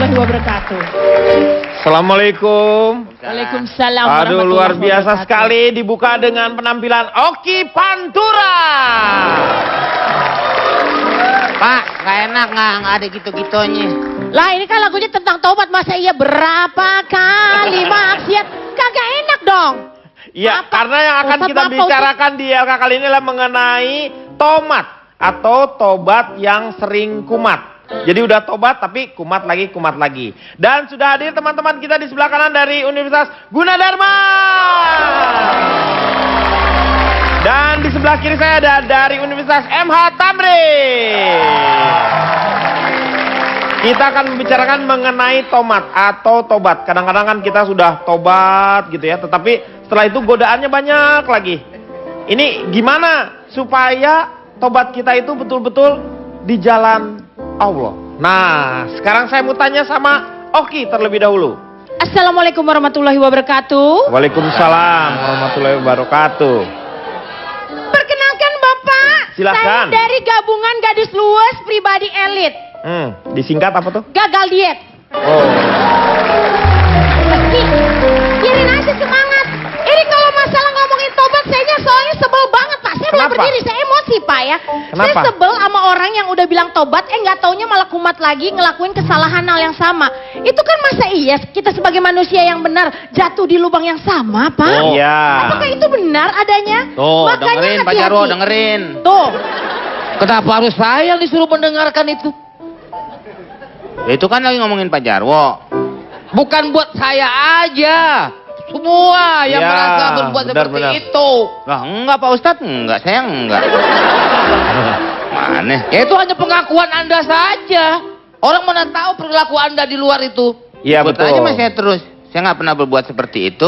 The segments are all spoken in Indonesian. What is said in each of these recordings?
warahmatullahi wabarakatuh. Assalamualaikum. Waalaikumsalam. Aduh, luar biasa sekali dibuka dengan penampilan Oki Pantura. Pak, gak enak nggak ada gitu-gitunya. Lah ini kan lagunya tentang tobat, masa iya berapa kali maksiat? Kagak enak dong. Iya, Apa? karena yang akan Ustaz, kita apa, bicarakan di LK kali ini adalah mengenai tomat atau tobat yang sering kumat. Jadi udah tobat tapi kumat lagi. Dan sudah hadir teman-teman kita di sebelah kanan dari Universitas Gunadarma. Dan di sebelah kiri saya ada dari Universitas MH Tamrin. Kita akan membicarakan mengenai tomat atau tobat. Kadang-kadang kan kita sudah tobat gitu ya, tetapi setelah itu godaannya banyak lagi. Ini gimana supaya tobat kita itu betul-betul di jalan Allah. Nah, sekarang saya mau tanya sama Oki terlebih dahulu. Assalamualaikum warahmatullahi wabarakatuh. Waalaikumsalam warahmatullahi wabarakatuh. Perkenalkan Bapak, Silakan. saya dari gabungan gadis luwes pribadi elit. Disingkat apa tuh? Gagal diet. Oh. Nih, biarin aja semangat. Ini kalau masalah ngomongin tobat, saya soalnya sebel banget Pak. Saya belum Kenapa? berdiri, saya emosi Pak ya. Kenapa? Saya sebel sama orang yang udah bilang tobat, nggak taunya malah kumat lagi ngelakuin kesalahan hal yang sama. Itu kan masa iya kita sebagai manusia yang benar jatuh di lubang yang sama Pak? Oh. Iya. Apakah itu benar adanya? Tuh, Makanya dengerin Pak hati-hati. Jarwo, dengerin. Tuh, Kenapa harus saya yang disuruh mendengarkan itu? Ya, itu kan lagi ngomongin Pak Jarwo. Bukan buat saya aja. Semua yang Ya, merasa berbuat seperti benar. itu. Lah enggak Pak Ustadz, enggak, saya enggak. Mana? Ya itu hanya pengakuan Anda saja. Orang mana tahu perilaku Anda di luar itu. Iya, Sebut betul. aja mas saya terus. Saya nggak pernah berbuat seperti itu.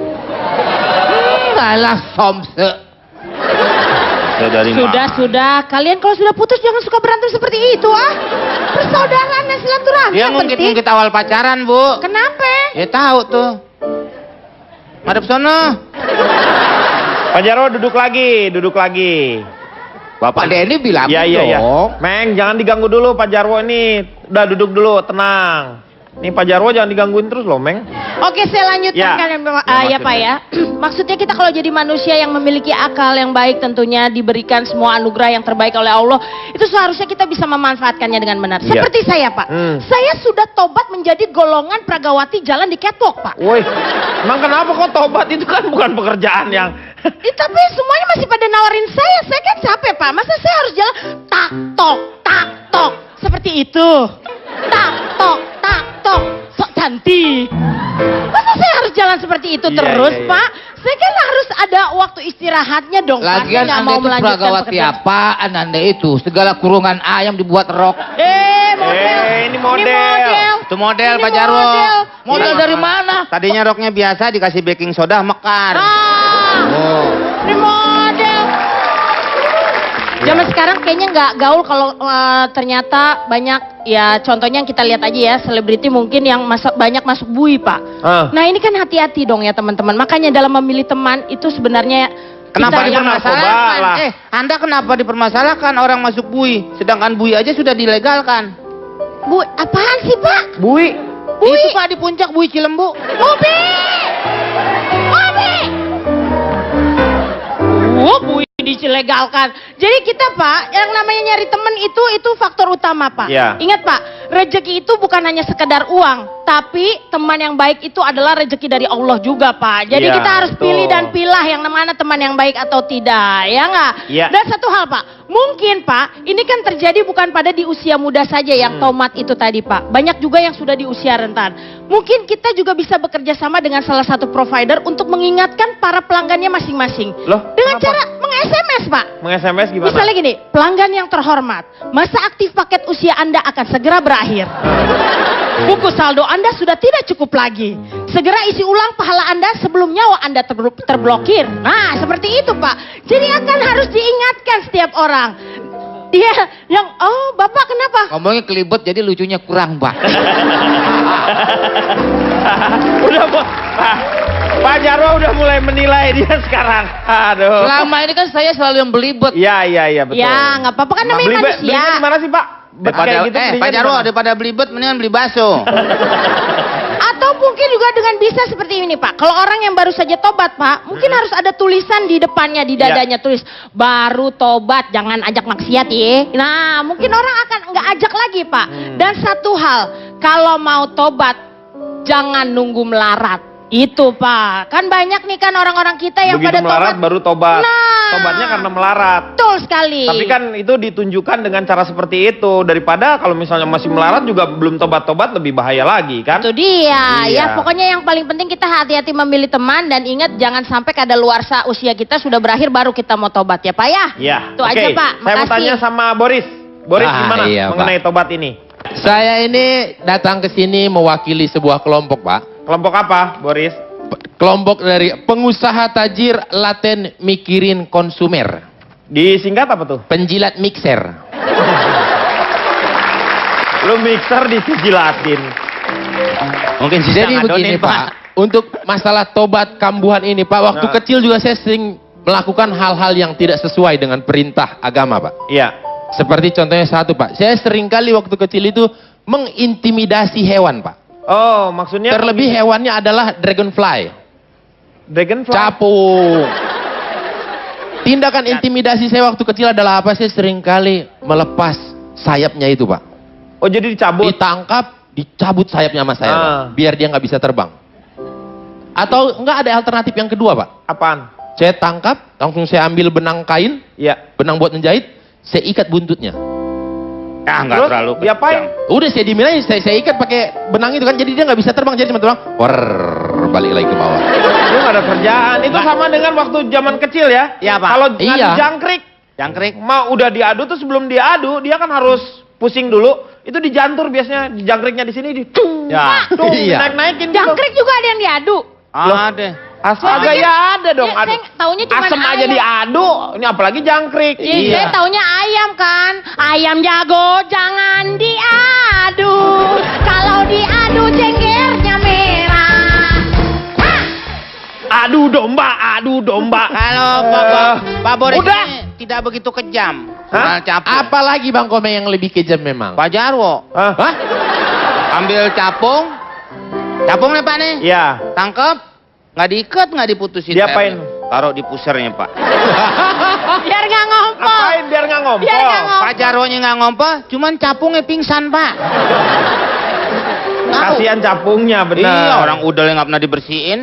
Alah somse. Saya dari sudah. Kalian kalau sudah putus jangan suka berantem seperti itu ah. Persaudaraan dan silaturahmi Dia yang penting. ngungkit-ngungkit awal pacaran, Bu. Kenapa? Ya tahu tuh. Madep sono. Pak Jarwo duduk lagi. Bapak Denny bilang Iya. dong. Meng, jangan diganggu dulu Pak Jarwo ini. Udah duduk dulu, tenang. Nih Pak Jarwo jangan digangguin terus loh, Meng. Oke, saya lanjutkan Ya. kalian ya maksudnya. Pak ya. Maksudnya kita kalau jadi manusia yang memiliki akal yang baik tentunya diberikan semua anugerah yang terbaik oleh Allah, itu seharusnya kita bisa memanfaatkannya dengan benar. Iya. Seperti saya, Pak. Saya sudah tobat menjadi golongan pragawati jalan di catwalk, Pak. Woi, emang kenapa kok tobat itu kan bukan pekerjaan yang Tapi semuanya masih pada nawarin saya kan capek, Pak. Masa saya harus jalan tak tok seperti itu. Tak tok sok cantik. Masa saya harus jalan seperti itu Iya, terus, iya. Pak? Saya kan harus ada waktu istirahatnya dong, Pak. Saya Lagian nggak Anda mau itu melanjutkan pragawati pekerjaan. apaan Anda itu? Segala kurungan ayam dibuat rok. Model. ini model. Itu model Ini Pak Jarwo. model. Model Ini dari mana? Tadinya roknya biasa dikasih baking soda mekar. Oh. Ini model. Zaman sekarang kayaknya nggak gaul kalau ternyata banyak ya contohnya yang kita lihat aja ya selebriti mungkin yang banyak masuk bui Pak. Nah ini kan hati-hati dong ya teman-teman. Makanya dalam memilih teman itu sebenarnya Kenapa kita yang dipermasalahkan? lah. Anda kenapa dipermasalahkan orang masuk bui? Sedangkan bui aja sudah dilegalkan. Bu, apaan sih Pak? Bui. Itu Pak di puncak bui Cilembu. Mobi! Bui dilegalkan. Jadi kita Pak, yang namanya nyari teman itu faktor utama Pak. Iya. Ingat Pak, rezeki itu bukan hanya sekedar uang, tapi teman yang baik itu adalah rezeki dari Allah juga Pak. Jadi Iya, kita harus betul. pilih dan pilah yang mana teman yang baik atau tidak, ya nggak? Iya. Dan satu hal Pak, mungkin Pak, ini kan terjadi bukan pada di usia muda saja yang tomat itu tadi Pak. Banyak juga yang sudah di usia rentan. Mungkin kita juga bisa bekerja sama dengan salah satu provider untuk mengingatkan para pelanggannya masing-masing. Loh, Dengan kenapa? cara meng-SMS Pak. Meng-SMS gimana? Misalnya gini, pelanggan yang terhormat, masa aktif paket usia Anda akan segera berakhir. Buku saldo Anda sudah tidak cukup lagi. Segera isi ulang pahala Anda sebelum nyawa Anda terblokir. Nah, seperti itu Pak. Jadi akan harus diingatkan setiap orang. Dia yang, oh Bapak kenapa? Ngomongnya kelibet jadi lucunya kurang, Pak. Udah, Pak Jarwo udah mulai menilai dia sekarang. Aduh. Selama ini kan saya selalu yang belibet. Iya, betul. Ya nggak apa-apa kan namanya manusia. Belinya di mana sih, Pak? Daripada, Kayak gitu belinya Pak di Jarwo mana? daripada belibet mendingan beli bakso. Atau mungkin juga dengan bisa seperti ini Pak. Kalau orang yang baru saja tobat Pak, mungkin harus ada tulisan di depannya, di dadanya tulis baru tobat, jangan ajak maksiat ya. Nah mungkin orang akan nggak ajak lagi Pak. Dan satu hal, kalau mau tobat jangan nunggu melarat. Itu Pak, kan banyak nih kan orang-orang kita yang Begitu pada melarat tobat. baru tobat. Nah. Tobatnya karena melarat. Betul sekali. Tapi kan itu ditunjukkan dengan cara seperti itu. Daripada kalau misalnya masih melarat juga belum tobat-tobat lebih bahaya lagi kan? Itu dia, Iya. ya pokoknya yang paling penting kita hati-hati memilih teman dan ingat jangan sampai kadaluarsa usia kita sudah berakhir baru kita mau tobat ya Pak ya. Iya. Itu Oke, aja Pak, saya mau makasih. tanya sama Boris. Boris gimana Iya, mengenai tobat ini? Saya ini datang ke sini mewakili sebuah kelompok, Pak. Kelompok apa, Boris? Kelompok dari pengusaha tajir laten mikirin konsumer. Disingkat apa tuh? Penjilat mixer. Lu mixer disijilatin. Mungkin Jadi begini, Pak. Untuk masalah tobat kambuhan ini, Pak. Waktu Nah. kecil juga saya sering melakukan hal-hal yang tidak sesuai dengan perintah agama, Pak. Iya. Seperti contohnya satu, Pak. Saya seringkali waktu kecil itu mengintimidasi hewan, Pak. Oh, maksudnya Terlebih hewannya adalah dragonfly. dragonfly. Capung. Tindakan intimidasi saya waktu kecil adalah apa? Saya seringkali melepas sayapnya itu, Pak. Oh, jadi dicabut. Ditangkap, dicabut sayapnya sama saya, Pak. Ah. Biar dia nggak bisa terbang. Atau nggak ada alternatif yang kedua, Pak? Apaan? Saya tangkap, langsung saya ambil benang kain, Iya. benang buat menjahit, saya ikat buntutnya. Nggak Terus terlalu diapain? Udah saya diemin aja, saya ikat pakai benang itu kan, jadi dia nggak bisa terbang, jadi cuma terbang, balik lagi ke bawah. Lu gak ada kerjaan. Itu sama dengan waktu zaman kecil ya. Iya, Pak. Kalau Iya. ngadu jangkrik, Jangkrik. mau udah diadu tuh sebelum diadu, dia kan harus pusing dulu. Itu dijantur biasanya, di jangkriknya di sini di Ya. Iya. naik-naikin gitu. Jangkrik juga ada yang diadu. Ada. Astaga ya ada dong. Ya, saya taunya cuma Asem aja ayam. diadu, ini apalagi jangkrik. Iya. Saya taunya ayam kan. Ayam jago jangan diadu. Kalau diadu cenggernya merah. Adu domba, adu domba. Kalau Pak Boris ini tidak begitu kejam. Hah? Soal capung. Apalagi Bang Komeng yang lebih kejam memang? Pak Jarwo Hah? Hah? ambil capung. Capung nih Pak nih. Iya. Tangkep. Nggak diikat, nggak diputusin. Diapain? tayarnya. Taruh di pusernya Pak. Biar nggak ngompol. Apain biar nggak ngompol? Biar nggak ngompol. Pak Jarwonya nggak ngompol, cuman capungnya pingsan Pak. Tahu? Kasihan capungnya benar. Iya, orang udel yang nggak pernah dibersihin.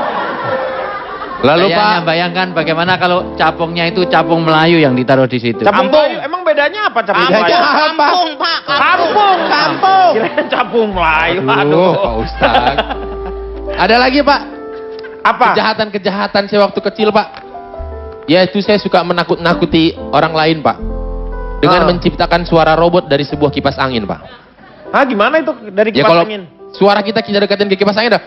Lalu Pak, Bayangkan bagaimana kalau capungnya itu capung Melayu yang ditaruh di situ. Capung Kampung. Melayu, emang bedanya apa capung Kampung, Melayu? kampung Pak. Kampung, kampung. Kirain capung Melayu. Aduh. Pak Ustaz. Ada lagi Pak, Apa? kejahatan-kejahatan saya waktu kecil Pak. Yaitu saya suka menakut-nakuti orang lain Pak. Dengan menciptakan suara robot dari sebuah kipas angin Pak. Hah, gimana itu dari Ya kipas kalau angin? suara kita deketin ke kipas angin dah.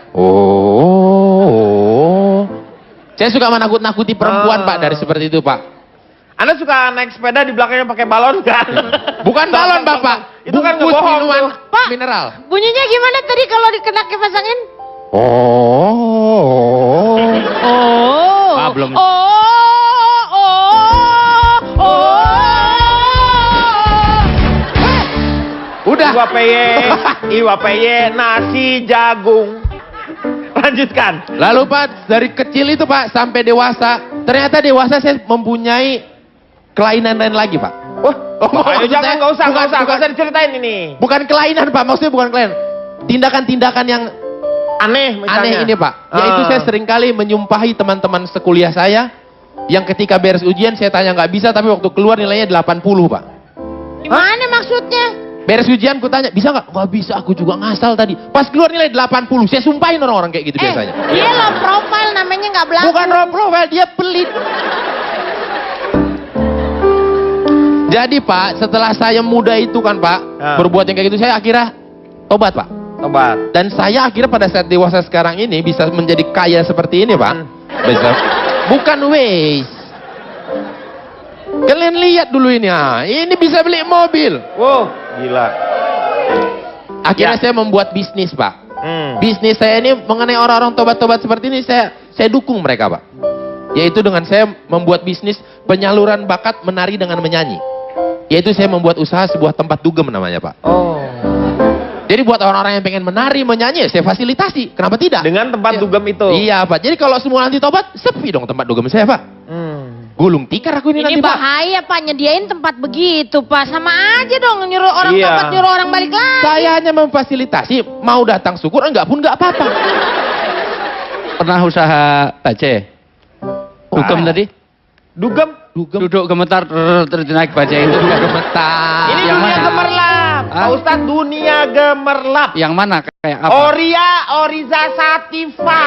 Oh. Saya suka menakut-nakuti perempuan Pak dari seperti itu Pak. Anda suka naik sepeda di belakangnya pakai balon kan? Bukan balon Bapak. Itu kan Bungkus ngebohong minuman tuh. Pak. mineral. Bunyinya gimana tadi kalau dikena kipas angin? Oh. Oh. Ah, belum. Udah. Iwa peye, nasi jagung. Lanjutkan. Lalu Pak, dari kecil itu Pak sampai dewasa, ternyata dewasa saya mempunyai kelainan lain lagi Pak. Wah, maksud ayo jangan, saya- nggak usah, bukan- nggak usah diceritain ini. Bukan kelainan Pak, maksudnya bukan kelainan. Tindakan-tindakan yang Aneh misalnya. aneh ini Pak. Yaitu saya seringkali menyumpahi teman-teman sekuliah saya yang ketika beres ujian saya tanya nggak bisa, tapi waktu keluar nilainya 80 Pak. Gimana maksudnya? Beres ujian ku tanya, bisa nggak? Nggak bisa, aku juga ngasal tadi. Pas keluar nilai 80, saya sumpahin orang-orang kayak gitu biasanya. Dia low profile namanya nggak belagu. Bukan low profile, dia pelit. Jadi Pak, setelah saya muda itu kan Pak, berbuat yang kayak gitu, saya akhirnya tobat Pak. Tobat. Dan saya akhirnya pada saat dewasa sekarang ini bisa menjadi kaya seperti ini Pak. Bisa. Bukan waste. Kalian lihat dulu ini, ini bisa beli mobil. Wow, gila. Akhirnya Ya. saya membuat bisnis, Pak. Bisnis saya ini mengenai orang-orang tobat-tobat seperti ini, saya dukung mereka, Pak. Yaitu dengan saya membuat bisnis penyaluran bakat menari dengan menyanyi. Yaitu saya membuat usaha sebuah tempat dugem namanya, Pak. Oh. Jadi buat orang-orang yang pengen menari, menyanyi, saya fasilitasi. Kenapa tidak? Dengan tempat dugem itu. Iya, Pak. Jadi kalau semua nanti tobat, sepi dong tempat dugem saya, Pak. Gulung tikar aku ini Ini nanti, Pak. bahaya Pak, nyediain tempat begitu Pak. Sama aja dong nyuruh orang Iya. tobat, nyuruh orang balik lagi. Saya hanya memfasilitasi, mau datang syukur, enggak pun enggak apa-apa. Pernah usaha bace? Dugem tadi? Dugem. Duduk gemetar, terus naik bace itu. Gemetar. Ini Yang dunia mana? gemerlap. Pak Hah? Ustadz, dunia gemerlap. Yang mana? Kayak apa? Oria Oriza Sativa.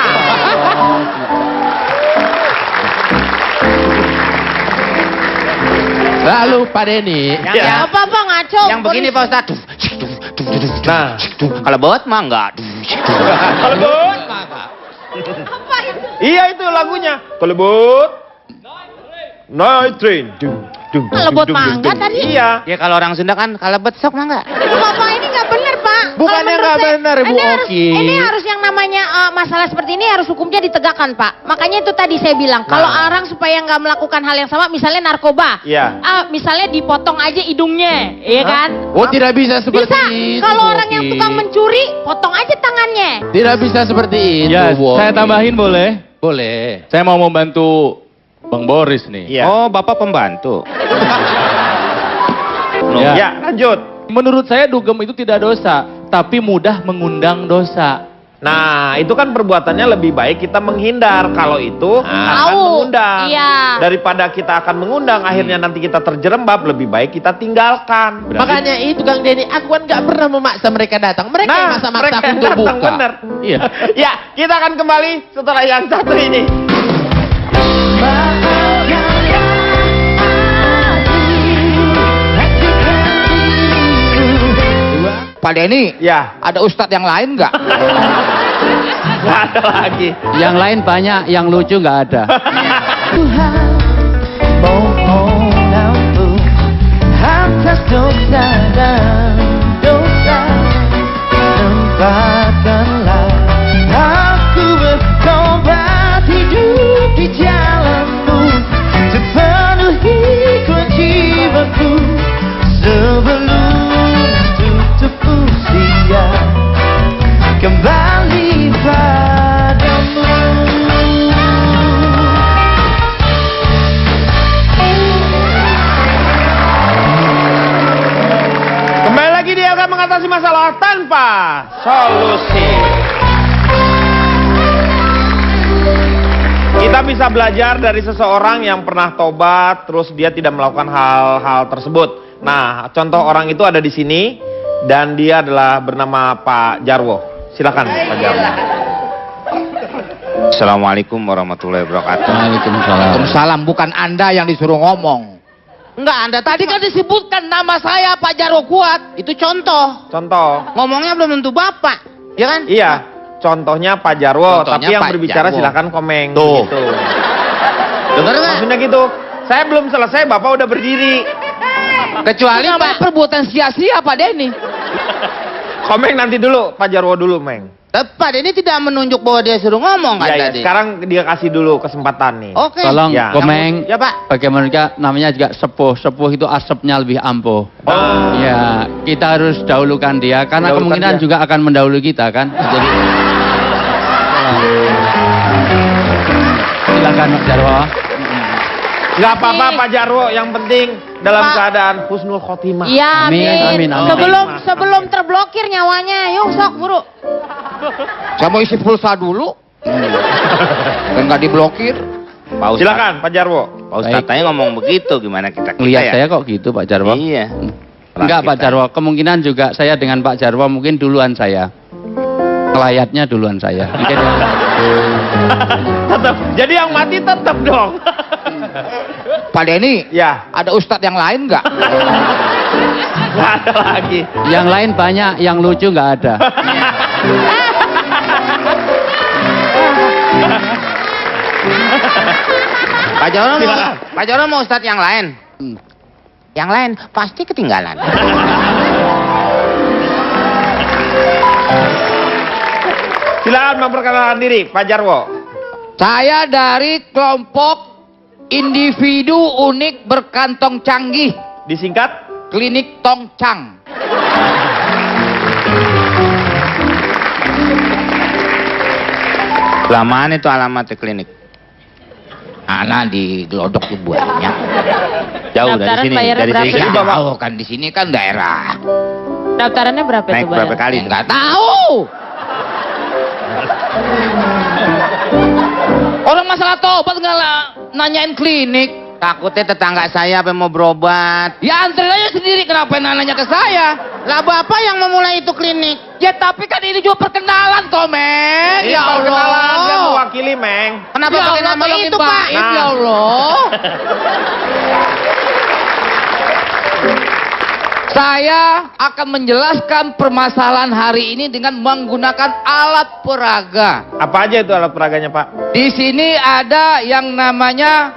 Lalu Pak Denny, Ya. Apa-apa ngaco. Yang begini Pak Ustadz. Nah, Kalau bot mah enggak. kelebut. Apa itu? Iya itu lagunya. Kelebut. Night train. Kelebut mangga tadi? Iya. Ya kalau orang Sunda kan kalau besok mah enggak. Bapak ini nggak bener Pak. Bukannya Kalau menurut nggak saya, bener, Bu Oki. Ini harus yang namanya masalah seperti ini harus hukumnya ditegakkan Pak. Makanya itu tadi saya bilang, kalau orang supaya nggak melakukan hal yang sama, misalnya narkoba. Iya. Misalnya dipotong aja hidungnya, iya kan? oh tidak bisa seperti Bisa. itu. Kalau Bu orang yang Oki. tukang mencuri, potong aja tangannya. Tidak bisa seperti itu, Ya, Bu saya Oki. tambahin boleh? Boleh. Saya mau membantu Bang Boris nih. Iya. Oh, Bapak pembantu. Ya. Ya, lanjut. Menurut saya dugem itu tidak dosa, tapi mudah mengundang dosa. Nah, itu kan perbuatannya lebih baik kita menghindar. Kalau itu akan Tahu. mengundang. Iya. Daripada kita akan mengundang, akhirnya nanti kita terjerembab, lebih baik kita tinggalkan. Makanya itu Kang Denny, aku kan nggak pernah memaksa mereka datang. Mereka yang maksa-maksa mereka aku yang untuk datang, buka. bener. Iya. Ya, kita akan kembali setelah yang satu ini. Pak Denny, Ya, ada ustadz yang lain nggak? nggak ada lagi. Yang lain banyak, yang lucu nggak ada. Mohon ampun atas dosa dan dosa. Tempatkanlah aku bertobat hidup di jalanmu, terpenuhi kewajibanku sebelum tutup usia kembali padamu. Kembali lagi dia akan mengatasi masalah tanpa solusi. Kita bisa belajar dari seseorang yang pernah tobat, terus dia tidak melakukan hal-hal tersebut. Nah, contoh orang itu ada di sini, dan dia adalah bernama Pak Jarwo. Silakan Pak Jarwo. Assalamualaikum warahmatullahi wabarakatuh. Waalaikumsalam. Waalaikumsalam, bukan Anda yang disuruh ngomong. Enggak, Anda tadi kan disebutkan nama saya Pak Jarwo Kuat. Itu contoh. Contoh. Ngomongnya belum tentu Bapak. Ya kan? Iya, contohnya Pak Jarwo, Contohnya tapi yang Pak berbicara Jarwo. silakan komeng. Tuh. Gitu. Dengar nggak? Maksudnya gitu. Saya belum selesai, Bapak udah berdiri. Kecuali Pak. Perbuatan sia-sia Pak Denny. Komeng nanti dulu, Pak Jarwo dulu, Meng. Tepat, ini tidak menunjuk bahwa dia suruh ngomong kan Ya, ya, tadi. sekarang dia kasih dulu kesempatan nih. Oke. Tolong Ya. Komeng. Ya, Pak. Bagaimana juga namanya juga sepuh. Sepuh itu asapnya lebih ampuh. Oh. Ya, kita harus dahulukan dia karena Dahulukan kemungkinan dia. juga akan mendahului kita kan. Jadi silakan Pak Jarwo. Gak apa-apa Pak Jarwo, yang penting dalam Pak. keadaan husnul khotimah. Iya, Amin, amin. amin, amin. Sebelum terblokir nyawanya, yuk sok buru. Saya mau isi pulsa dulu. Dan nggak diblokir. Pak Ustadz. Silakan Pak Jarwo. Pak Ustadz tanya ngomong begitu, gimana kita Lihat ya? saya kok gitu Pak Jarwo. Iya. Enggak Pak Kita. Jarwo, kemungkinan juga saya dengan Pak Jarwo mungkin duluan saya. Kelayatnya duluan saya. Mungkin Tetap. Jadi yang mati tetap dong. Pak Denny, Ya, ada ustadz yang lain nggak? nggak ada lagi. yang lain banyak, yang lucu nggak ada. Pak Jarwo mau, Silakan. Pak Jarwo mau ustadz yang lain. Yang lain pasti ketinggalan. Silakan memperkenalkan diri, Pak Jarwo. Saya dari kelompok individu unik berkantong canggih, Disingkat? Klinik Tong Chang. Lamaan itu alamatnya klinik. Anak di Glodok tuh buahnya. Jauh dari Daftaran sini, bayarnya dari berapa sini sih? jauh kan di sini kan daerah. Daftarannya berapa Naik itu berapa bayar? kali? Enggak tahu. Orang masalah tobat nggak nanyain klinik. Takutnya tetangga saya apa mau berobat. Ya antri aja sendiri, kenapa nanya ke saya? Lah bapak yang memulai itu klinik. Ya tapi kan ini juga perkenalan toh, Meng. Ini Ya perkenalan, dia Allah. mewakili, Meng. Kenapa Ya pakai Allah, nama tolongin itu, Pak? Pak. Ya Nah. Allah. Saya akan menjelaskan permasalahan hari ini dengan menggunakan alat peraga. Apa aja itu alat peraganya, Pak? Di sini ada yang namanya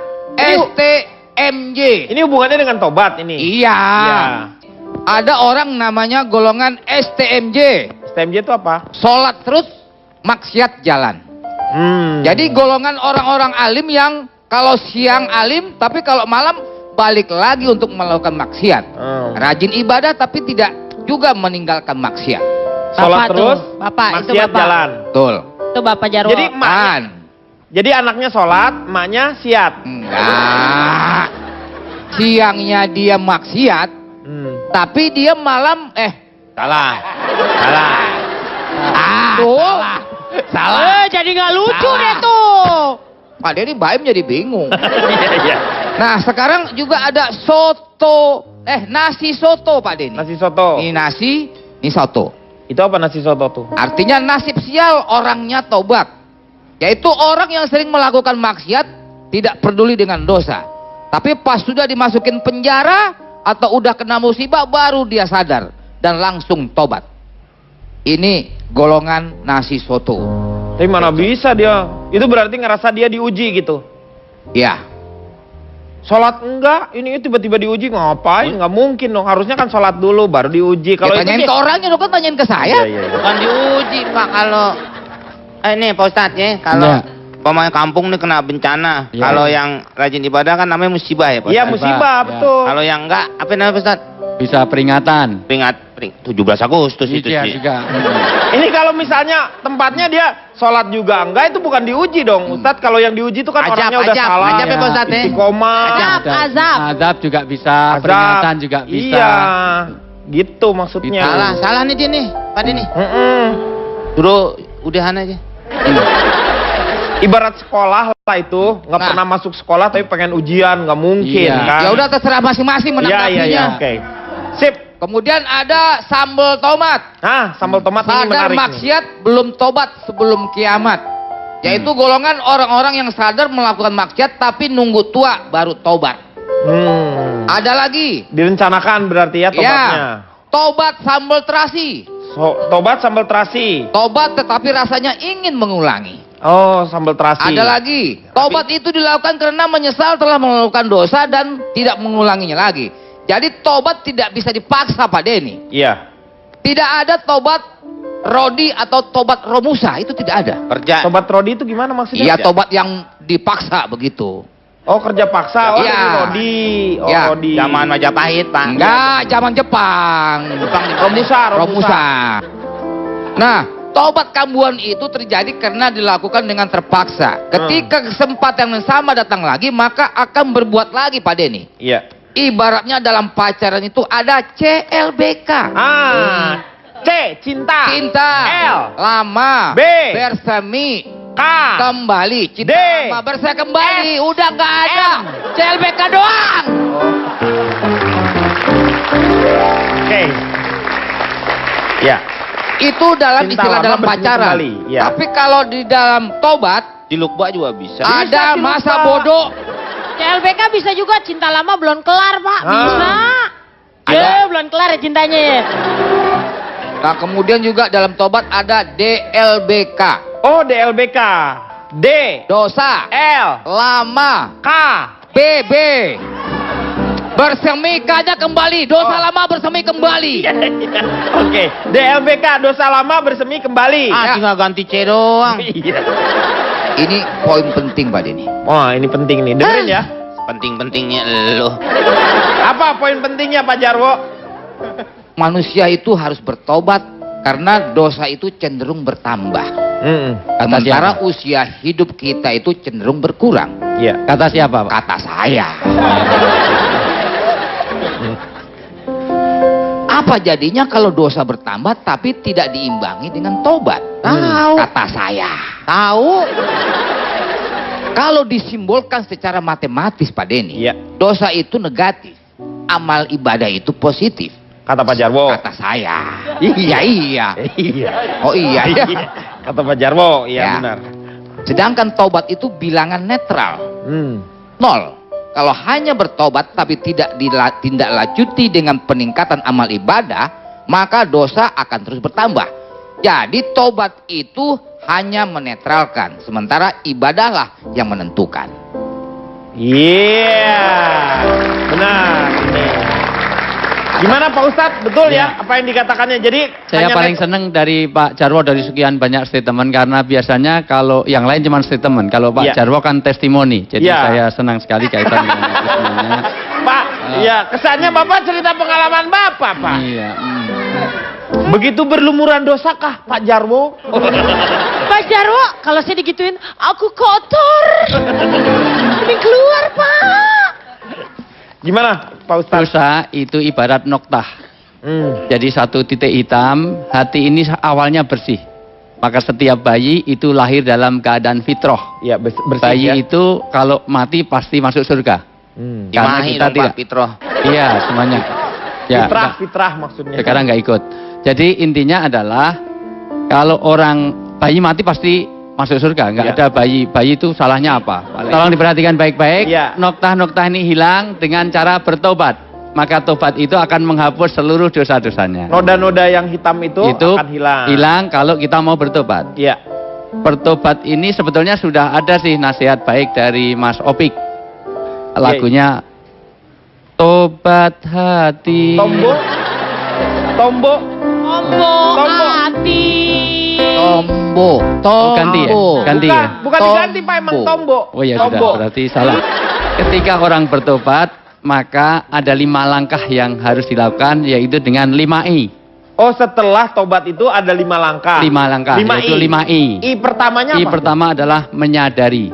STMJ. Ini hubungannya dengan tobat ini. Iya. Iya. Ada orang namanya golongan STMJ. STMJ itu apa? Sholat terus, maksiat jalan. Jadi golongan orang-orang alim yang kalau siang alim, tapi kalau malam balik lagi untuk melakukan maksiat. Rajin ibadah tapi tidak juga meninggalkan maksiat. Sholat Bapak terus, tuh, Bapak, itu maksiat Bapak. jalan. Betul. Itu Bapak Jarwo. Jadi Kan? Jadi anaknya sholat, emaknya siat. Enggak. Siangnya dia maksiat, tapi dia malam salah. Tuh. Salah. jadi nggak lucu Salah. deh tuh. Pak Denny Baim jadi bingung. Iya. Nah, sekarang juga ada nasi soto Pak Denny. Nasi soto. Ini nasi, ini soto. Itu apa nasi soto tuh? Artinya nasib sial orangnya tobat. Yaitu orang yang sering melakukan maksiat, tidak peduli dengan dosa. Tapi pas sudah dimasukin penjara atau udah kena musibah baru dia sadar dan langsung tobat. Ini golongan nasi soto. Tapi mana bisa dia? Itu berarti ngerasa dia diuji gitu. Ya. Sholat enggak, ini tiba-tiba diuji ngapain? Nggak mungkin dong. Harusnya kan sholat dulu baru diuji. Kalau Ya, tanyain itu ke orangnya dong, kan tanyain ke saya. Iya. Bukan diuji Pak kalau ini Pak Ustadz ya, kalau pemain kampung nih kena bencana. Ya. Kalau yang rajin ibadah kan namanya musibah ya Pak Iya Ustadz? musibah, Ya. betul. Kalau yang enggak, apa namanya Pak Ustadz? Bisa peringatan. 17 Agustus itu Iya sih. juga. Ini kalau misalnya tempatnya dia sholat juga enggak, itu bukan diuji dong. Ustadz, kalau yang diuji itu kan orangnya udah salah. Ajab ya Pak Ustadz ya? Istiqomah. Azab. Azab juga bisa, Azab. peringatan juga bisa. Iya. Gitu maksudnya. Salah nih dia nih, Pak Denny. Suruh udahan aja. Ibarat sekolah lah itu, nggak Nah. pernah masuk sekolah tapi pengen ujian, nggak mungkin Iya. kan? Ya udah terserah masing-masing menanggapinya. Iya, oke. Sip. Kemudian ada sambal tomat. Nah, sambal tomat ini Sadar menarik nih. maksiat belum tobat sebelum kiamat. Yaitu golongan orang-orang yang sadar melakukan maksiat tapi nunggu tua baru tobat. Ada lagi. Direncanakan berarti ya tobatnya. Ya, tobat sambal terasi. Tobat sambal terasi. Tobat tetapi rasanya ingin mengulangi. Oh, sambal terasi. Ada lagi. Tobat itu dilakukan karena menyesal telah melakukan dosa dan tidak mengulanginya lagi. Jadi tobat tidak bisa dipaksa Pak Denny. Iya. Tidak ada tobat Rodi atau tobat Romusa, itu tidak ada. Kerja. Tobat Rodi itu gimana maksudnya? Iya, tobat yang dipaksa begitu. Oh, kerja paksa. Oh, Iya. ini Rodi. Oh, Ya, Rodi. zaman Majapahit, Pak. Enggak, zaman Jepang. Jepang di Romusa. Nah, tobat kambuhan itu terjadi karena dilakukan dengan terpaksa. Ketika kesempatan yang sama datang lagi, maka akan berbuat lagi Pak Denny. Iya. Ibaratnya dalam pacaran itu ada CLBK. C, cinta. Cinta. L, lama. B, bersemi. K, Kembali. Cinta D, lama bersemi kembali. S, Udah nggak ada. M. CLBK doang. Oke. Ya. Itu dalam Cinta istilah lama dalam bersemi pacaran. kembali, ya. Tapi kalau di dalam tobat, di lukba juga bisa. Ada di masa lukba. bodoh. CLBK bisa juga, cinta lama belum kelar Pak, bisa. Ada. Belum kelar ya cintanya ya. Nah, kemudian juga dalam tobat ada DLBK. Oh, DLBK. D, Dosa. L, Lama. K, BB. Bersemi-nya kembali, dosa lama bersemi kembali. Oke, DLBK dosa lama bersemi kembali. Ya. Tinggal ganti C doang. Iya. Ini poin penting Pak Denny. Wah, ini penting nih. Dengerin ya. Penting-pentingnya lo. Apa poin pentingnya Pak Jarwo? Manusia itu harus bertobat karena dosa itu cenderung bertambah. Sementara usia hidup kita itu cenderung berkurang. Iya. Kata siapa, Pak? Kata saya. Apa jadinya kalau dosa bertambah tapi tidak diimbangi dengan tobat? Tahu. Kata saya. Tahu. Kalau disimbolkan secara matematis Pak Denny, Iya. dosa itu negatif, amal ibadah itu positif. Kata Pak Jarwo. Kata saya. Iya. Iya. Oh iya. Kata Pak Jarwo, iya Ya. benar. Sedangkan tobat itu bilangan netral, 0. Kalau hanya bertobat tapi tidak ditindaklanjuti dengan peningkatan amal ibadah, maka dosa akan terus bertambah. Jadi tobat itu hanya menetralkan, sementara ibadahlah yang menentukan. Iya. Benar ini. Gimana Pak Ustadz? Betul ya apa yang dikatakannya? Jadi Saya hanya paling seneng dari Pak Jarwo dari sekian banyak statement karena biasanya kalau yang lain cuma statement, kalau Pak Iya. Jarwo kan testimoni. Jadi Iya. saya senang sekali kaitan dengan testimoninya. Pak, ya kesannya Bapak cerita pengalaman Bapak, Pak. Iya. Begitu berlumuran dosakah Pak Jarwo? Pak Jarwo, kalau saya digituin, aku kotor. Ini keluar, Pak. Gimana Pak Ustadz? Dosa itu ibarat noktah. Hmm. Jadi satu titik hitam, hati ini awalnya bersih. Maka setiap bayi itu lahir dalam keadaan fitrah. Ya bersih Bayi ya. itu kalau mati pasti masuk surga. Hmm. Karena Dimahi kita dong Pak tidak. Fitroh. Iya, semuanya. Ya, Fitrah maksudnya. sekarang nggak ikut. Jadi intinya adalah kalau orang bayi mati pasti masuk surga. Nggak Ya. ada bayi itu salahnya apa? Tolong diperhatikan baik-baik. Ya. Noktah-noktah ini hilang dengan cara bertobat. Maka tobat itu akan menghapus seluruh dosa-dosanya. Noda-noda yang hitam itu akan hilang. hilang kalau kita mau bertobat. Iya. Bertobat ini sebetulnya sudah ada sih nasihat baik dari Mas Opik. Lagunya Tobat Hati. Tombo. Tombo Tombo. hati. Tombo. Oh, ganti ya? Ganti ya? Bukan diganti Pak, emang tombo. Oh ya Tombo. sudah, berarti salah. Ketika orang bertobat, maka ada 5 langkah yang harus dilakukan, yaitu dengan 5I. Oh, setelah tobat itu ada 5 langkah. 5 langkah, 5 yaitu 5I. I pertamanya I apa? pertama adalah menyadari.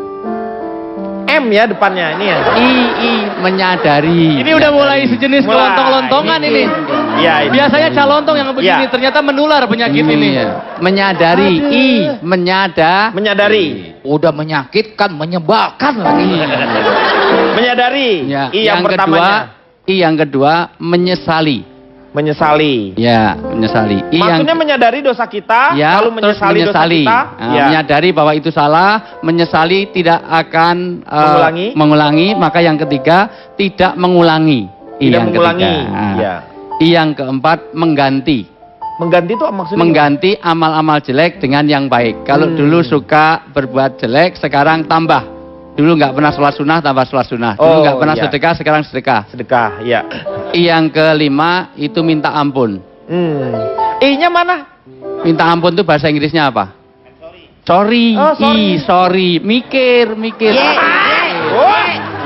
M ya depannya ini ya. I menyadari. Ini udah mulai sejenis Mulai. kelontong-lontongan ini. Iya, ini. Biasanya calontong yang begini, Ya. ternyata menular penyakit ini. Iya. Menyadari. I Menyadari. Udah menyakitkan, menyebalkan lagi. Menyadari. Ya. I yang pertamanya. Yang kedua menyesali. Menyesali. Ya, menyesali. I Maksudnya menyadari dosa kita, ya, lalu terus menyesali dosa kita. Nah, Ya. menyadari bahwa itu salah, menyesali tidak akan Mengulangi. maka yang ketiga tidak mengulangi. I Tidak yang mengulangi. ketiga. Nah, Ya. I yang keempat mengganti. Mengganti itu maksudnya Mengganti amal-amal jelek dengan yang baik. Kalau dulu suka berbuat jelek, sekarang tambah. Dulu nggak pernah sholat sunnah, tambah sholat sunnah. Dulu Oh, nggak pernah iya. sedekah, sekarang sedekah. sedekah, ya. I yang kelima itu minta ampun. I-nya mana? Minta ampun itu bahasa Inggrisnya apa? Sorry. Oh, sorry. Sorry. Mikir. Oh.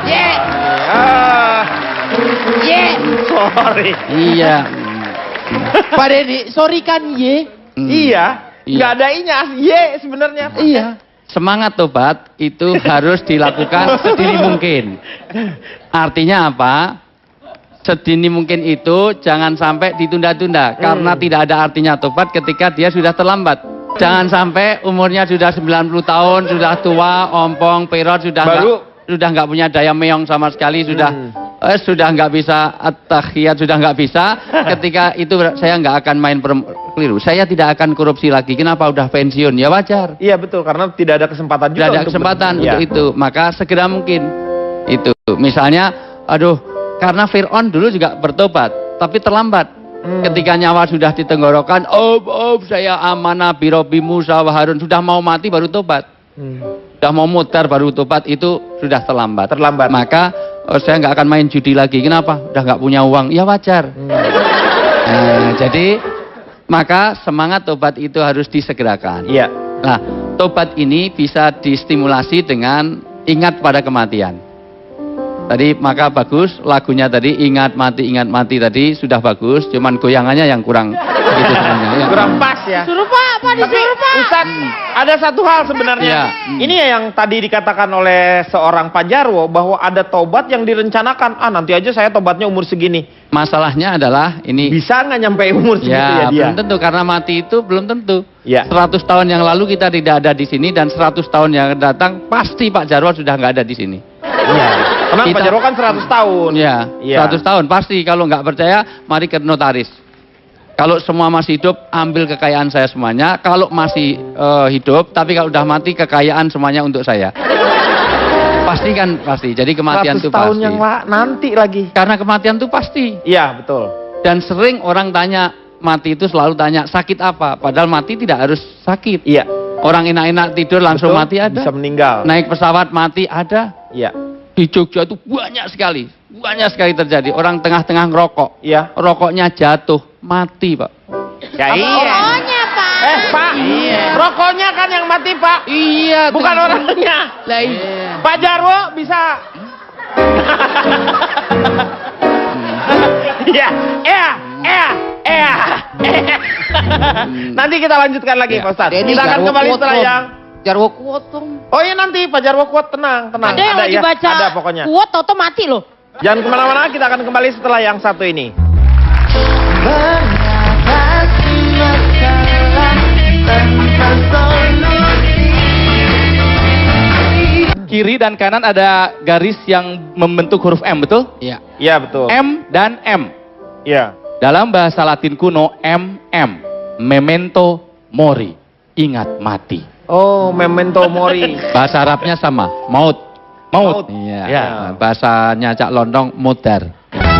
Sorry. Iya. Pak Denny, sorry kan ye? Iya. Iya. Nggak ada I-nya. Y sebenarnya. Iya. Semangat tobat itu harus dilakukan sedini mungkin. Artinya apa? Sedini mungkin itu jangan sampai ditunda-tunda. Karena tidak ada artinya tobat ketika dia sudah terlambat. Jangan sampai umurnya sudah 90 tahun, sudah tua, ompong, perot, sudah nggak punya daya meong sama sekali, sudah nggak bisa at-tahiyat, sudah nggak bisa. Ketika itu saya nggak akan main keliru. Saya tidak akan korupsi lagi. Kenapa udah pensiun? Ya wajar. Iya betul, karena tidak ada kesempatan juga. Tidak ada untuk kesempatan Iya. untuk itu. Maka segera mungkin. Itu. Misalnya, karena Fir'aun dulu juga bertobat, tapi terlambat. Ketika nyawa sudah di tenggorokan, saya amanah birobi Musa wa Harun, sudah mau mati baru tobat. Sudah mau mutar baru tobat, itu sudah terlambat. Terlambat. Maka oh, saya nggak akan main judi lagi. Kenapa? Udah nggak punya uang. Ya wajar. Nah, jadi maka semangat tobat itu harus disegerakan. Iya. Nah, tobat ini bisa distimulasi dengan ingat pada kematian. Tadi maka bagus lagunya tadi ingat mati tadi sudah bagus, cuman goyangannya yang kurang itu sebenarnya. Kurang pas ya. Suruh Pak, Tapi disuruh Pak. Ustaz, ada satu hal sebenarnya. Iya. Ini ya yang tadi dikatakan oleh seorang Pak Jarwo bahwa ada tobat yang direncanakan. Ah, nanti aja saya tobatnya umur segini. Masalahnya adalah ini Bisa nggak nyampe umur segitu ya, ya dia? belum tentu karena mati itu belum tentu. Ya. 100 tahun yang lalu kita tidak ada di sini dan 100 tahun yang datang pasti Pak Jarwo sudah nggak ada di sini. Iya. Karena Pak Kita- Jarwo kan 100 tahun. Ya, Iya. 100 tahun pasti. Kalau nggak percaya, mari ke notaris. Kalau semua masih hidup, ambil kekayaan saya semuanya. Kalau masih hidup, tapi kalau udah mati, kekayaan semuanya untuk saya. Pasti kan, pasti. Jadi kematian 100 itu tahun pasti. yang nanti lagi. Karena kematian itu pasti. Iya, betul. Dan sering orang tanya, mati itu selalu tanya, sakit apa? Padahal mati tidak harus sakit. Iya. Orang enak-enak tidur langsung Betul, mati ada. Bisa meninggal. Naik pesawat mati ada. Iya. Di Jogja itu banyak sekali. Banyak sekali terjadi. Orang tengah-tengah ngerokok. Iya. Rokoknya jatuh, mati Pak. Ya iya. Pokoknya Pak. Pak, rokoknya kan yang mati, Pak. Iya, Bukan orangnya. Lah iya. Pak Jarwo bisa. Iya, Nanti kita lanjutkan lagi, Pak Ustadz. Denny, Kita akan Jarwo kembali kuat, setelah Bang. yang... Jarwo kuat dong. Oh iya nanti Pak Jarwo kuat, tenang. Ada yang lagi ya. baca Ada pokoknya. kuat toto mati loh. Jangan kemana-mana, kita akan kembali setelah yang satu ini. Mengatasi masalah tanpa solusi. Kiri dan kanan ada garis yang membentuk huruf M, betul? Iya. Iya betul. M dan M. Iya. Dalam bahasa Latin kuno, MM. Memento mori. Ingat mati. Oh, memento mori. Bahasa Arabnya sama, maut. Maut. Iya. Ya. Bahasanya Cak Londong, mudar.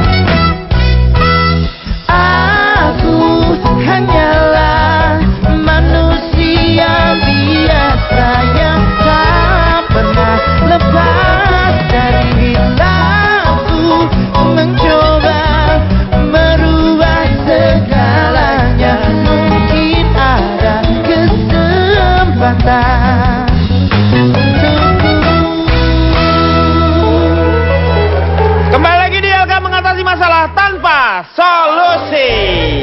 Aku hanyalah manusia biasa yang tak pernah lepas dari perilaku, mencoba merubah segalanya. Mungkin ada kesempatan untukku. Kembali lagi di LK mengatasi masalah tanpa solusi.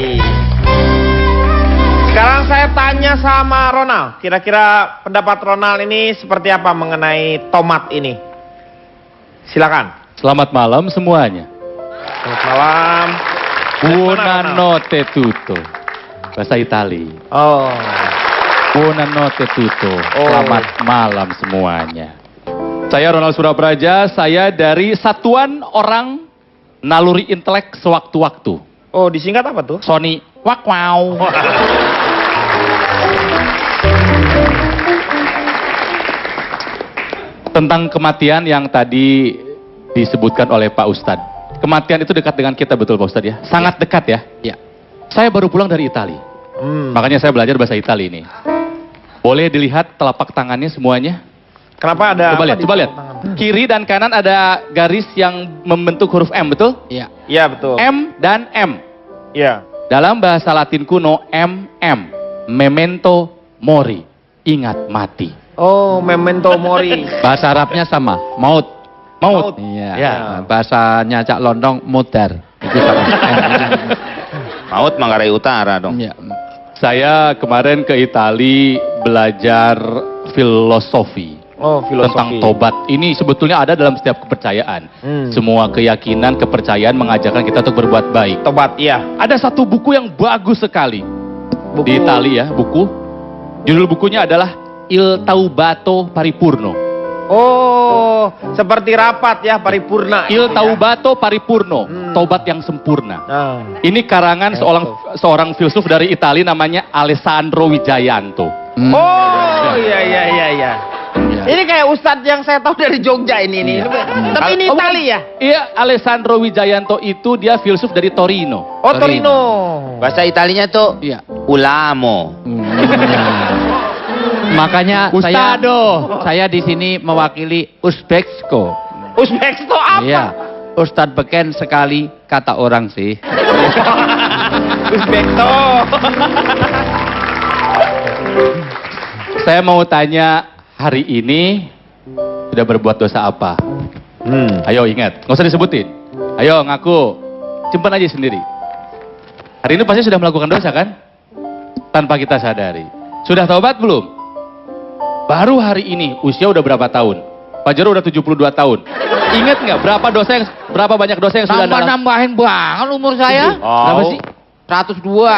Sekarang saya tanya sama Ronald. Kira-kira pendapat Ronald ini seperti apa mengenai tomat ini? Silakan. Selamat malam semuanya. Selamat malam. Buonanotte tutto. Bahasa Itali. Oh. Buonanotte tutto. Oh. Selamat malam semuanya. Saya Ronald Surabraja, saya dari Satuan Orang Naluri Intelek Sewaktu-Waktu. Oh, disingkat apa tuh? Sony Wakwau. Tentang kematian yang tadi disebutkan oleh Pak Ustadz. Kematian itu dekat dengan kita, betul Pak Ustadz ya? Sangat dekat ya? Ya. Saya baru pulang dari Itali. Makanya saya belajar bahasa Itali ini. Boleh dilihat telapak tangannya semuanya? Kenapa ada? Coba apa lihat, di coba lihat. tangan? Kiri dan kanan ada garis yang membentuk huruf M, betul? Iya. Iya betul. M dan M. Iya. Dalam bahasa Latin kuno, MM. Memento mori. Ingat mati. Oh, memento mori. Bahasa Arabnya sama, maut. Maut. Iya. Ya. Bahasanya Cak Londong, mudar. Itu sama. Maut Manggarai Utara dong. Iya. Saya kemarin ke Itali belajar filosofi. Oh, Tentang filosofi. tobat. Ini sebetulnya ada dalam setiap kepercayaan. Semua keyakinan, kepercayaan mengajarkan kita untuk berbuat baik. Tobat, iya. Ada satu buku yang bagus sekali. Buku. Di Itali ya, buku. Judul bukunya adalah Il Taubato Paripurno. Oh, seperti rapat ya, paripurna. Il Taubato Paripurno. Tobat yang sempurna. Nah. Ini karangan seorang filsuf dari Italia namanya Alessandro Wijayanto. Oh, iya. Ini kayak ustadz yang saya tahu dari Jogja ini. Tapi ini Itali ya? Iya, Alessandro Wijayanto itu dia filsuf dari Torino. Oh, Torino. Bahasa Italinya tuh Iya. ulamo. Makanya Ustado. saya di sini mewakili Uzbeksko. Uzbeksto apa? Iya. Ustadz beken sekali kata orang sih. Uzbeksto. Saya mau tanya, hari ini sudah berbuat dosa apa? Ayo ingat, nggak usah disebutin. Ayo ngaku, simpan aja sendiri. Hari ini pasti sudah melakukan dosa kan? Tanpa kita sadari. Sudah taubat belum? Baru hari ini, usia udah berapa tahun? Pak Jaro udah 72 tahun. Ingat nggak berapa banyak dosa yang sudah Nambahin banget umur saya. Berapa sih? 102.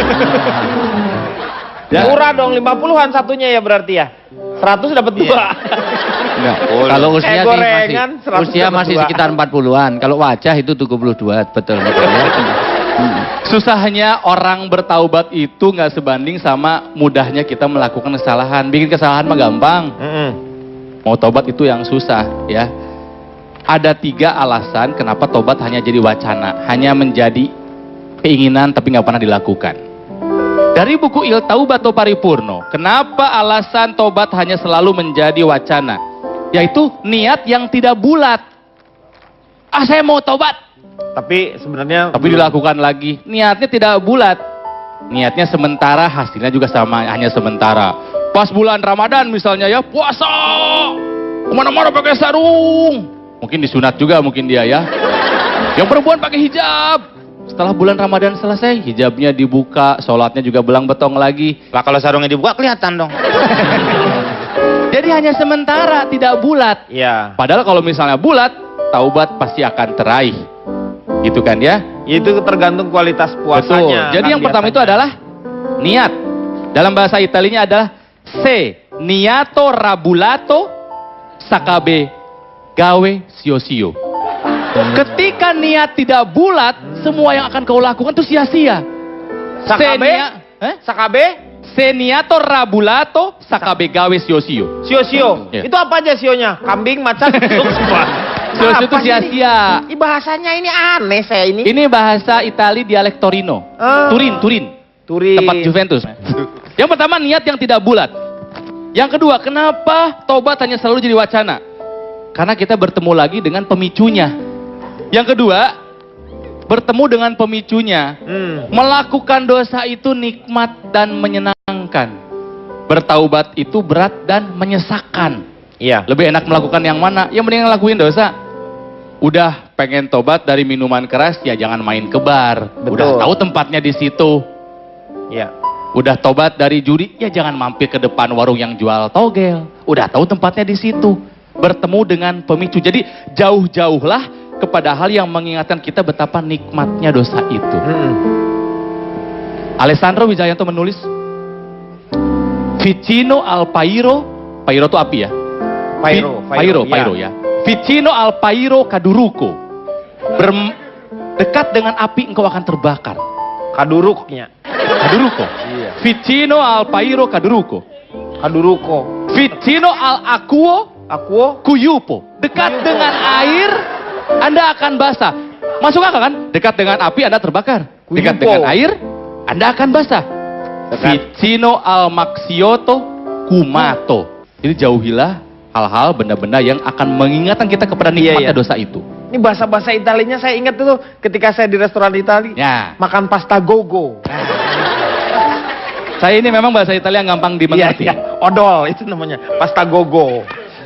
Ya. Murah dong, 50-an satunya ya berarti ya. 100 dapat 2. Enggak. Kalau usia Kayak sih gorengan, masih, 100 usia dapat masih 2. sekitar 40-an. Kalau wajah itu 72, betul ya. Susahnya orang bertaubat itu nggak sebanding sama mudahnya kita melakukan kesalahan. Bikin kesalahan mah gampang. Mau tobat itu yang susah ya. Ada 3 alasan kenapa tobat hanya jadi wacana, hanya menjadi keinginan tapi nggak pernah dilakukan. Dari buku Il Taubato Paripurno, kenapa alasan tobat hanya selalu menjadi wacana? Yaitu niat yang tidak bulat. Ah, saya mau tobat. Tapi sebenarnya Tapi dilakukan lagi. Niatnya tidak bulat. Niatnya sementara, hasilnya juga sama, hanya sementara. Pas bulan Ramadan misalnya ya, puasa. Kemana-mana pakai sarung. Mungkin disunat juga mungkin dia ya. Yang perempuan pakai hijab. Setelah bulan Ramadan selesai, hijabnya dibuka, sholatnya juga belang betong lagi. Lah kalau sarungnya dibuka kelihatan dong. Jadi hanya sementara, tidak bulat. Iya. Padahal kalau misalnya bulat, taubat pasti akan teraih. Gitu kan ya? Itu tergantung kualitas Betul. puasanya. Jadi kan yang pertama itu biasanya. adalah niat. Dalam bahasa Italinya adalah se niato rabulato sakabe gawe sio-sio. Ketika niat tidak bulat, semua yang akan kau lakukan itu sia-sia. Sakabe? Sakabe? Se niato rabulato sakabe gawe sio-sio. Sio-sio. Iya. Itu apa aja sionya? Kambing, macan, semua. Sio-sio itu Apa sih sia-sia. ini? Bahasanya ini aneh saya ini. Ini bahasa Itali dialek Torino. Turin. Turin. Tempat Juventus. Yang pertama niat yang tidak bulat. Yang kedua, kenapa tobat hanya selalu jadi wacana? Karena kita bertemu lagi dengan pemicunya. Yang kedua, bertemu dengan pemicunya. Melakukan dosa itu nikmat dan menyenangkan. Bertaubat itu berat dan menyesakan. Iya. Lebih enak melakukan yang mana? Yang mending ngelakuin dosa. Udah pengen tobat dari minuman keras, ya jangan main ke bar. Betul. Udah tahu tempatnya di situ. Iya. Udah tobat dari judi, ya jangan mampir ke depan warung yang jual togel. Udah tahu tempatnya di situ. Bertemu dengan pemicu. Jadi jauh-jauhlah kepada hal yang mengingatkan kita betapa nikmatnya dosa itu. Alessandro Wijayanto menulis, Vicino al Pairo, Pairo itu api ya? Pairo ya. Vicino al Pairo Kaduruko. Dekat dengan api engkau akan terbakar. Kaduruknya. Kaduruko. Iya. Vicino al Pairo Kaduruko. Kaduruko. Vicino al Aquo Aku Kuyupo. Dekat dengan air, Anda akan basah. Masuk akal kan? Dekat dengan api, Anda terbakar. Dekat Kuyupo. dengan air, Anda akan basah. Vicino al Maxioto Kumato. Jadi jauhilah hal-hal, benda-benda yang akan mengingatkan kita kepada nikmatnya Iya. dosa itu. Ini bahasa-bahasa Italinya saya ingat tuh ketika saya di restoran Itali. Ya. Makan pasta gogo. Saya ini memang bahasa Italia yang gampang dimengerti. Iya. Odol itu namanya. Pasta gogo.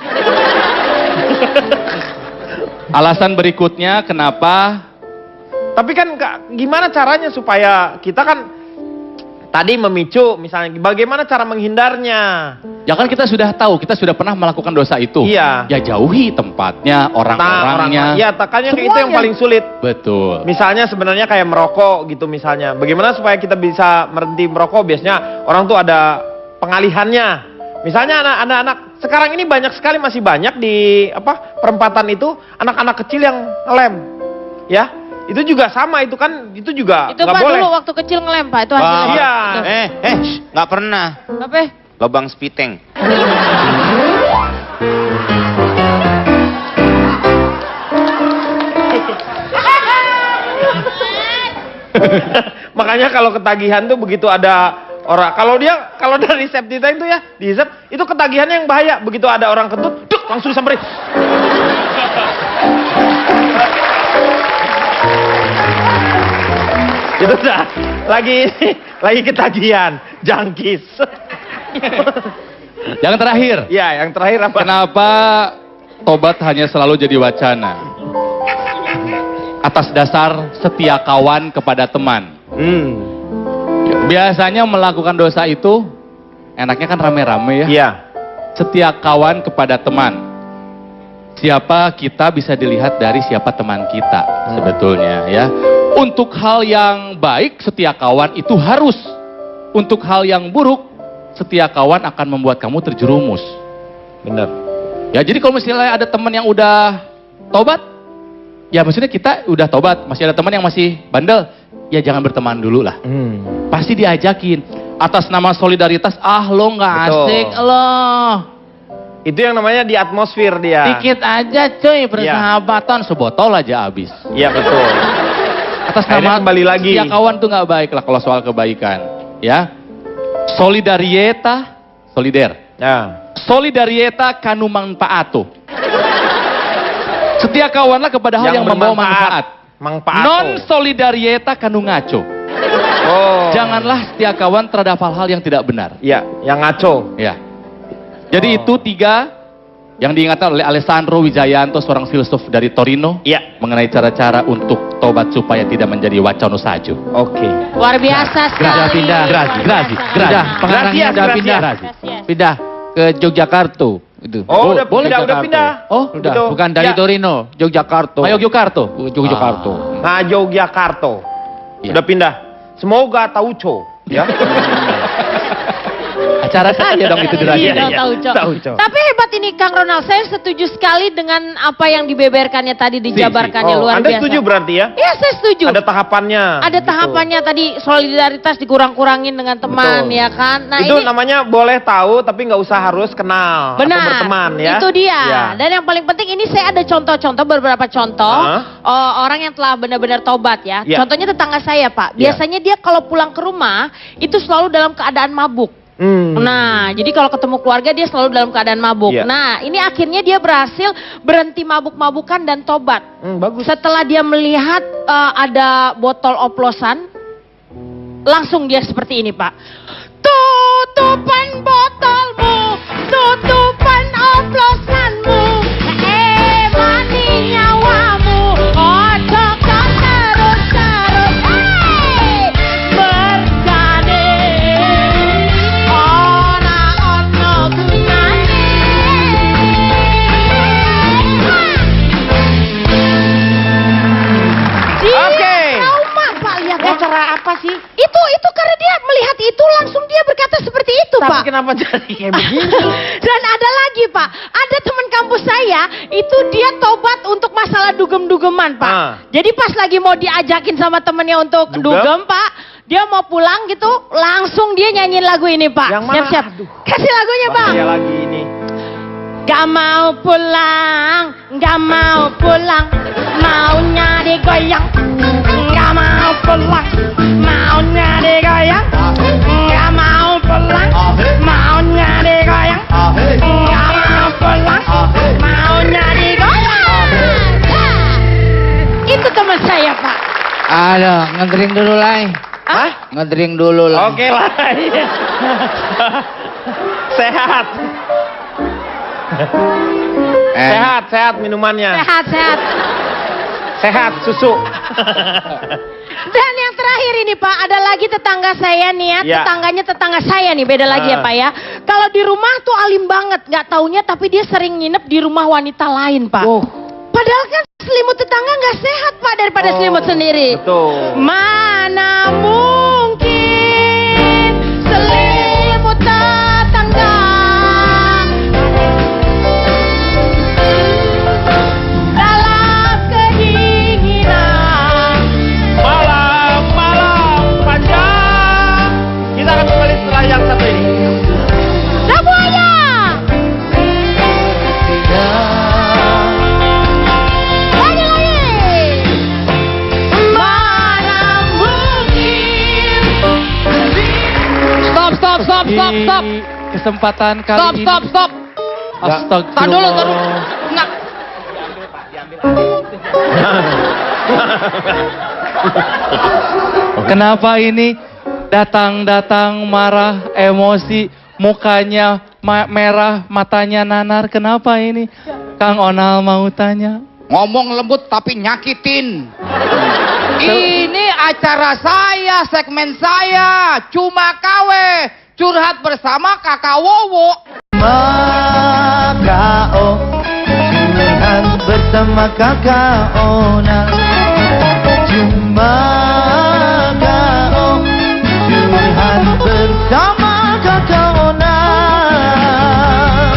Alasan berikutnya kenapa Tapi kan gimana caranya supaya kita kan tadi memicu misalnya bagaimana cara menghindarnya? ya kan kita sudah tahu, kita sudah pernah melakukan dosa itu. Iya. Ya jauhi tempatnya, orang-orangnya. Iya, takkannya itu yang paling sulit. Betul. Misalnya sebenarnya kayak merokok gitu misalnya. Bagaimana supaya kita bisa berhenti merokok? Biasanya orang tuh ada pengalihannya. Misalnya anak-anak sekarang ini banyak sekali, masih banyak di perempatan itu anak-anak kecil yang ngelem. Ya. Itu juga sama, itu kan itu juga Itu nggak Pak boleh. dulu waktu kecil ngelem Pak, itu hasilnya. Iya. Nggak pernah. Apa? Lobang spiteng. Makanya kalau ketagihan tuh begitu ada orang, kalau dari septita itu ya dihisap, itu ketagihannya yang bahaya. Begitu ada orang kentut, duk, langsung samperin. Itu dah. Lagi ketagihan, jangkis. Yang terakhir, Ya, yang terakhir apa? kenapa tobat hanya selalu jadi wacana? Atas dasar setia kawan kepada teman. Biasanya melakukan dosa itu enaknya kan rame-rame ya. Iya. Setia kawan kepada teman. Siapa kita bisa dilihat dari siapa teman kita sebetulnya ya. Untuk hal yang baik setia kawan itu harus. Untuk hal yang buruk setia kawan akan membuat kamu terjerumus. Benar. Ya jadi kalau misalnya ada teman yang udah tobat, ya maksudnya kita udah tobat, masih ada teman yang masih bandel, ya jangan berteman dulu lah. Pasti diajakin atas nama solidaritas, lo nggak Betul. asik lo. Itu yang namanya di atmosfer dia. Dikit aja cuy, persahabatan sebotol aja habis. Iya betul. Atas Akhirnya nama kembali lagi. ya kawan tuh nggak baik lah kalau soal kebaikan, ya. Solidarieta, solider. Ya. Solidarieta kanu manfaatu. Setia kawanlah kepada hal yang membawa manfaat. Manfaat. Non solidarieta kanu ngaco. Oh. Janganlah setia kawan terhadap hal-hal yang tidak benar. Ya, yang ngaco. Ya. Jadi itu 3 yang diingatkan oleh Alessandro Wijayanto, seorang filsuf dari Torino, Iya. mengenai cara-cara untuk tobat supaya tidak menjadi wacana saja. Oke. Luar biasa sekali. Pengarangnya udah pindah. Gracias. Pindah ke Yogyakarta. Itu. Oh, udah boleh pindah, udah Jakarta. pindah. Oh, udah. Gitu. Bukan dari Ya. Torino, Yogyakarta. Yogyakarta. Yogyakarta. Nah, Yogyakarta. Iya. Udah pindah. Semoga tauco. Ya. Acara saya dong itu di radio. Iya, tahu, Cok. Tahu, Cok. Tapi hebat ini Kang Ronald, saya setuju sekali dengan apa yang dibeberkannya tadi, dijabarkannya Oh, luar Anda biasa. setuju berarti ya? Iya, saya setuju. Ada tahapannya. Ada Gitu. tahapannya tadi, solidaritas dikurang-kurangin dengan teman, Betul. ya kan? Nah, Itu ini namanya boleh tahu tapi nggak usah harus kenal benar. atau berteman ya. Itu dia. Ya. Dan yang paling penting ini saya ada contoh-contoh, beberapa contoh orang yang telah benar-benar tobat ya. Ya. Contohnya tetangga saya, Pak. Ya. Biasanya dia kalau pulang ke rumah itu selalu dalam keadaan mabuk. Nah, jadi kalau ketemu keluarga dia selalu dalam keadaan mabuk. Iya. Nah, ini akhirnya dia berhasil berhenti mabuk-mabukan dan tobat. Bagus. Setelah dia melihat ada botol oplosan, langsung dia seperti ini, Pak. Tutupan botolmu, tutupan oplosanmu, mati nyawamu, ojo kau terus-terus, bergane, ora ono gunane. Oke. Trauma, Pak, lihat acara apa sih? Itu karena dia melihat itu langsung dia berkata seperti itu, Tapi Pak. kenapa jadi kayak begini? Dan ada lagi, Pak. Ada teman kampus saya, itu dia tobat untuk masalah dugem-dugeman, Pak. Jadi pas lagi mau diajakin sama temennya untuk dugem, Pak. Dia mau pulang gitu, langsung dia nyanyiin lagu ini, Pak. Yang mana? Siap-siap. Aduh. Kasih lagunya, Bang. Bahaya lagi ini. Gak mau pulang, gak mau pulang, maunya digoyang. Gak mau pulang, maunya digoyang. Gak mau pulang, maunya digoyang. Gak mau pulang, maunya digoyang. Itu teman saya, Pak. Aduh, ngedrink dulu lah. Hah? Ngedrink dulu lah. Oke lah. Sehat. Sehat minumannya. Sehat-sehat. Sehat susu. Dan yang terakhir ini Pak, ada lagi tetangga saya nih ya, Ya. tetangganya tetangga saya nih, beda lagi ya Pak ya. Kalau di rumah tuh alim banget, nggak taunya tapi dia sering nginep di rumah wanita lain Pak. Padahal kan selimut tetangga nggak sehat Pak daripada selimut sendiri. Betul. Mana mungkin selimut tetangga dalam kedinginan. Malam panjang. Kita akan kembali setelah yang satu ini. Semuanya. Lagi. Mana mungkin. Stop. Kesempatan kali ini. Stop. Astagfirullah. Tahan dulu. Enggak. Kenapa ini datang-datang marah, emosi, mukanya merah, matanya nanar. Kenapa ini? Kang Onal mau tanya. Ngomong lembut tapi nyakitin. Ini acara saya, segmen saya. Cuma KW, curhat bersama Kakak Wowo. Makao curhat bersama Kakak Onal. Cuma kau curhat bersama Kakak Onal.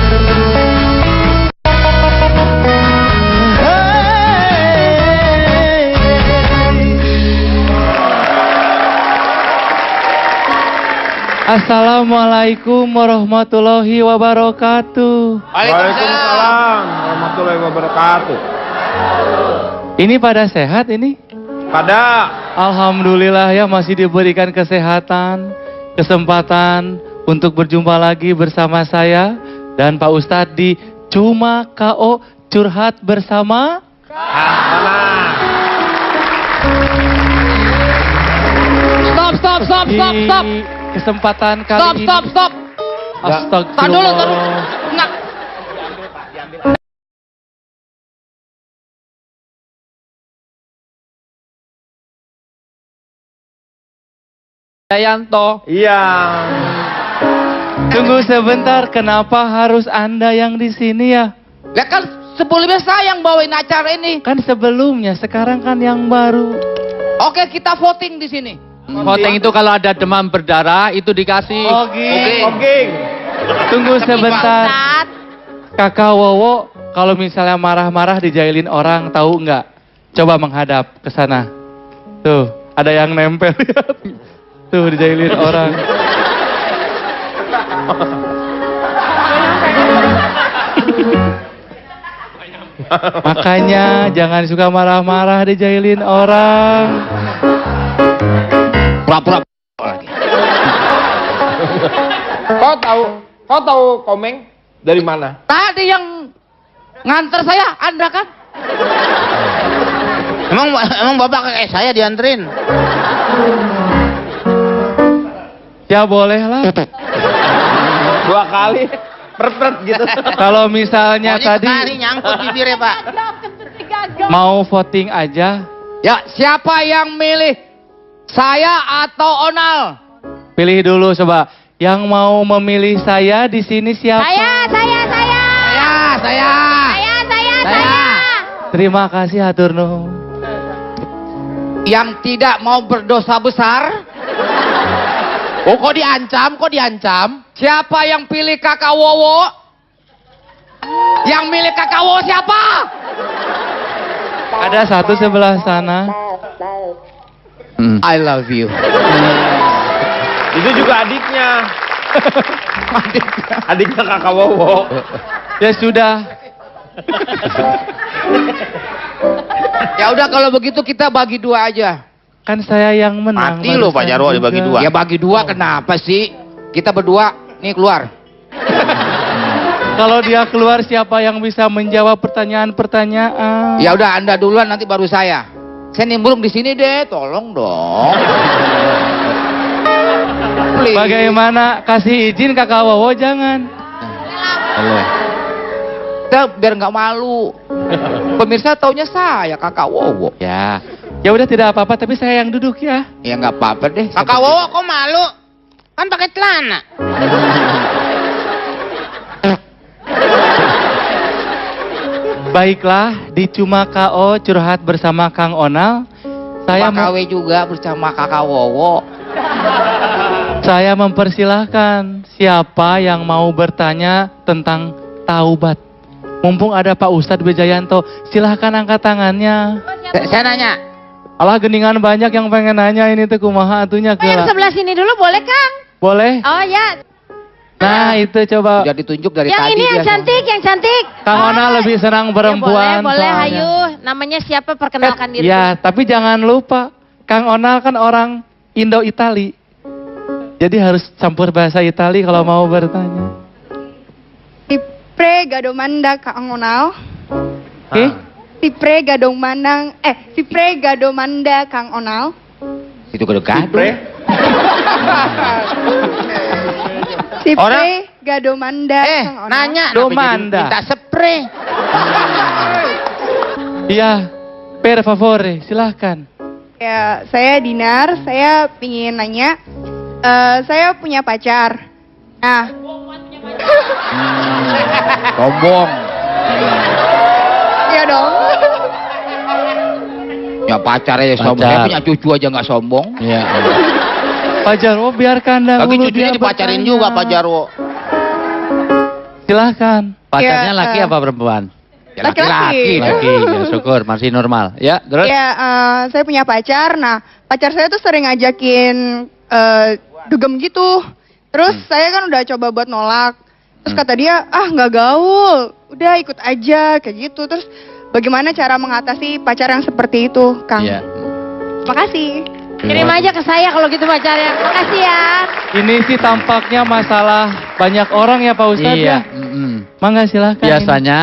Assalamualaikum warahmatullahi wabarakatuh. Waalaikumsalam warahmatullahi wabarakatuh. Ini pada sehat ini? Pada. Alhamdulillah ya, masih diberikan kesehatan, kesempatan untuk berjumpa lagi bersama saya dan Pak Ustadz di Cuma KO Curhat Bersama. Stop. Di kesempatan kali ini. Stop. Astagfirullah. Tar dulu. Enggak. Yanto. Iya. Tunggu sebentar, kenapa harus Anda yang di sini ya? Ya kan sebelumnya saya yang bawain acara ini. Kan sebelumnya, sekarang kan yang baru. Oke, kita voting di sini. Voting itu kalau ada demam berdarah itu dikasih. Oke. Tunggu sebentar. Ustad. Kakak Wowo, kalau misalnya marah-marah dijailin orang, tahu nggak? Coba menghadap ke sana. Tuh, ada yang nempel. Tuh, dijailin orang. Makanya jangan suka marah-marah dijailin orang. Pura-pura. Kau tahu Komeng dari mana? Tadi yang nganter saya, Anda kan? Emang bapak kayak saya dianterin? Ya bolehlah. 2 kali. Pret gitu. Kalau misalnya tadi Sekali nyangkut bibirnya pak. mau voting aja, Ya, siapa yang milih? Saya atau Onal? pilih dulu coba. Yang mau memilih saya di sini siapa? Saya. Terima kasih hatur nuhun. Yang tidak mau berdosa besar? Oh, kok diancam? Siapa yang pilih Kakak Wowo? Yang milih Kakak Wowo siapa? Ada satu sebelah sana. I love you. Itu juga adiknya. Adiknya Kakak Wowo. Ya sudah. Ya udah kalau begitu kita bagi 2 aja. Kan saya yang menang. Mati lo Pak Jarwo dibagi 2. Ya bagi 2 kenapa sih? Kita berdua nih keluar. Kalau dia keluar siapa yang bisa menjawab pertanyaan-pertanyaan? Ya udah Anda duluan nanti baru saya. Saya nimbrung di sini deh, tolong dong. Please. Bagaimana? Kasih izin Kakak Wowo jangan. Kita biar nggak malu. Pemirsa taunya saya Kakak Wowo. Ya udah tidak apa-apa, tapi saya yang duduk ya. Ya nggak apa-apa deh. Kakak Wowo kok malu? Kan pakai celana. Baiklah, di Cuma KO Curhat Bersama Kang Onal. Saya KW juga bersama Kakak Wowo. Saya mempersilahkan siapa yang mau bertanya tentang taubat. Mumpung ada Pak Ustadz Wijayanto, silahkan angkat tangannya. Saya nanya. Alah geningan banyak yang pengen nanya ini tuh kumaha atunya Yang sebelah sini dulu boleh Kang? Boleh? Oh ya. Nah itu coba. Udah ditunjuk dari Yang tadi. ini yang dia. cantik, yang cantik. Kang Onal lebih senang perempuan. Ya, boleh, soalnya. hayu. Namanya siapa? Perkenalkan diri. Ya, tapi jangan lupa Kang Onal kan orang Indo-Itali. Jadi harus campur bahasa Itali kalau mau bertanya. Ipre gadomanda Kang Onal. Oke? Sipre Gadong Mandang, Sipre Gadomanda Kang Onal. Itu gado-gado. Sipre Gadomanda Kang Onal. Nanya. Domanda. Minta spray. Iya, per favore, silahkan. Ya, saya Dinar, saya pingin nanya, saya punya pacar. Nah, Sombong. iya dong. Ya pacar aja sombong. Pacar. Saya punya cucu aja nggak sombong. Iya. Pak Jarwo, biarkan dahulu Lagi cucunya dia dipacarin bertanya. juga Pak Jarwo. Silahkan. Pacarnya Ya, laki apa perempuan? Ya, Laki-laki. Laki, ya syukur, masih normal. Ya, terus? Ya, saya punya pacar. Nah, pacar saya tuh sering ngajakin dugem gitu. Terus saya kan udah coba buat nolak. Terus kata dia, nggak gaul. Udah ikut aja kayak gitu. Terus bagaimana cara mengatasi pacar yang seperti itu, Kang? Iya. Makasih. Kirim aja ke saya kalau gitu pacarnya. Makasih ya. Ini sih tampaknya masalah banyak orang ya Pak Ustadz Iya. ya. Mangga silahkan. Biasanya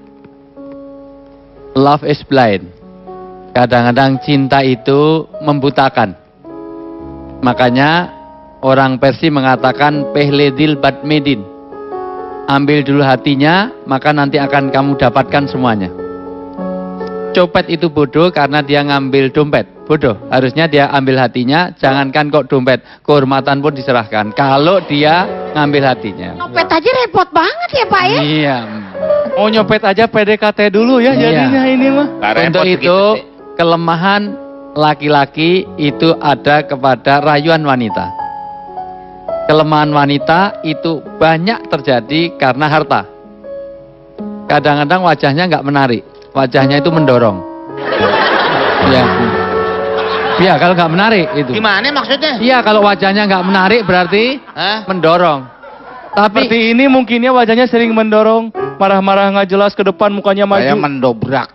love is blind. Kadang-kadang cinta itu membutakan. Makanya orang Persia mengatakan pehledil badmedin. Ambil dulu hatinya, maka nanti akan kamu dapatkan semuanya. Copet itu bodoh karena dia ngambil dompet. Bodoh. Harusnya dia ambil hatinya, jangankan kok dompet. Kehormatan pun diserahkan. Kalau dia ngambil hatinya. Nyopet aja repot banget ya Pak ya. Iya. Oh nyopet aja PDKT dulu ya Iya. jadinya ini mah. Untuk itu kelemahan laki-laki itu ada kepada rayuan wanita. Kelemahan wanita itu banyak terjadi karena harta. Kadang-kadang wajahnya nggak menarik, wajahnya itu mendorong. Iya. Iya kalau nggak menarik itu. Gimana maksudnya? Iya kalau wajahnya nggak menarik berarti Hah? mendorong. Tapi Seperti ini mungkinnya wajahnya sering mendorong, marah-marah nggak jelas ke depan mukanya maju. Saya mendobrak.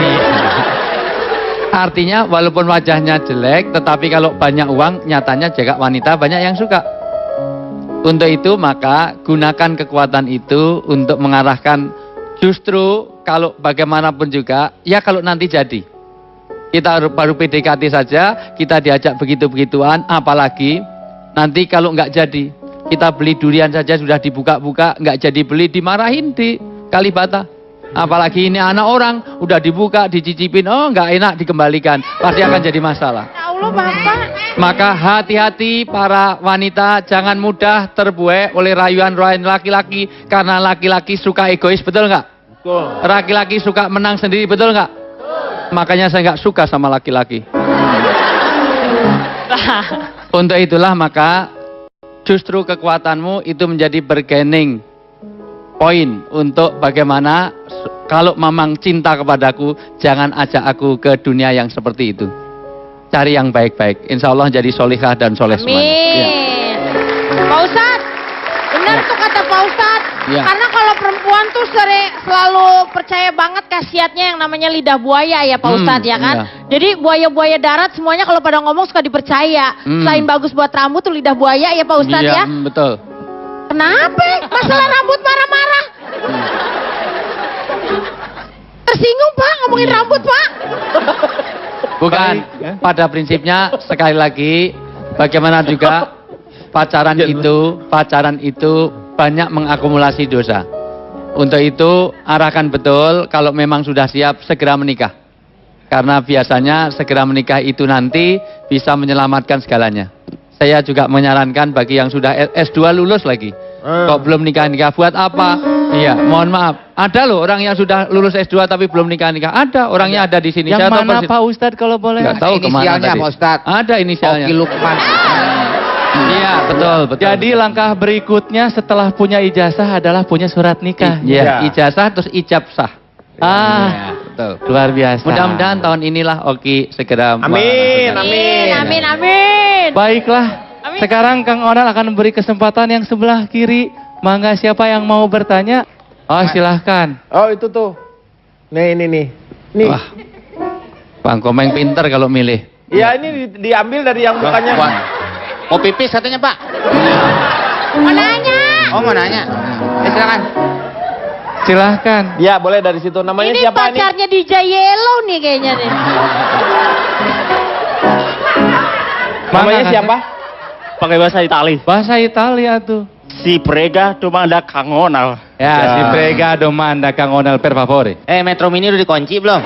artinya walaupun wajahnya jelek, tetapi kalau banyak uang, nyatanya juga wanita banyak yang suka. Untuk itu maka gunakan kekuatan itu untuk mengarahkan, justru kalau bagaimanapun juga, ya kalau nanti jadi. Kita baru PDKT saja, kita diajak begitu-begituan, apalagi nanti kalau nggak jadi. Kita beli durian saja sudah dibuka-buka, nggak jadi beli, dimarahin di Kalibata. Apalagi ini anak orang, udah dibuka, dicicipin, oh nggak enak, dikembalikan. Pasti akan jadi masalah. Ya Allah Bapak. Maka hati-hati para wanita, jangan mudah terbuai oleh rayuan-rayuan laki-laki. Karena laki-laki suka egois, betul nggak? Laki-laki suka menang sendiri, betul nggak? Makanya saya nggak suka sama laki-laki. Untuk itulah maka justru kekuatanmu itu menjadi bargaining point untuk bagaimana kalau memang cinta kepadaku, jangan ajak aku ke dunia yang seperti itu. Cari yang baik-baik. Insya Allah jadi solihah dan soleh semuanya. Ya. Pak Ustadz, benar tuh kata Pak Ustadz. Ya. Karena kalau perempuan tuh selalu percaya banget khasiatnya yang namanya lidah buaya ya Pak Ustadz ya kan. iya. Jadi buaya-buaya darat semuanya kalau pada ngomong suka dipercaya. Selain bagus buat rambut tuh lidah buaya ya Pak Ustadz Iya, ya. betul. Kenapa? Masalah rambut marah-marah. Tersinggung Pak ngomongin rambut Pak. Bukan. Pada prinsipnya sekali lagi bagaimana juga pacaran itu banyak mengakumulasi dosa. Untuk itu arahkan betul kalau memang sudah siap segera menikah. Karena biasanya segera menikah itu nanti bisa menyelamatkan segalanya. Saya juga menyarankan bagi yang sudah S2 lulus lagi. Kok belum nikah-nikah buat apa? Iya, mohon maaf. Ada loh orang yang sudah lulus S2 tapi belum nikah-nikah. Ada, orangnya ada di sini. Yang Saya tahu mana persis. Pak Ustadz kalau boleh? Nggak tahu kemana Inisialnya tadi. Pak Ustadz. Ada inisialnya. Oki Lukman. Iya, betul. Jadi langkah berikutnya setelah punya ijazah adalah punya surat nikah. Iya, ijazah terus ijab sah. Ah, Betul. luar biasa. Mudah-mudahan tahun inilah Oki segera. Amin, amin. Amin, amin. Baiklah. Sekarang Kang Onal akan memberi kesempatan yang sebelah kiri. Mangga siapa yang mau bertanya? Oh, silahkan. Oh itu tuh. Nih, ini nih. Nih. Wah. Bang Komeng pinter kalau milih. Ya ini diambil dari yang bukannya. Mau pipis katanya Pak. Mau nanya. Oh mau nanya. Silakan. Silahkan. Ya, boleh dari situ. Namanya Ini siapa ini? pacarnya DJ Yellow nih kayaknya nih. Namanya Mana, siapa? Pakai bahasa Itali. Bahasa Italia tuh. Si prega domanda kangonal. Ya, si prega domanda Kang Onal per favore. Metro Mini udah dikunci belum?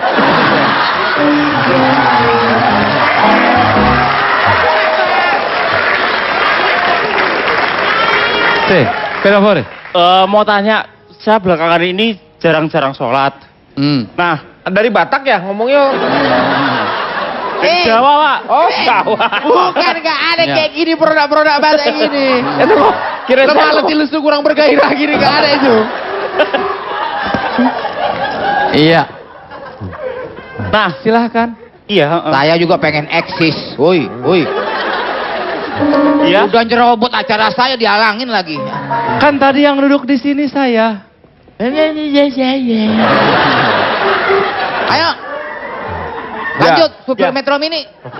Sì, per favore. Mau tanya, saya belakangan ini jarang-jarang sholat. Nah, Dari Batak ya ngomongnya? Jawa, Pak. Oh, Jawa. Bukan, nggak ada kayak gini produk-produk Batak gini. Itu kok kira Lemah letih lesu kurang bergairah gini, nggak ada itu. Iya. Nah, Silahkan. iya. Saya juga pengen eksis. Woi. Iya. Udah nyerobot acara saya dihalangin lagi. Kan tadi yang duduk di sini saya. Ayo. Lanjut, supir Metro Mini.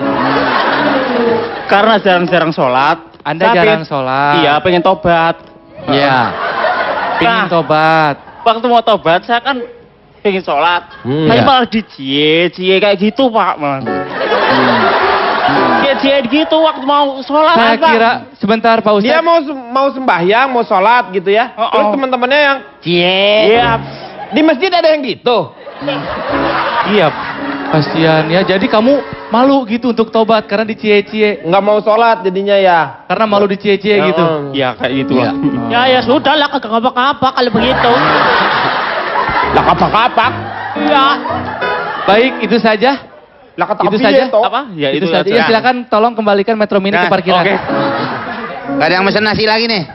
Karena jarang-jarang sholat. Anda saya jarang pengen- sholat. Iya, pengen tobat. Iya. Pingin Nah. tobat. Waktu mau tobat, saya kan pengen sholat. Saya Iya. malah dicie kayak gitu, Pak. Kayak gitu waktu mau sholat. Saya Pak. kira sebentar Pak Dia Ustadz. mau sembahyang, mau sholat gitu ya. Oh, Terus oh. teman-temannya yang Iya. di masjid ada yang gitu. Iya. Kasihan ya. Jadi kamu malu gitu untuk tobat karena dicie-cie. Nggak mau sholat jadinya ya. Karena malu dicie-cie gitu. Iya, kayak gitu. Iya. Ya sudah lah, kagak ngapa-ngapa kalau begitu. Lah kapak-kapak. Iya. Baik, itu saja. Lah kata Itu piye saja? toh? Apa? Ya itu itu saja. Ya, silakan tolong kembalikan Metro Mini ke parkiran. Oke. Gak ada yang mesen nasi lagi nih.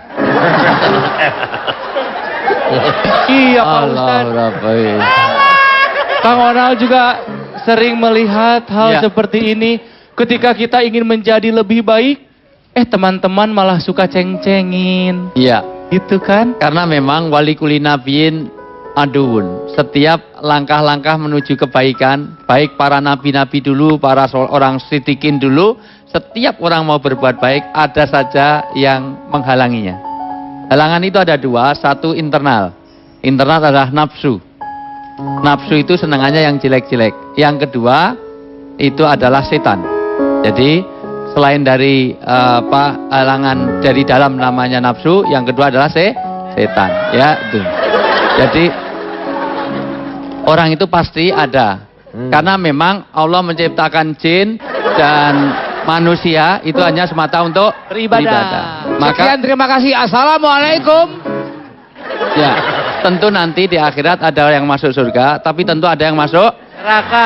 Iya Pak Ustadz. Kang Onal juga sering melihat hal Ya. seperti ini. Ketika kita ingin menjadi lebih baik, teman-teman malah suka ceng-cengin. Iya. Gitu kan? Karena memang wali kuli nabiin aduun. Setiap langkah-langkah menuju kebaikan, baik para nabi-nabi dulu, para orang siddiqin dulu, setiap orang mau berbuat baik, ada saja yang menghalanginya. Halangan itu ada dua, satu internal. Internal adalah nafsu. Nafsu itu senangannya yang jelek-jelek. Yang kedua, itu adalah setan. Jadi, selain dari halangan dari dalam namanya nafsu, yang kedua adalah setan. Ya, itu. Jadi orang itu pasti ada. Karena memang Allah menciptakan jin dan manusia itu hanya semata untuk beribadah. Maka Sekian, terima kasih. Assalamualaikum. ya, tentu nanti di akhirat ada yang masuk surga, tapi tentu ada yang masuk neraka.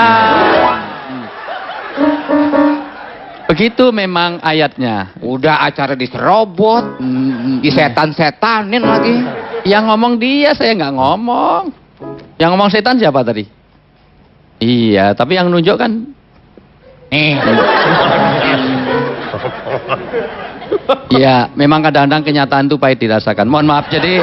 Begitu memang ayatnya. Udah acara diserobot, disetan-setanin lagi. Yang ngomong dia, saya nggak ngomong. Yang ngomong setan siapa tadi? Iya, tapi yang nunjuk kan. Iya, memang kadang-kadang kenyataan itu pahit dirasakan. Mohon maaf, jadi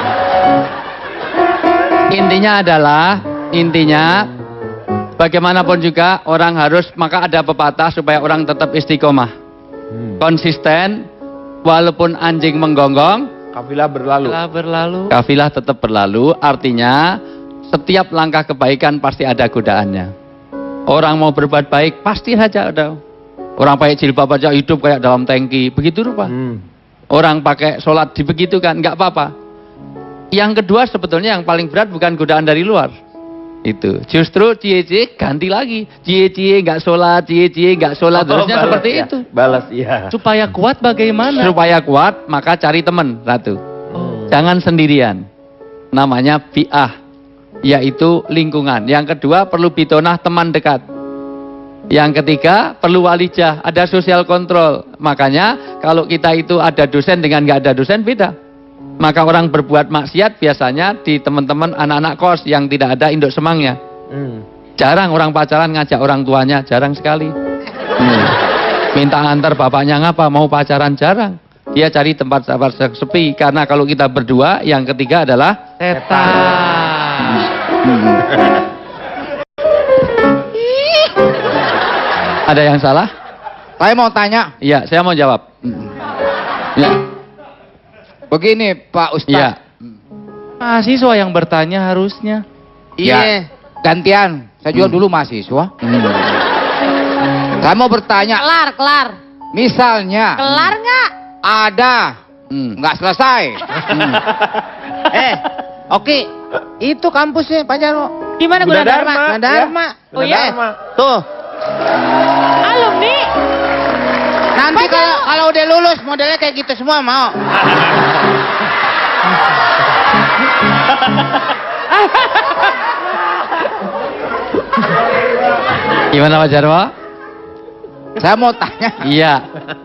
intinya bagaimanapun juga orang harus, maka ada pepatah supaya orang tetap istiqomah, konsisten, walaupun anjing menggonggong, Kafilah berlalu. kafilah tetap berlalu. Artinya setiap langkah kebaikan pasti ada godaannya. Orang mau berbuat baik pasti saja ada. Orang pakai jilbab aja hidup kayak dalam tangki, begitu rupa. Orang pakai sholat dibegitukan, nggak apa-apa. Yang kedua sebetulnya yang paling berat bukan godaan dari luar. Itu justru cie-cie ganti lagi. Cie-cie nggak sholat, cie-cie nggak sholat. Terusnya seperti itu. Balas, iya. Supaya kuat bagaimana? Supaya kuat, maka cari teman, Ratu. Jangan sendirian. Namanya bi'ah, yaitu lingkungan. Yang kedua, perlu bitonah, teman dekat. Yang ketiga, perlu walijah, ada sosial kontrol. Makanya, kalau kita itu ada dosen dengan nggak ada dosen, beda. Maka orang berbuat maksiat biasanya di teman-teman anak-anak kos yang tidak ada induk semangnya. Jarang orang pacaran ngajak orang tuanya, jarang sekali. Minta antar bapaknya ngapa, mau pacaran jarang. Dia cari tempat sepi, karena kalau kita berdua, yang ketiga adalah setan. Ada yang salah? Saya mau tanya, Iya, saya mau jawab. Ya, begini Pak Ustadz. iya. Mahasiswa yang bertanya harusnya. Iya. Gantian. Saya juga dulu mahasiswa. Saya mau bertanya. Kelar. Misalnya. Kelar nggak? Ada. Nggak selesai. Oke. Itu kampusnya Pak Jarwo. Di mana Gunadarma? Gunadarma. Oh iya. Tuh. Alumni. Nanti kalau udah lulus modelnya kayak gitu semua mau. Gimana Pak Jarwo? Saya mau tanya. Iya.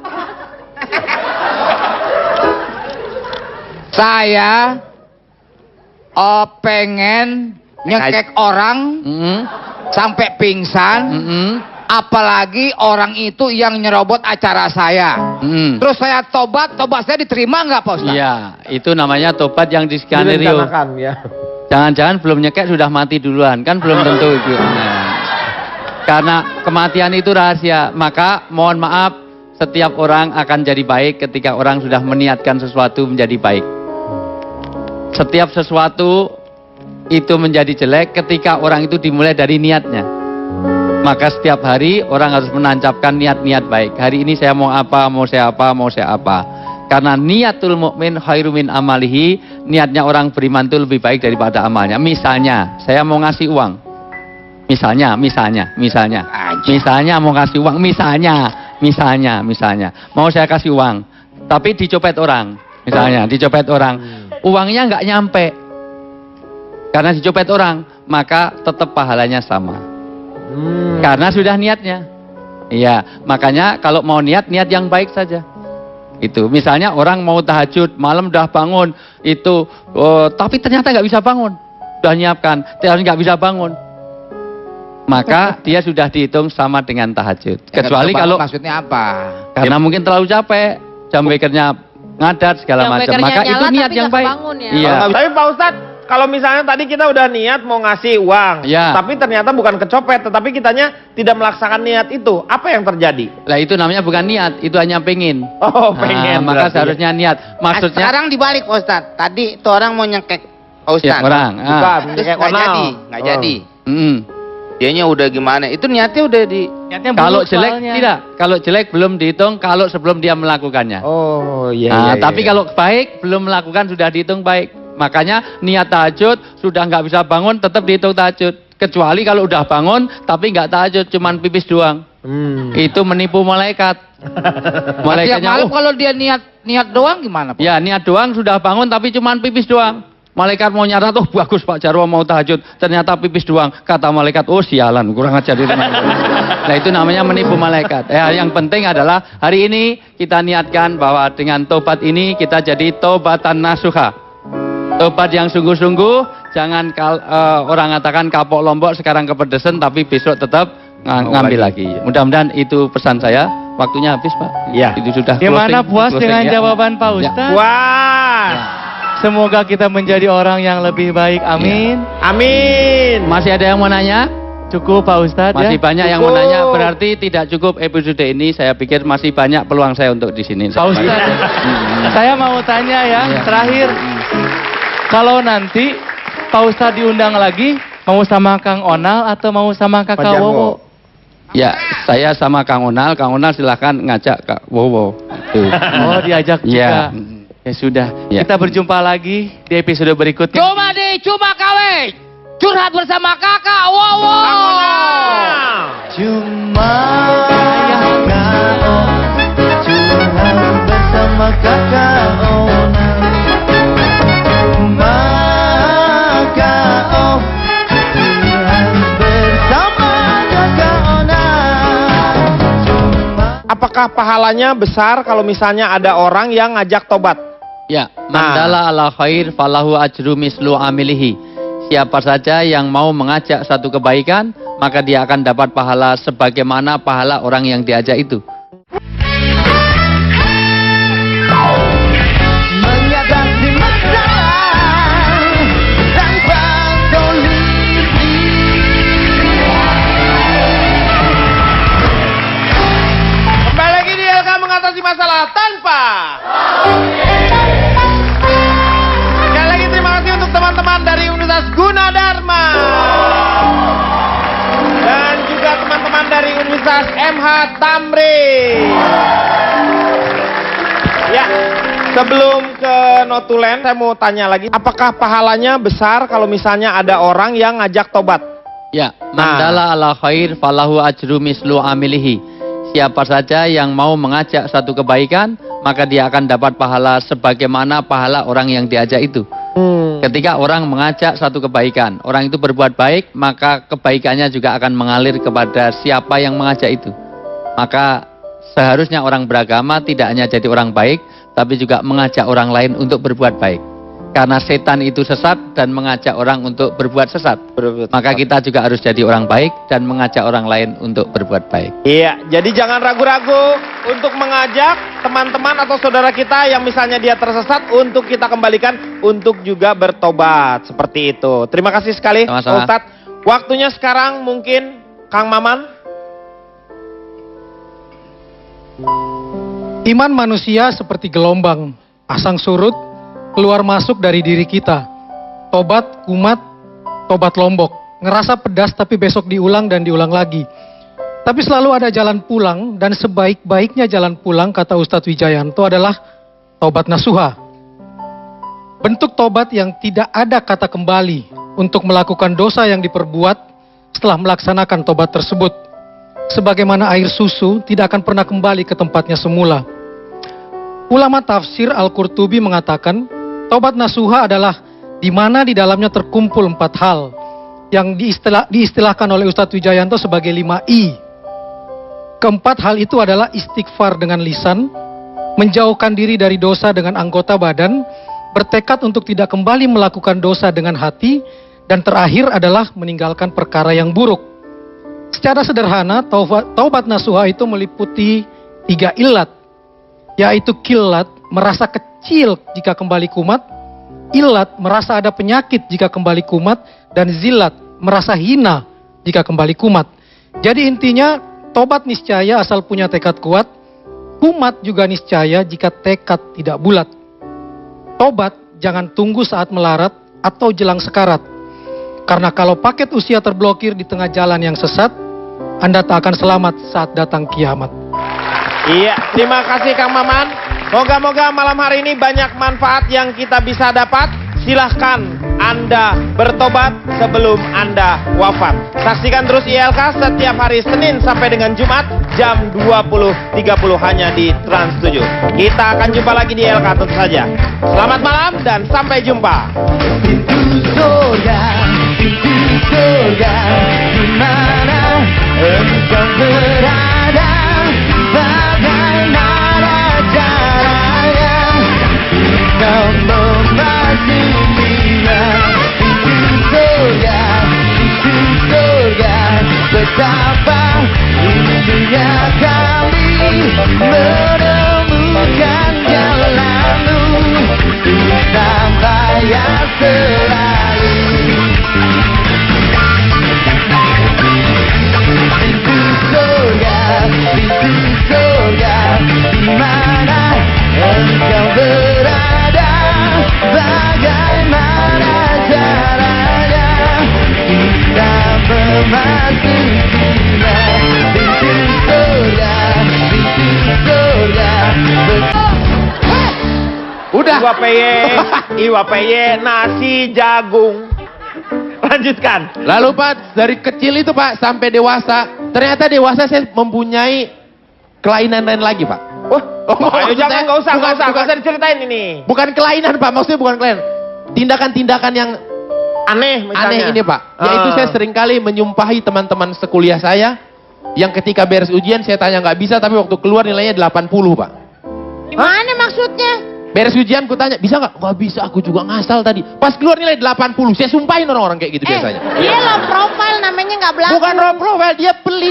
Saya pengen nyekek orang sampai pingsan. Apalagi orang itu yang nyerobot acara saya. Terus saya tobat saya diterima nggak Pak Ustaz? Iya, itu namanya tobat yang diskenario. Direncanakan, ya. Jangan-jangan belum nyekek sudah mati duluan, kan belum tentu itu. Karena kematian itu rahasia, maka mohon maaf, setiap orang akan jadi baik ketika orang sudah meniatkan sesuatu menjadi baik. Setiap sesuatu itu menjadi jelek ketika orang itu dimulai dari niatnya. Maka setiap hari orang harus menancapkan niat-niat baik. Hari ini saya mau apa, mau saya apa, mau saya apa. Karena niatul mukmin khairu min amalihi, niatnya orang beriman itu lebih baik daripada amalnya. Misalnya, saya mau ngasih uang. Misalnya mau kasih uang, misalnya mau saya kasih uang, tapi dicopet orang, dicopet orang, uangnya nggak nyampe, karena dicopet orang, maka tetap pahalanya sama, karena sudah niatnya. Iya, makanya kalau mau niat yang baik saja. Itu, misalnya orang mau tahajud, malam udah bangun, itu, tapi ternyata nggak bisa bangun, udah nyiapkan, ternyata nggak bisa bangun. Maka dia sudah dihitung sama dengan tahajud. Kecuali kalau maksudnya apa? Karena mungkin terlalu capek, jam bekernya ngadat segala macam. Maka itu niat yang baik. Iya. Tapi Pak Ustadz, kalau misalnya tadi kita udah niat mau ngasih uang, tapi ternyata bukan kecopet, tetapi kitanya tidak melaksanakan niat itu, apa yang terjadi? Lah itu namanya bukan niat, itu hanya pengen. Oh, pengen. Maka seharusnya niat. Maksudnya sekarang dibalik Pak Ustadz. Tadi itu orang mau nyekek Pak Ustadz. Orang. Bukan, Terus nggak jadi. Dianya udah gimana? Itu niatnya udah di. Kalau jelek tidak, kalau jelek belum dihitung kalau sebelum dia melakukannya. Oh iya. Tapi kalau baik belum melakukan sudah dihitung baik. Makanya niat tahajud sudah nggak bisa bangun tetap dihitung tahajud. Kecuali kalau udah bangun tapi nggak tahajud cuman pipis doang. Itu menipu malaikat. Malaikatnya malam kalau dia niat doang gimana Pak? Ya niat doang sudah bangun tapi cuman pipis doang. Malaikat mau nyarat, oh bagus Pak Jarwo mau tahajud, ternyata pipis doang. Kata malaikat, oh sialan, kurang ajar. Nah itu namanya menipu malaikat. Yang penting adalah hari ini kita niatkan bahwa dengan tobat ini kita jadi tobatan nasuha. Tobat yang sungguh-sungguh, jangan orang katakan kapok lombok sekarang kepedesan tapi besok tetap ngambil lagi. Mudah-mudahan itu pesan saya. Waktunya habis Pak. Iya. Itu sudah Gimana puas dengan jawaban Pak Ustadz? Puas. Semoga kita menjadi orang yang lebih baik. Amin. Amin. Masih ada yang mau nanya? Cukup Pak Ustadz Masih banyak yang mau nanya, berarti tidak cukup episode ini. Saya pikir masih banyak peluang saya untuk di sini. Pak Ustadz, saya mau tanya ya, terakhir. Kalau nanti Pak Ustadz diundang lagi, mau sama Kang Onal atau mau sama Kakak Wowo? Ya, saya sama Kang Onal silahkan ngajak Kak Wowo. Oh, diajak juga. Ya sudah, kita berjumpa lagi di episode berikutnya. Cuma kawe, curhat bersama Kakak Wowo. Cuma kau curhat bersama Kakak Ona. Maka curhat bersama Kakak Ona. Apakah pahalanya besar kalau misalnya ada orang yang ngajak tobat? Ya, mandala ala khair falahu ajru mislu amilihi. Siapa saja yang mau mengajak satu kebaikan, maka dia akan dapat pahala sebagaimana pahala orang yang diajak itu. Mengatasi masalah tanpa solusi. Kembali lagi di LK mengatasi masalah tanpa. Sekali lagi terima kasih untuk teman-teman Ustaz MH Tamri. Ya, sebelum ke notulen, saya mau tanya lagi, apakah pahalanya besar kalau misalnya ada orang yang ngajak tobat? Ya, mandala ala khair falahu ajru mislu amilihi. Siapa saja yang mau mengajak satu kebaikan, maka dia akan dapat pahala sebagaimana pahala orang yang diajak itu. Ketika orang mengajak satu kebaikan, orang itu berbuat baik, maka kebaikannya juga akan mengalir kepada siapa yang mengajak itu. Maka seharusnya orang beragama tidak hanya jadi orang baik, tapi juga mengajak orang lain untuk berbuat baik. Karena setan itu sesat dan mengajak orang untuk berbuat sesat. Maka kita juga harus jadi orang baik dan mengajak orang lain untuk berbuat baik. Iya, jadi jangan ragu-ragu untuk mengajak teman-teman atau saudara kita yang misalnya dia tersesat untuk kita kembalikan untuk juga bertobat. Seperti itu. Terima kasih sekali Sama-sama. Ustadz. Waktunya sekarang mungkin Kang Maman. Iman manusia seperti gelombang, pasang surut, keluar masuk dari diri kita. Tobat, kumat, tobat lombok. Ngerasa pedas tapi besok diulang dan diulang lagi. Tapi selalu ada jalan pulang, dan sebaik-baiknya jalan pulang, kata Ustadz Wijayanto, adalah tobat nasuha. Bentuk tobat yang tidak ada kata kembali untuk melakukan dosa yang diperbuat setelah melaksanakan tobat tersebut. Sebagaimana air susu tidak akan pernah kembali ke tempatnya semula. Ulama tafsir Al-Qurtubi mengatakan, tobat nasuha adalah di mana di dalamnya terkumpul 4 hal yang diistilahkan oleh Ustadz Wijayanto sebagai 5I. Keempat hal itu adalah istighfar dengan lisan, menjauhkan diri dari dosa dengan anggota badan, bertekad untuk tidak kembali melakukan dosa dengan hati, dan terakhir adalah meninggalkan perkara yang buruk. Secara sederhana, taubat nasuha itu meliputi 3 ilat, yaitu kilat, merasa kecil jika kembali kumat, ilat, merasa ada penyakit jika kembali kumat, dan zilat, merasa hina jika kembali kumat. Jadi intinya, tobat niscaya asal punya tekad kuat, kumat juga niscaya jika tekad tidak bulat. Tobat jangan tunggu saat melarat atau jelang sekarat. Karena kalau paket usia terblokir di tengah jalan yang sesat, Anda tak akan selamat saat datang kiamat. Iya, terima kasih Kang Maman. Moga-moga malam hari ini banyak manfaat yang kita bisa dapat. Silahkan Anda bertobat sebelum Anda wafat. Saksikan terus ILK setiap hari Senin sampai dengan Jumat jam 20.30 hanya di Trans 7. Kita akan jumpa lagi di ILK tentu saja. Selamat malam dan sampai jumpa. surga, pintu surga, di mana engkau berada, bagaimana caranya engkau memasukinya. Pintu surga, betapa indahnya kami menemukan jalanmu, tak payah selalu. Pintu surga, di mana engkau berada, bagaimana caranya kita memasukinya. Pintu surga, Udah. Iwa peye, nasi jagung. Lanjutkan. Lalu Pak, dari kecil itu Pak sampai dewasa, ternyata dewasa saya mempunyai kelainan lain lagi Pak. Ayo jangan, nggak usah diceritain ini. Bukan kelainan Pak, maksudnya bukan kelainan. Tindakan-tindakan yang Aneh misalnya. aneh ini Pak. Yaitu saya seringkali menyumpahi teman-teman sekuliah saya, yang ketika beres ujian saya tanya nggak bisa, tapi waktu keluar nilainya 80 Pak. Gimana maksudnya? Beres ujian ku tanya, bisa nggak? Nggak bisa, aku juga ngasal tadi. Pas keluar nilai 80, saya sumpahin orang-orang kayak gitu biasanya. Dia low profile namanya nggak belagu. Bukan low profile, dia pelit.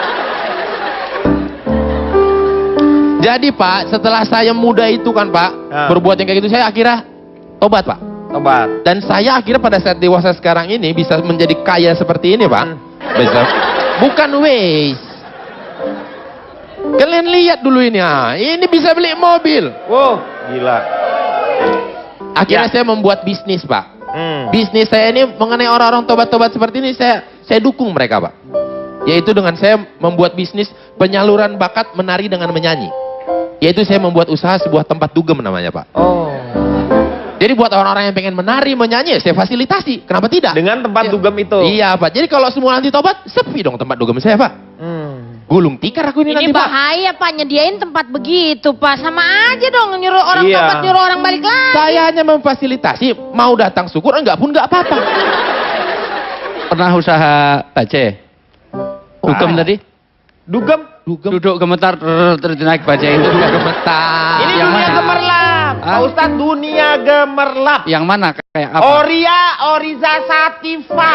Jadi Pak, setelah saya muda itu kan Pak, berbuat yang kayak gitu, saya akhirnya tobat Pak. Tobat. Dan saya akhirnya pada saat dewasa sekarang ini bisa menjadi kaya seperti ini Pak. Bisa. Bukan waste. Kalian lihat dulu ini, ini bisa beli mobil. Wow, gila. Akhirnya saya membuat bisnis Pak. Bisnis saya ini mengenai orang-orang tobat-tobat seperti ini, saya dukung mereka Pak. Yaitu dengan saya membuat bisnis penyaluran bakat menari dengan menyanyi. Yaitu saya membuat usaha sebuah tempat dugem namanya, Pak. Oh. Jadi buat orang-orang yang pengen menari, menyanyi, saya fasilitasi. Kenapa tidak? Dengan tempat dugem itu. Iya, Pak. Jadi kalau semua nanti tobat, sepi dong tempat dugem saya, Pak. Gulung tikar aku ini nanti, Pak. Bahaya Pak, nyediain tempat begitu Pak. Sama aja dong nyuruh orang Iya. tobat, nyuruh orang balik lagi. Saya hanya memfasilitasi, mau datang syukur, enggak pun enggak apa-apa. Pernah usaha bace? Dugem tadi? Dugem? Duduk gemetar, terus naik bace itu. Gemetar. Ini Yang dunia mana? gemerlap. Pak Ustadz, dunia gemerlap. Yang mana? Kayak apa? Oria Oriza Sativa.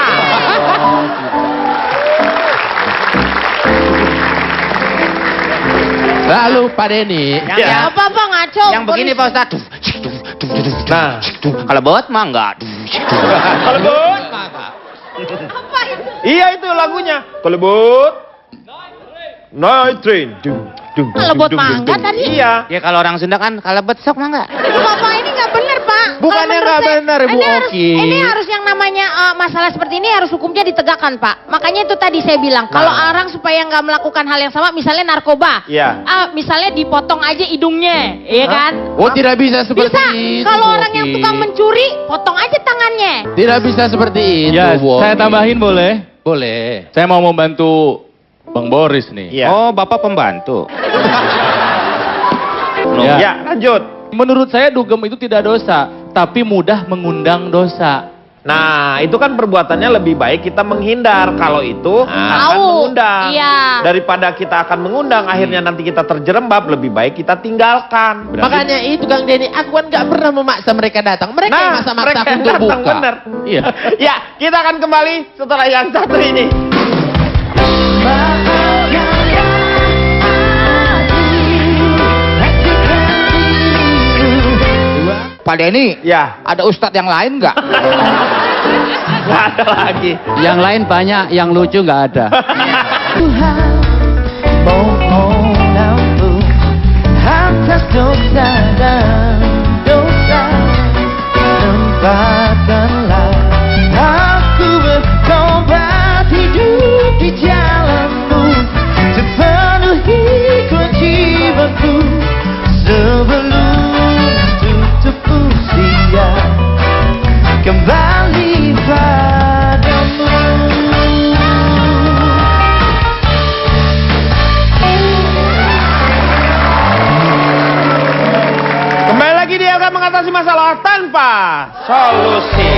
Lalu Pak Denny. Ya. Apa ngaco? Yang begini Pak Ustadz. Nah, Kalau bawat mah enggak. Kelebut. Iya itu lagunya. Kelebut. Night train. Kelebut mangga tadi? Iya. Ya kalau orang Sunda kan kalebet sok mah enggak. Itu Bapak ini nggak benar Pak. Bukannya Kalau nggak menurut saya, benar, Bu Oki. Ini harus yang namanya masalah seperti ini harus hukumnya ditegakkan Pak. Makanya itu tadi saya bilang, kalau orang supaya nggak melakukan hal yang sama, misalnya narkoba, Iya. misalnya dipotong aja hidungnya, iya kan? Oh, tidak bisa seperti Bisa. itu. Kalau Bu orang yang Oki. tukang mencuri, potong aja tangannya. Tidak bisa seperti itu, Ya, Bu saya Oki. tambahin boleh? Boleh. Saya mau membantu Bang Boris nih. Iya. Oh, Bapak pembantu. Ya. Ya, lanjut. Menurut saya dugem itu tidak dosa, tapi mudah mengundang dosa. Nah, itu kan perbuatannya lebih baik kita menghindar. Kalau itu akan Tahu. mengundang. Iya. Daripada kita akan mengundang, akhirnya nanti kita terjerembab, lebih baik kita tinggalkan. Makanya itu Kang Denny, aku kan nggak pernah memaksa mereka datang. Mereka yang maksa-maksa mereka aku untuk datang, buka. bener. Iya. Ya, kita akan kembali setelah yang satu ini. Pak Denny, Ya, ada ustadz yang lain nggak? nggak ada lagi. Yang lain banyak, yang lucu nggak ada. Mohon ampun atas dosa dan dosa. Tempatkanlah aku bertobat hidup di jalanmu, terpenuhi kewajibanku sebelum tutup usia kembali padamu. Kembali lagi dia akan mengatasi masalah tanpa solusi.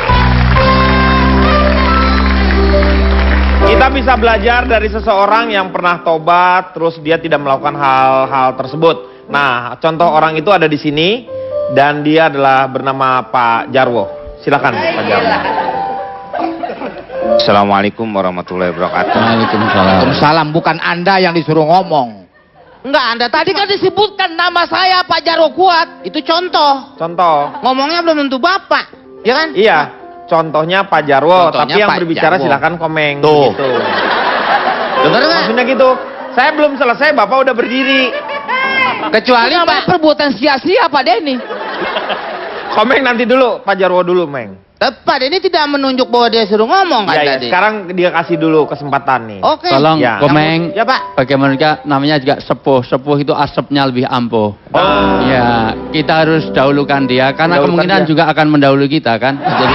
Kita bisa belajar dari seseorang yang pernah tobat, terus dia tidak melakukan hal-hal tersebut. Nah, contoh orang itu ada di sini, dan dia adalah bernama Pak Jarwo. Silakan Pak Jarwo. Assalamualaikum warahmatullahi wabarakatuh. Waalaikumsalam. Bukan Anda yang disuruh ngomong. Enggak, Anda tadi kan disebutkan nama saya Pak Jarwo Kuat. Itu contoh. Contoh. Ngomongnya belum tentu Bapak. Ya kan? Iya, contohnya Pak Jarwo, Contohnya tapi yang Pak berbicara Jarwo. silakan komeng. Tuh. Gitu. Dengar nggak? Maksudnya gitu. Saya belum selesai, Bapak udah berdiri. Kecuali Pak perbuatan sia-sia Pak Denny. Komeng nanti dulu, Pak Jarwo dulu, Meng. Tepat, ini tidak menunjuk bahwa dia suruh ngomong kan Ya, ya, tadi. sekarang dia kasih dulu kesempatan nih. Oke. Tolong Ya. Komeng, Ya Pak. bagaimana namanya juga sepuh. Sepuh itu asapnya lebih ampuh. Oh. Ya, kita harus dahulukan dia karena Dahulukan kemungkinan dia. juga akan mendahului kita kan. Jadi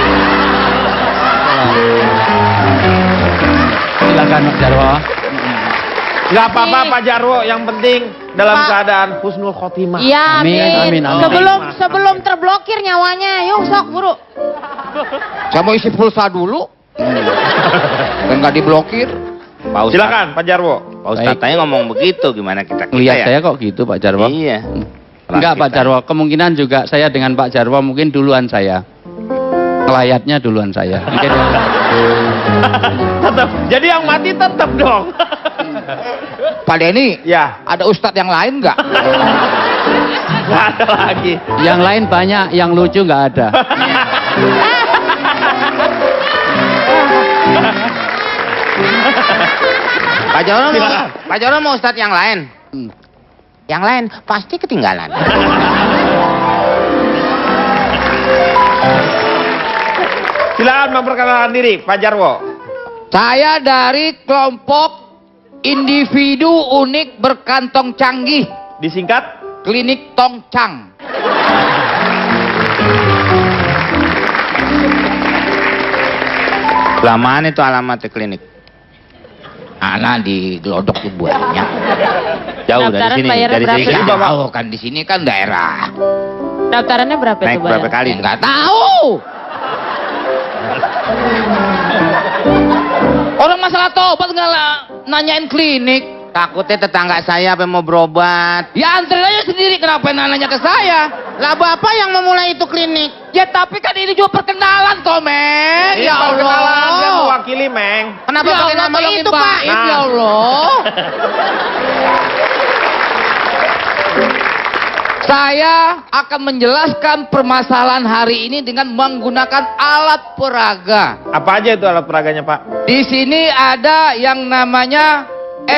silakan Pak Jarwo. Nggak apa-apa Pak Jarwo, yang penting dalam keadaan husnul khotimah. Iya, Amin, amin. amin, amin. Sebelum terblokir nyawanya, yuk sok buru. Saya mau isi pulsa dulu. Dan nggak diblokir. Pak Ustadz. Silakan Pak Jarwo. Pak Ustadz tanya ngomong begitu, gimana kita Lihat ya? saya kok gitu Pak Jarwo. Iya. Enggak Pak Jarwo, kemungkinan juga saya dengan Pak Jarwo mungkin duluan saya. Kelayatnya duluan saya. Mungkin Tetap. Jadi yang mati tetap dong. Pak Denny, Ya, ada ustadz yang lain nggak? nggak ada lagi. yang lain banyak, yang lucu nggak ada. Pak Jarwo mau, Silakan. Pak Jarwo mau Ustadz yang lain. Yang lain pasti ketinggalan. Silakan memperkenalkan diri, Pak Jarwo. Saya dari kelompok individu unik berkantong canggih. Disingkat? Klinik Tongcang. Lamaan itu alamatnya klinik. Anak di Glodok tuh banyak. Jauh dari Daftaran sini, bayarnya dari berapa? sini. Jadi Bapak kan di sini kan daerah. Daftarannya berapa Naik itu, Bayar? berapa kali? Enggak tahu. Orang masalah tobat nggak nanyain klinik. Takutnya tetangga saya apa mau berobat. Ya antri aja sendiri, kenapa nanya ke saya? Lah bapak yang memulai itu klinik. Ya tapi kan ini juga perkenalan toh, Meng. Ini Ya Allah. perkenalan, dia mewakili, Meng. Kenapa Ya pakai Allah, nama tolongin itu pak? Baim, Nah. ya Allah. Saya akan menjelaskan permasalahan hari ini dengan menggunakan alat peraga. Apa aja itu alat peraganya, Pak? Di sini ada yang namanya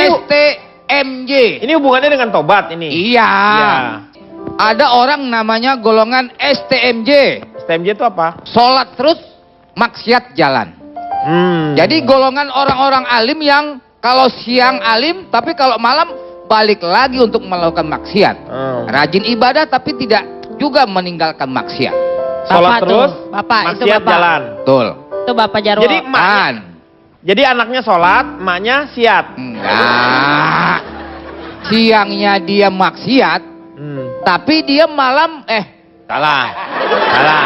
STMJ. Ini hubungannya dengan tobat ini? Iya. Iya. Ada orang namanya golongan STMJ. STMJ itu apa? Sholat terus, maksiat jalan. Jadi golongan orang-orang alim yang kalau siang alim, tapi kalau malam balik lagi untuk melakukan maksiat. Rajin ibadah tapi tidak juga meninggalkan maksiat. Sholat Bapak terus, tuh, Bapak, itu maksiat Bapak. jalan. Betul. Itu Bapak Jarwo. Jadi jadi anaknya sholat, emaknya siat. Enggak. Siangnya dia maksiat, tapi dia malam Salah. Salah.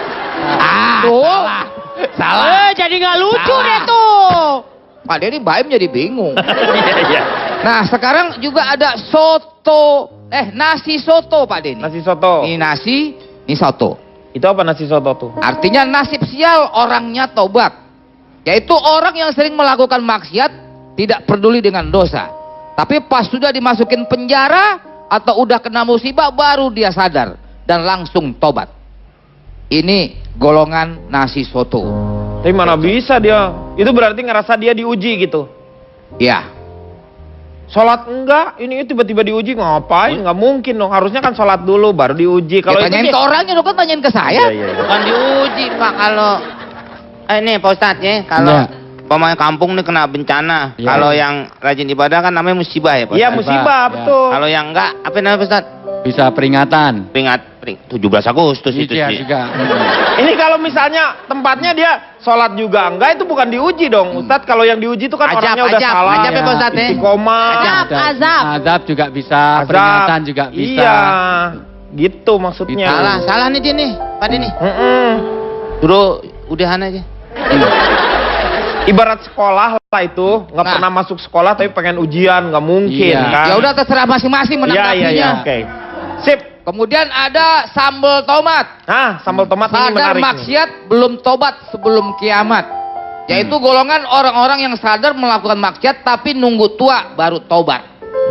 Aduh. Salah. jadi nggak lucu Salah. deh tuh. Pak Denny Baim jadi bingung. Iya. Nah sekarang juga ada soto, nasi soto Pak Denny. Nasi soto. Ini nasi, ini soto. Itu apa nasi soto tuh? Artinya nasib sial orangnya tobat. Yaitu orang yang sering melakukan maksiat, tidak peduli dengan dosa. Tapi pas sudah dimasukin penjara atau udah kena musibah baru dia sadar dan langsung tobat. Ini golongan nasi soto. Tapi mana bisa dia? Itu berarti ngerasa dia diuji gitu. Ya. Sholat enggak, ini tiba-tiba diuji ngapain? Nggak mungkin dong. Harusnya kan sholat dulu baru diuji. Kalau tanyain ke orangnya dong, kan tanyain ke saya. Bukan diuji pak kalau ini Pak Ustadz ya kalau pemain kampung nih kena bencana. Ya. Kalau yang rajin ibadah kan namanya musibah ya Pak Iya Ustadz? musibah, betul. Kalau yang enggak apa namanya Pak Ustadz? Bisa peringatan. 17 Agustus itu Iya sih. juga. Ini kalau misalnya tempatnya dia sholat juga enggak, itu bukan diuji dong. Ustadz kalau yang diuji itu kan orangnya udah salah. Ajab ya Pak Ustadz ya. Istiqomah. Azab. Azab juga bisa, Azab. peringatan juga bisa. Iya. Gitu maksudnya. Salah nih dia nih Pak Denny. Suruh udahan aja. Ibarat sekolah lah itu, nggak pernah masuk sekolah tapi pengen ujian, nggak mungkin Iya. kan? Ya udah terserah masing-masing menanggapinya. Iya, oke. Sip. Kemudian ada sambal tomat. Nah, sambal tomat ini Sadar menarik nih. maksiat belum tobat sebelum kiamat. Yaitu golongan orang-orang yang sadar melakukan maksiat tapi nunggu tua baru tobat.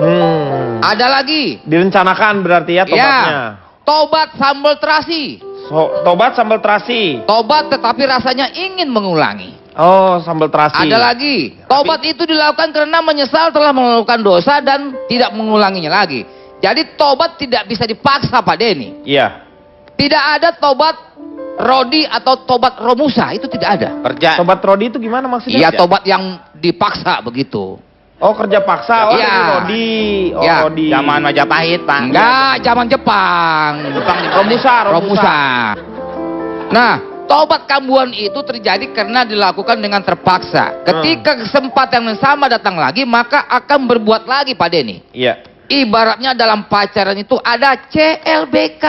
Ada lagi. Direncanakan berarti ya tobatnya. Ya, tobat sambal terasi. Tobat sambal terasi. Tobat tetapi rasanya ingin mengulangi. Oh, sambal terasi. Ada lagi. Tobat itu dilakukan karena menyesal telah melakukan dosa dan tidak mengulanginya lagi. Jadi tobat tidak bisa dipaksa Pak Denny. Iya. Tidak ada tobat Rodi atau tobat Romusa, itu tidak ada. Kerja. Tobat Rodi itu gimana maksudnya? Iya, tobat yang dipaksa begitu. Oh, kerja paksa. Oh, Iya. ini Rodi. Oh, Ya. Rodi. Zaman Majapahit Pak. Enggak, zaman Jepang. Romusa. Nah, tobat kambuhan itu terjadi karena dilakukan dengan terpaksa. Ketika kesempatan yang sama datang lagi, maka akan berbuat lagi Pak Denny. Iya. Ibaratnya dalam pacaran itu ada CLBK.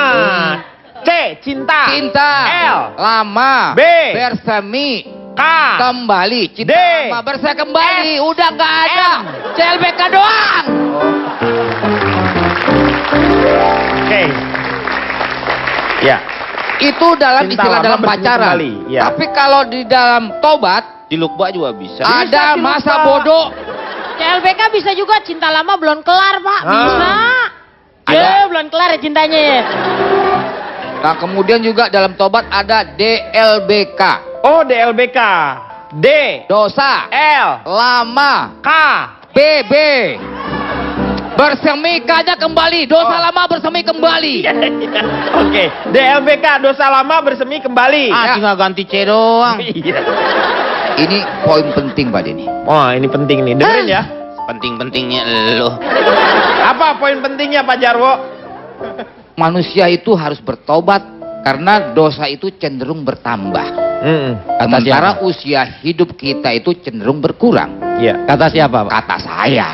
C, cinta. Cinta. L, lama. B, bersemi. K, Kembali. Cinta D, lama bersemi kembali. S, Udah nggak ada. M. CLBK doang. Oke. Ya. Itu dalam Cinta istilah lama dalam bersemi pacaran. kembali, ya. Tapi kalau di dalam tobat, Di lukba juga bisa. ada di masa lupa. bodoh. CLBK bisa juga cinta lama belum kelar Pak. Bisa. Ada. Ya, belum kelar ya cintanya. Nah, kemudian juga dalam tobat ada DLBK. Oh, DLBK. D, Dosa. L, Lama. K, BB. Bersemikannya kembali, dosa lama bersemi kembali. Oke, DLBK dosa lama bersemi kembali. Tinggal ganti C doang. Iya. Ini poin penting Pak Denny. Wah, ini penting nih. Dengerin ya. Penting-pentingnya lo. Apa poin pentingnya Pak Jarwo? Manusia itu harus bertobat karena dosa itu cenderung bertambah. Sementara usia hidup kita itu cenderung berkurang. Iya. Kata siapa, Pak? Kata saya.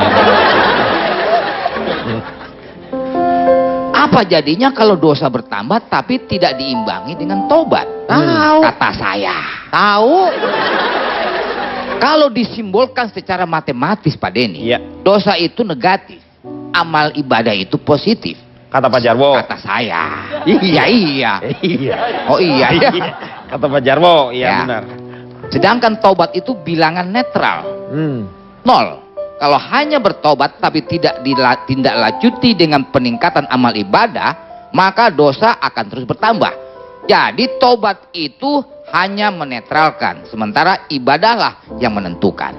Apa jadinya kalau dosa bertambah tapi tidak diimbangi dengan tobat? Tahu. Kata saya. Tahu. Kalau disimbolkan secara matematis Pak Denny, Iya. dosa itu negatif, amal ibadah itu positif. Kata Pak Jarwo. Kata saya. Iya. Iya. Oh iya. Kata Pak Jarwo, iya Ya. benar. Sedangkan tobat itu bilangan netral, 0. Kalau hanya bertobat tapi tidak ditindaklanjuti dengan peningkatan amal ibadah, maka dosa akan terus bertambah. Jadi tobat itu hanya menetralkan, sementara ibadahlah yang menentukan.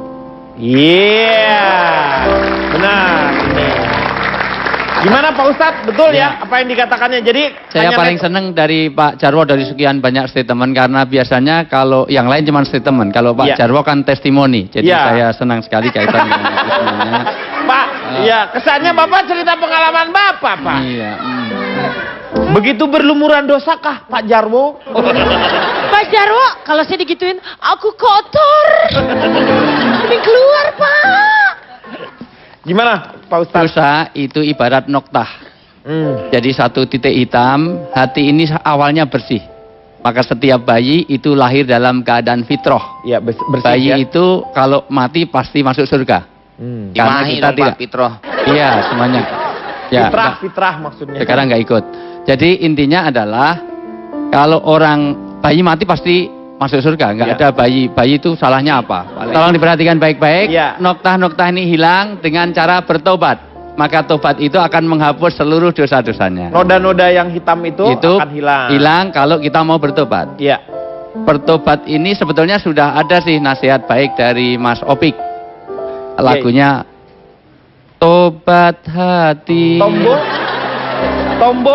Iya, benar. Gimana Pak Ustadz? Betul ya apa yang dikatakannya? Jadi Saya paling seneng dari Pak Jarwo dari sekian banyak statement karena biasanya kalau yang lain cuma statement, kalau Pak Jarwo kan testimoni. Jadi saya senang sekali kaitan dengan testimoninya. Pak, ya kesannya Bapak cerita pengalaman Bapak, Pak. Iya. Begitu berlumuran dosakah Pak Jarwo? Pak Jarwo, kalau saya digituin, aku kotor. Mending keluar, Pak. Gimana Pak Ustadz? Dosa itu ibarat noktah. Jadi satu titik hitam, hati ini awalnya bersih. Maka setiap bayi itu lahir dalam keadaan fitrah. Ya, bersih. Bayi ya. itu kalau mati pasti masuk surga. Karena Dimahi kita dong, tidak. Pak Fitroh. Iya, semuanya. Ya, Fitrah maksudnya. sekarang nggak ikut. Jadi intinya adalah kalau orang bayi mati pasti masuk surga, nggak ada bayi itu salahnya apa? Tolong diperhatikan baik-baik. Noktah-noktah ini hilang dengan cara bertobat. Maka tobat itu akan menghapus seluruh dosa-dosanya. Noda-noda yang hitam itu akan hilang. Hilang kalau kita mau bertobat. Iya. Bertobat ini sebetulnya sudah ada sih nasihat baik dari Mas Opik. Lagunya Tobat Hati. Tombo. Tombo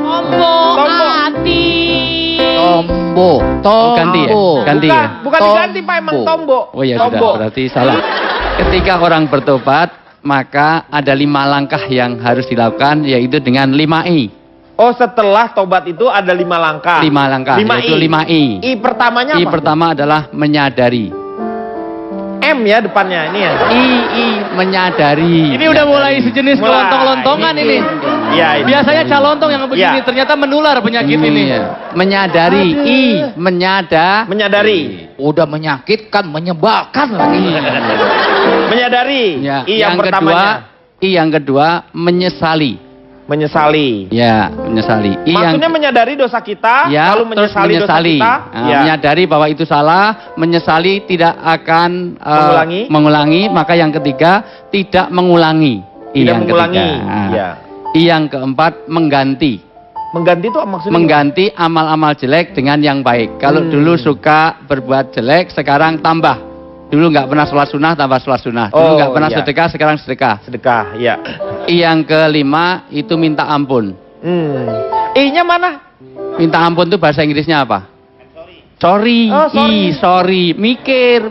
hati. Tombo. Ganti ya? Ganti ya? Bukan diganti Pak, emang tombo. Oh ya Tombo. sudah, berarti salah. Ketika orang bertobat, maka ada 5 langkah yang harus dilakukan, yaitu dengan 5I. Oh, setelah tobat itu ada 5 langkah. 5 langkah, yaitu 5I. I pertamanya I apa? pertama adalah menyadari. M ya depannya ini ya. I menyadari. Ini udah mulai sejenis Mulai. kelontong-lontongan ini. Iya, ini. Biasanya calontong yang begini, ternyata menular penyakit ini. Iya. Menyadari. I menyadari. Udah menyakitkan, menyebalkan lagi. Menyadari. Ya. I yang pertamanya. Yang kedua menyesali. Menyesali. Ya, menyesali. Maksudnya menyadari dosa kita, ya, lalu terus menyesali dosa kita. Nah, menyadari bahwa itu salah, menyesali tidak akan mengulangi. Maka yang ketiga tidak mengulangi. Tidak mengulangi. Nah, Ya. yang keempat mengganti. Mengganti itu maksudnya? Mengganti amal-amal jelek dengan yang baik. Kalau dulu suka berbuat jelek, sekarang tambah. Dulu nggak pernah sholat sunnah, tambah sholat sunnah. Dulu nggak pernah sedekah, sekarang sedekah. Sedekah, ya. Yang kelima itu minta ampun. I-nya mana? Minta ampun itu bahasa Inggrisnya apa? Sorry. Oh, sorry. Sorry. Mikir.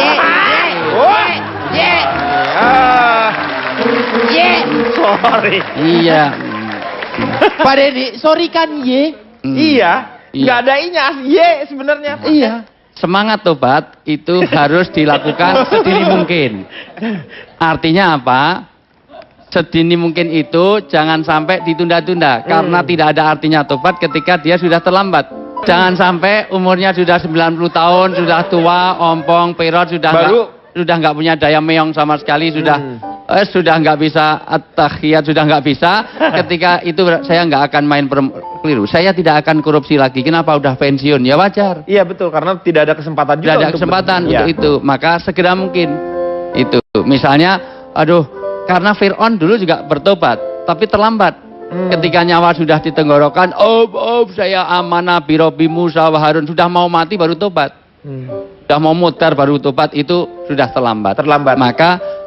Sorry. Iya. Pak Dedi, sorry kan ye? Iya. Nggak ada I-nya, ye sebenarnya. Iya. Semangat tobat itu harus dilakukan sedini mungkin. Artinya apa? Sedini mungkin itu jangan sampai ditunda-tunda. Karena tidak ada artinya tobat ketika dia sudah terlambat. Jangan sampai umurnya sudah 90 tahun, sudah tua, ompong, perot, sudah nggak punya daya meong sama sekali, sudah nggak bisa at-tahiyat, sudah nggak bisa. Ketika itu saya nggak akan main keliru. Saya tidak akan korupsi lagi. Kenapa? Udah pensiun, ya wajar. Iya betul, karena tidak ada kesempatan juga. Tidak ada kesempatan untuk itu. Maka segera mungkin itu. Misalnya, karena Fir'aun dulu juga bertobat, tapi terlambat. Ketika nyawa sudah di tenggorokan, saya amanah birobi Musa wa Harun, sudah mau mati baru tobat. Sudah mau mutar baru tobat, itu sudah terlambat. Maka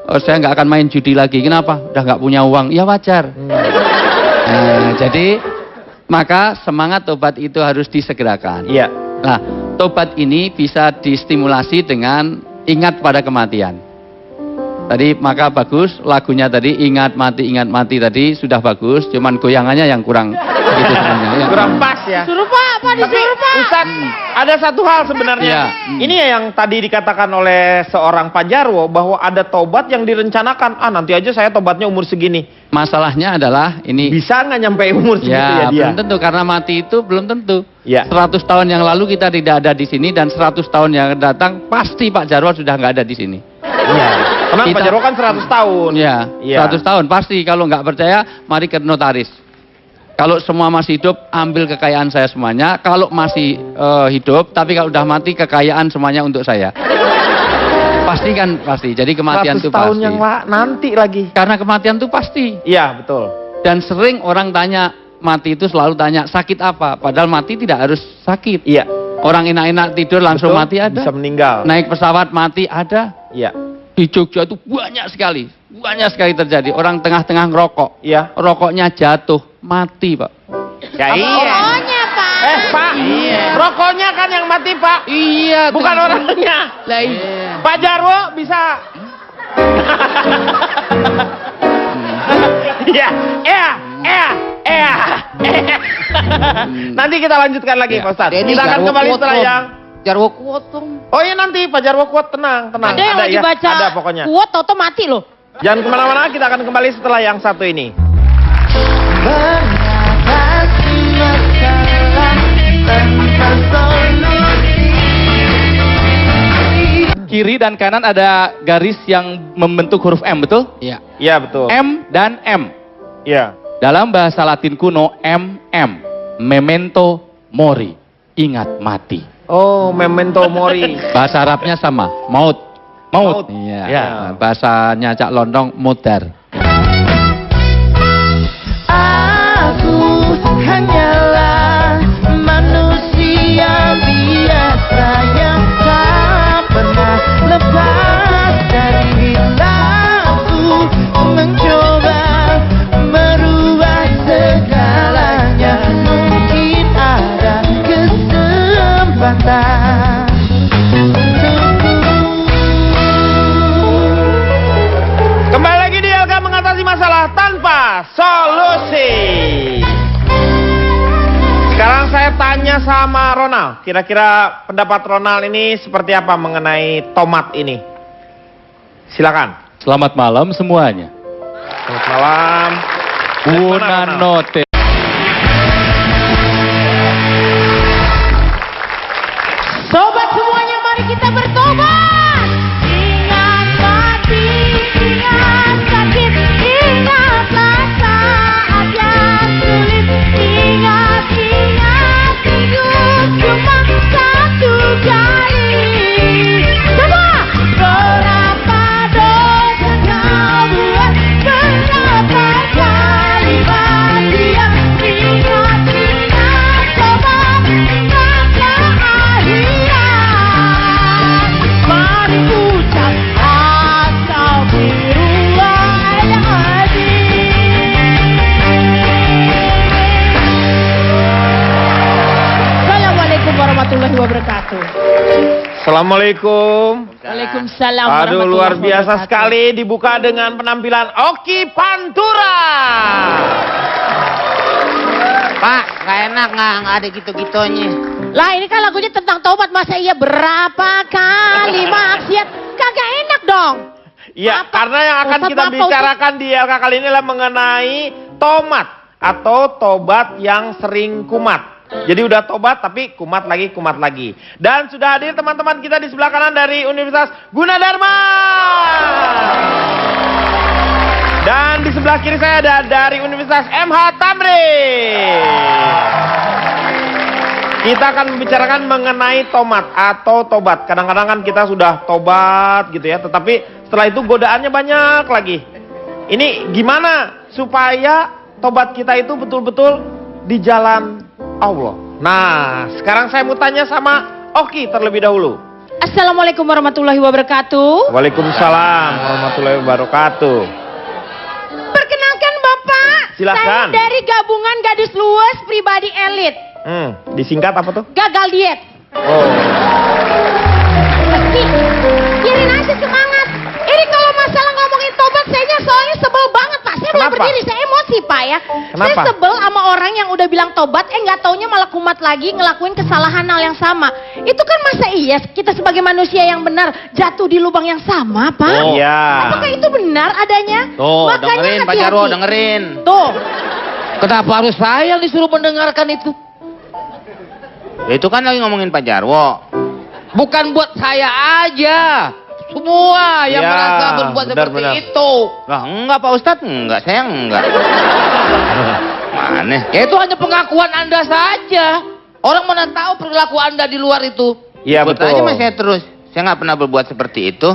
oh, saya nggak akan main judi lagi. Kenapa? Udah nggak punya uang. Ya wajar. Nah, jadi maka semangat tobat itu harus disegerakan. Iya. Nah, tobat ini bisa distimulasi dengan ingat pada kematian. Tadi maka bagus lagunya tadi ingat mati tadi sudah bagus, cuman goyangannya yang kurang gitu sebenarnya. Ya. Kurang pas ya. Suruh Pak, disuruh Pak. Ustaz, ada satu hal sebenarnya. Ya. Ini ya yang tadi dikatakan oleh seorang Pak Jarwo bahwa ada tobat yang direncanakan. Ah, nanti aja saya tobatnya umur segini. Masalahnya adalah ini Bisa nggak nyampe umur segitu ya dia? belum tentu karena mati itu belum tentu. Ya. 100 tahun yang lalu kita tidak ada di sini dan 100 tahun yang datang pasti Pak Jarwo sudah nggak ada di sini. Iya. Karena Pak Jarwo kan 100 tahun. Iya, Iya. 100 tahun pasti. Kalau nggak percaya, mari ke notaris. Kalau semua masih hidup, ambil kekayaan saya semuanya. Kalau masih hidup, tapi kalau udah mati, kekayaan semuanya untuk saya. Pasti kan, pasti. Jadi kematian 100 itu tahun pasti. yang nanti lagi. Karena kematian itu pasti. Iya, betul. Dan sering orang tanya, mati itu selalu tanya, sakit apa? Padahal mati tidak harus sakit. Iya. Orang enak-enak tidur langsung Betul, mati ada. bisa meninggal. Naik pesawat mati ada. Iya. Di Jogja itu banyak sekali terjadi. Orang tengah-tengah ngerokok, Iya. rokoknya jatuh, mati Pak. Ya iya. Rokoknya Pak. Pak. Iya. Rokoknya kan yang mati, Pak. Iya. Bukan orangnya. Lah iya. Pak Jarwo bisa. Iya. Nanti kita lanjutkan lagi, Pak Ustadz. Kita akan kembali setelah yang Jarwo kuat dong. Oh iya nanti Pak Jarwo kuat, tenang. Ada yang lagi ya. baca Ada pokoknya. kuat toto mati loh. Jangan kemana-mana, kita akan kembali setelah yang satu ini. Kiri dan kanan ada garis yang membentuk huruf M, betul? Iya. Iya betul. M dan M. Iya. Dalam bahasa Latin kuno, MM. Memento mori. Ingat mati. Oh, memento mori. Bahasa Arabnya sama, maut. Maut. Iya. Ya. Bahasanya Cak Londong, mudar. Aku hanyalah manusia biasa yang tak pernah lepas dari perilaku, mencoba merubah segalanya. Mungkin ada kesempatan untukku. Kembali lagi di LK mengatasi masalah tanpa solusi. Sekarang saya tanya sama Ronald. Kira-kira pendapat Ronald ini seperti apa mengenai tomat ini? Silakan. Selamat malam semuanya. Selamat malam. Una notte. Sobat semuanya, mari kita bertobat. Ingat mati, ingat sakit, ingatlah saat yang sulit. Ingat hidup cuma satu kali. Coba! Berapa dosa kau buat, berapa kali diam. Ingat, coba ingatlah akhirat. Mari ucap astagfirullahaladzim. Assalamualaikum warahmatullahi wabarakatuh. Assalamualaikum. Waalaikumsalam Aduh, warahmatullahi luar biasa wabarakatuh. sekali dibuka dengan penampilan Oki Pantura. Pak, gak enak nggak ada gitu-gitunya. Lah ini kan lagunya tentang tobat, masa iya berapa kali maksiat? Kagak enak dong. Iya, Apa? karena yang akan Ustaz, kita apa, bicarakan di LK kali ini adalah mengenai tomat atau tobat yang sering kumat. Jadi udah tobat tapi kumat lagi. Dan sudah hadir teman-teman kita di sebelah kanan dari Universitas Gunadarma. Dan di sebelah kiri saya ada dari Universitas MH Tamrin. Kita akan membicarakan mengenai tomat atau tobat. Kadang-kadang kan kita sudah tobat gitu ya, tetapi setelah itu godaannya banyak lagi. Ini gimana supaya tobat kita itu betul-betul di jalan Allah. Nah, sekarang saya mau tanya sama Oki terlebih dahulu. Assalamualaikum warahmatullahi wabarakatuh. Waalaikumsalam warahmatullahi wabarakatuh. Perkenalkan Bapak, Silakan. saya dari gabungan gadis luwes pribadi elit. Disingkat apa tuh? Gagal diet. Oh. Kirin aja semangat. Ini kalau masalah ngomongin tobat, saya soalnya sebel banget Pak. Saya belum Kenapa? berdiri, saya emosi Pak ya. Kenapa? Saya sebel sama orang yang udah bilang tobat, nggak taunya malah kumat lagi ngelakuin kesalahan hal yang sama. Itu kan masa iya kita sebagai manusia yang benar jatuh di lubang yang sama Pak? Oh. Iya. Apakah itu benar adanya? Tuh, Makanya dengerin Pak hati-hati. Jarwo, dengerin. Tuh. Kenapa harus saya yang disuruh mendengarkan itu? Itu kan lagi ngomongin Pak Jarwo. Bukan buat saya aja. Semua yang Ya, merasa berbuat seperti benar. itu. Lah enggak Pak Ustadz, enggak, saya enggak. Mana? Ya itu hanya pengakuan Anda saja. Orang mana tahu perilaku Anda di luar itu. Iya Ikut betul. aja Mas saya terus. Saya nggak pernah berbuat seperti itu.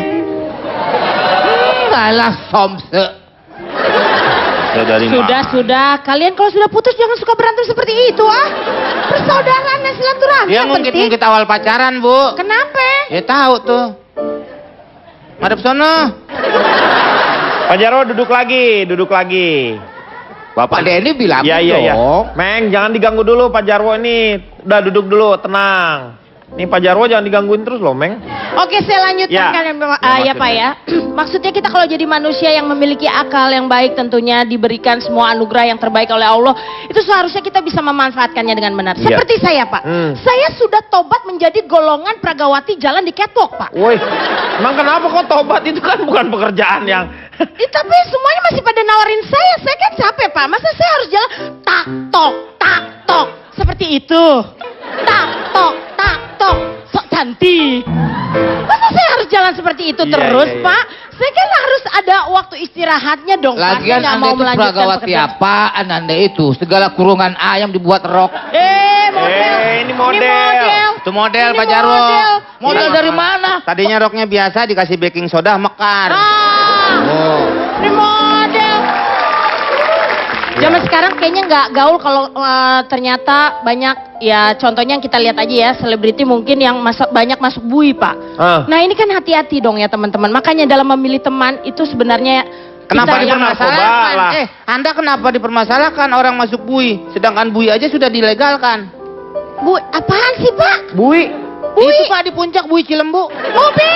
Alah somse. Saya dari Sudah. Kalian kalau sudah putus jangan suka berantem seperti itu ah. Persaudaraan dan silaturahmi Dia yang penting. ngungkit-ngungkit awal pacaran, Bu. Kenapa? Ya tahu tuh. Madep sono. Pak Jarwo duduk lagi. Bapak Denny bilang Iya. dong. Meng, jangan diganggu dulu Pak Jarwo ini. Udah duduk dulu, tenang. Nih Pak Jarwo jangan digangguin terus loh, Meng. Oke, saya lanjutkan Ya. kalian ya Pak ya. Maksudnya kita kalau jadi manusia yang memiliki akal yang baik tentunya diberikan semua anugerah yang terbaik oleh Allah, itu seharusnya kita bisa memanfaatkannya dengan benar. Iya. Seperti saya Pak. Saya sudah tobat menjadi golongan pragawati jalan di catwalk Pak. Woi, emang kenapa kok tobat itu kan bukan pekerjaan yang Tapi semuanya masih pada nawarin saya kan capek Pak. Masa saya harus jalan tak tok seperti itu. Tak tok sok cantik. Masa saya harus jalan seperti itu Iya, terus iya. Pak? Saya kan harus ada waktu istirahatnya dong Pak. Saya Lagian nggak Anda mau itu melanjutkan pragawati pekerjaan. apaan Anda itu? Segala kurungan ayam dibuat rok. Model. ini model. Itu model Ini Pak Jarwo. Modal dari mana? Tadinya roknya biasa dikasih baking soda mekar. Oh. Ini model. Zaman sekarang kayaknya nggak gaul kalau ternyata banyak ya contohnya yang kita lihat aja ya selebriti mungkin yang banyak masuk bui Pak. Nah ini kan hati-hati dong ya teman-teman. Makanya dalam memilih teman itu sebenarnya Kenapa kita yang dipermasalahkan? lah. Anda kenapa dipermasalahkan orang masuk bui? Sedangkan bui aja sudah dilegalkan. bui apaan sih Pak? Bui. Itu Pak di puncak bui Cilembu. Mobi.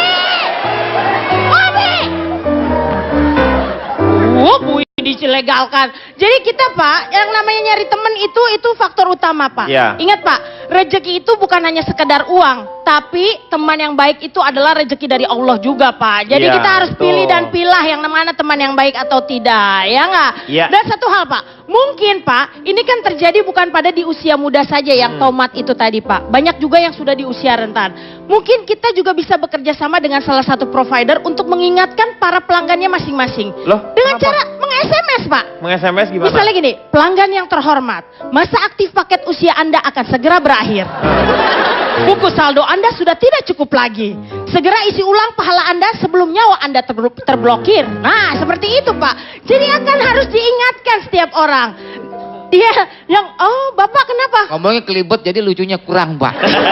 Bui dilegalkan. Jadi kita Pak, yang namanya nyari temen itu faktor utama Pak. Iya. Ingat Pak, rezeki itu bukan hanya sekedar uang, tapi teman yang baik itu adalah rezeki dari Allah juga Pak. Jadi Iya, kita harus betul. pilih dan pilah yang mana teman yang baik atau tidak, ya nggak? Iya. Dan satu hal Pak, mungkin Pak, ini kan terjadi bukan pada di usia muda saja yang tomat itu tadi Pak. Banyak juga yang sudah di usia rentan. Mungkin kita juga bisa bekerja sama dengan salah satu provider untuk mengingatkan para pelanggannya masing-masing. Loh, Dengan kenapa? cara meng-SMS Pak. Meng-SMS gimana? Misalnya gini, pelanggan yang terhormat, masa aktif paket usia Anda akan segera berakhir. Buku saldo Anda sudah tidak cukup lagi. Segera isi ulang pahala Anda sebelum nyawa Anda terblokir. Nah, seperti itu Pak. Jadi akan harus diingatkan setiap orang. Dia yang, oh Bapak kenapa? Ngomongnya kelibet jadi lucunya kurang Pak.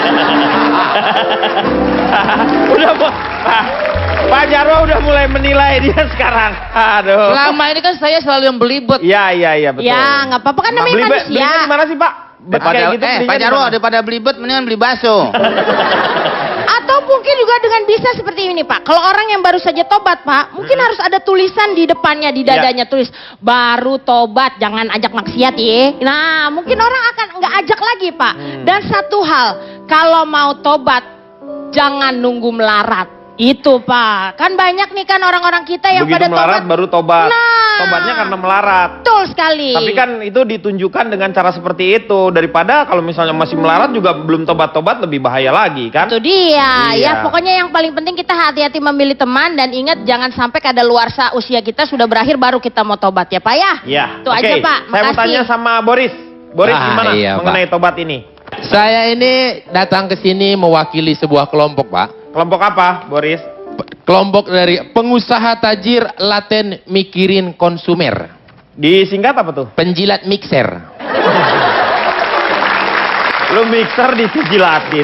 Udah Pak Jarwo udah mulai menilai dia sekarang. Aduh. Selama ini kan saya selalu yang belibet. Iya betul. Ya, nggak apa-apa kan namanya manusia. Belinya di mana sih Pak? Daripada, Kayak gitu belinya Pak di Jarwo mana? daripada belibet mendingan beli bakso. Atau mungkin juga dengan bisa seperti ini Pak. Kalau orang yang baru saja tobat Pak, mungkin harus ada tulisan di depannya, di dadanya tulis baru tobat, jangan ajak maksiat ya. Nah mungkin orang akan nggak ajak lagi Pak. Dan satu hal, kalau mau tobat jangan nunggu melarat. Itu Pak, kan banyak nih kan orang-orang kita yang Begitu pada melarat tobat. baru tobat. Nah. Tobatnya karena melarat. Betul sekali. Tapi kan itu ditunjukkan dengan cara seperti itu. Daripada kalau misalnya masih melarat juga belum tobat-tobat lebih bahaya lagi kan. Itu dia, Iya. ya pokoknya yang paling penting kita hati-hati memilih teman dan ingat jangan sampai kadaluarsa usia kita sudah berakhir baru kita mau tobat ya Pak ya. Iya. Itu aja Oke, Pak, saya mau makasih. tanya sama Boris. Boris gimana Iya, Pak. mengenai tobat ini? Saya ini datang ke sini mewakili sebuah kelompok, Pak. Kelompok apa, Boris? Kelompok dari pengusaha tajir laten mikirin konsumer. Disingkat apa tuh? Penjilat mixer. Lu mixer dijilatin.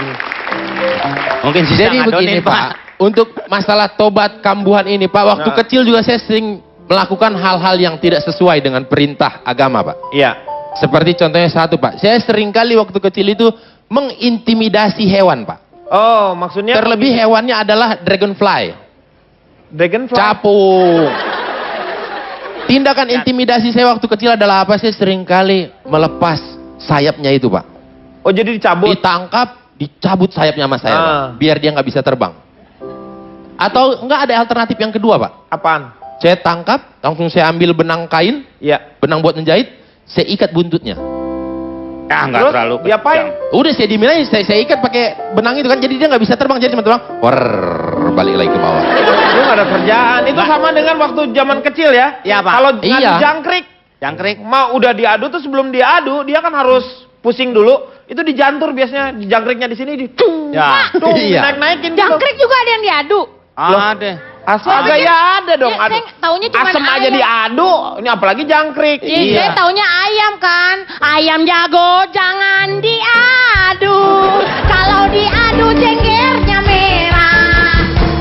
Mungkin sisa Jadi begini ngadonin, Pak, untuk masalah tobat kambuhan ini Pak, waktu kecil juga saya sering melakukan hal-hal yang tidak sesuai dengan perintah agama Pak. Iya. Seperti contohnya satu Pak, saya seringkali waktu kecil itu mengintimidasi hewan Pak. Oh, maksudnya Terlebih hewannya adalah dragonfly. dragonfly. Capung. Tindakan intimidasi saya waktu kecil adalah apa? Saya seringkali melepas sayapnya itu Pak. Oh, jadi dicabut. Ditangkap, dicabut sayapnya sama saya Pak. Biar dia nggak bisa terbang. Atau enggak ada alternatif yang kedua Pak? Apaan? Saya tangkap, langsung saya ambil benang kain, Iya. benang buat menjahit, saya ikat buntutnya. Ah, nggak Terus terlalu diapain? kejam. Udah saya diemin aja, saya ikat pakai benang itu kan, jadi dia nggak bisa terbang, jadi cuma terbang, balik lagi ke bawah. Itu nggak ada kerjaan. Itu sama dengan waktu zaman kecil ya. Iya, Pak. Kalau ngadu Iya. jangkrik, Jangkrik. mau udah diadu tuh sebelum diadu dia kan harus pusing dulu. Itu dijantur biasanya, di jangkriknya di sini di tung, Ya. tung, Iya. naik-naikin. Jangkrik juga ada yang diadu. Ada. Astaga ya ada dong. Ya, Adu. saya taunya cuma Asem aja ayam. diadu. Ini apalagi jangkrik. Saya taunya ayam kan. Ayam jago jangan diadu. Kalau diadu jenggernya merah.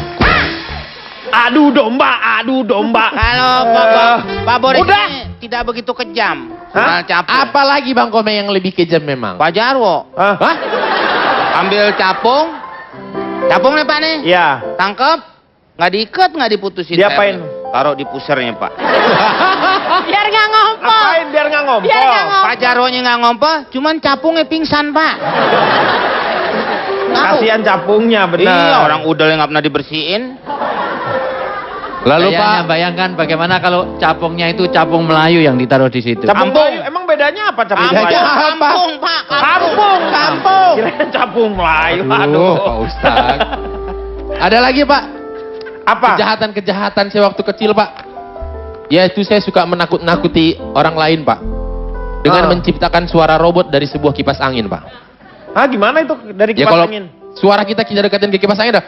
Adu domba, adu domba. Kalau Pak Boris Udah. ini tidak begitu kejam. Hah? Soal capung. Apalagi Bang Komeng yang lebih kejam memang? Pak Jarwo. Hah? Ambil capung. Capung nih Pak nih. Iya. Tangkep. Nggak diikat, nggak diputusin. Diapain? sayapnya. Taruh di pusernya Pak. Biar nggak ngompol. Apain biar nggak ngompol? Biar nggak ngompol. Pak Jarwonya nggak ngompol, cuman capungnya pingsan Pak. Tahu. Kasihan capungnya benar. Iya, orang udelnya nggak pernah dibersihin. Lalu Bayangkan, Pak, bayangkan bagaimana kalau capungnya itu capung Melayu yang ditaruh di situ. Capung Kampung. Melayu, emang bedanya apa capung Kampung, Melayu? kampung Pak. Kampung, kampung. Kirain capung Melayu. Aduh. Pak Ustaz. Ada lagi Pak? Apa? Kejahatan-kejahatan saya waktu kecil Pak. Yaitu saya suka menakut-nakuti orang lain Pak. Dengan menciptakan suara robot dari sebuah kipas angin Pak. Ah, gimana itu dari Ya kipas kalau angin? suara kita dekatin ke kipas angin dah.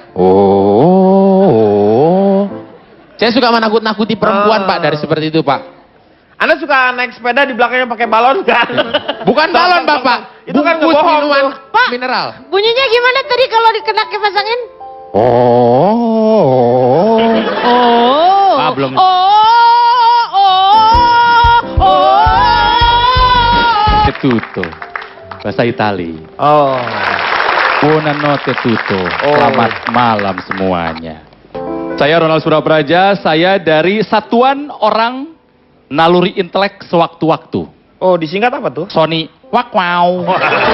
Oh. Saya suka menakut-nakuti perempuan Pak dari seperti itu Pak. Anda suka naik sepeda di belakangnya pakai balon kan? Bukan balon Bapak. Itu kan Bungkus ngebohong minuman tuh. Pak. mineral. Bunyinya gimana tadi kalau dikena kipas angin? Oh. Oh. Pak, belum. Tetuto. Bahasa Itali. Oh. Buonanotte tutto. Oh. Selamat malam semuanya. Saya Ronald Surapraja, saya dari Satuan Orang Naluri Intelek Sewaktu-Waktu. Oh, disingkat apa tuh? Sony Wakwau.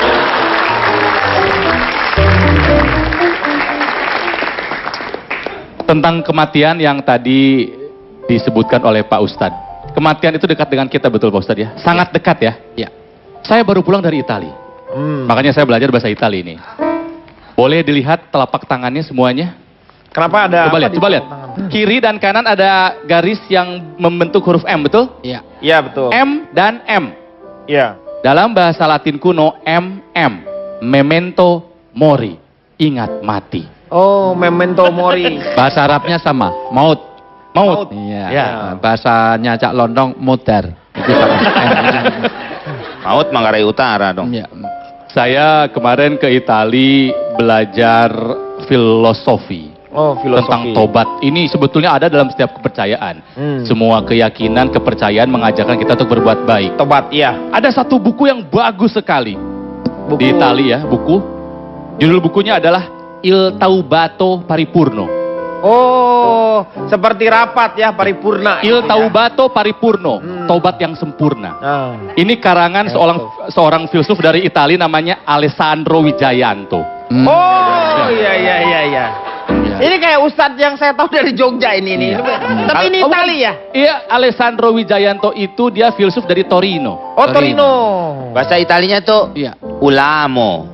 Tentang kematian yang tadi disebutkan oleh Pak Ustadz. Kematian itu dekat dengan kita, betul Pak Ustadz ya? Sangat dekat ya? Ya. Saya baru pulang dari Itali. Makanya saya belajar bahasa Itali ini. Boleh dilihat telapak tangannya semuanya? Kenapa ada? Coba apa lihat, di coba lihat. tangan? Kiri dan kanan ada garis yang membentuk huruf M, betul? Iya. Iya, betul. M dan M. Iya. Dalam bahasa Latin kuno, MM. Memento mori. Ingat mati. Oh, memento mori. Bahasa Arabnya sama, maut. Maut. Iya. Ya. Bahasanya Cak Londong, mudar. Itu sama. Maut Manggarai Utara dong. Iya. Saya kemarin ke Itali belajar filosofi. Oh, filosofi. Tentang tobat. Ini sebetulnya ada dalam setiap kepercayaan. Semua keyakinan, kepercayaan mengajarkan kita untuk berbuat baik. Tobat, iya. Ada satu buku yang bagus sekali. Buku. Di Itali ya, buku. Judul bukunya adalah Il Taubato Paripurno. Oh, seperti rapat ya, paripurna. Il itu ya. Taubato Paripurno, tobat yang sempurna. Ah. Ini karangan seorang filsuf dari Italia namanya Alessandro Wijayanto. Oh, iya, iya, iya, iya. Ini kayak ustadz yang saya tahu dari Jogja ini. Tapi ini Itali ya? Iya, Alessandro Wijayanto itu dia filsuf dari Torino. Oh, Torino. Bahasa Italinya tuh Iya. ulamo.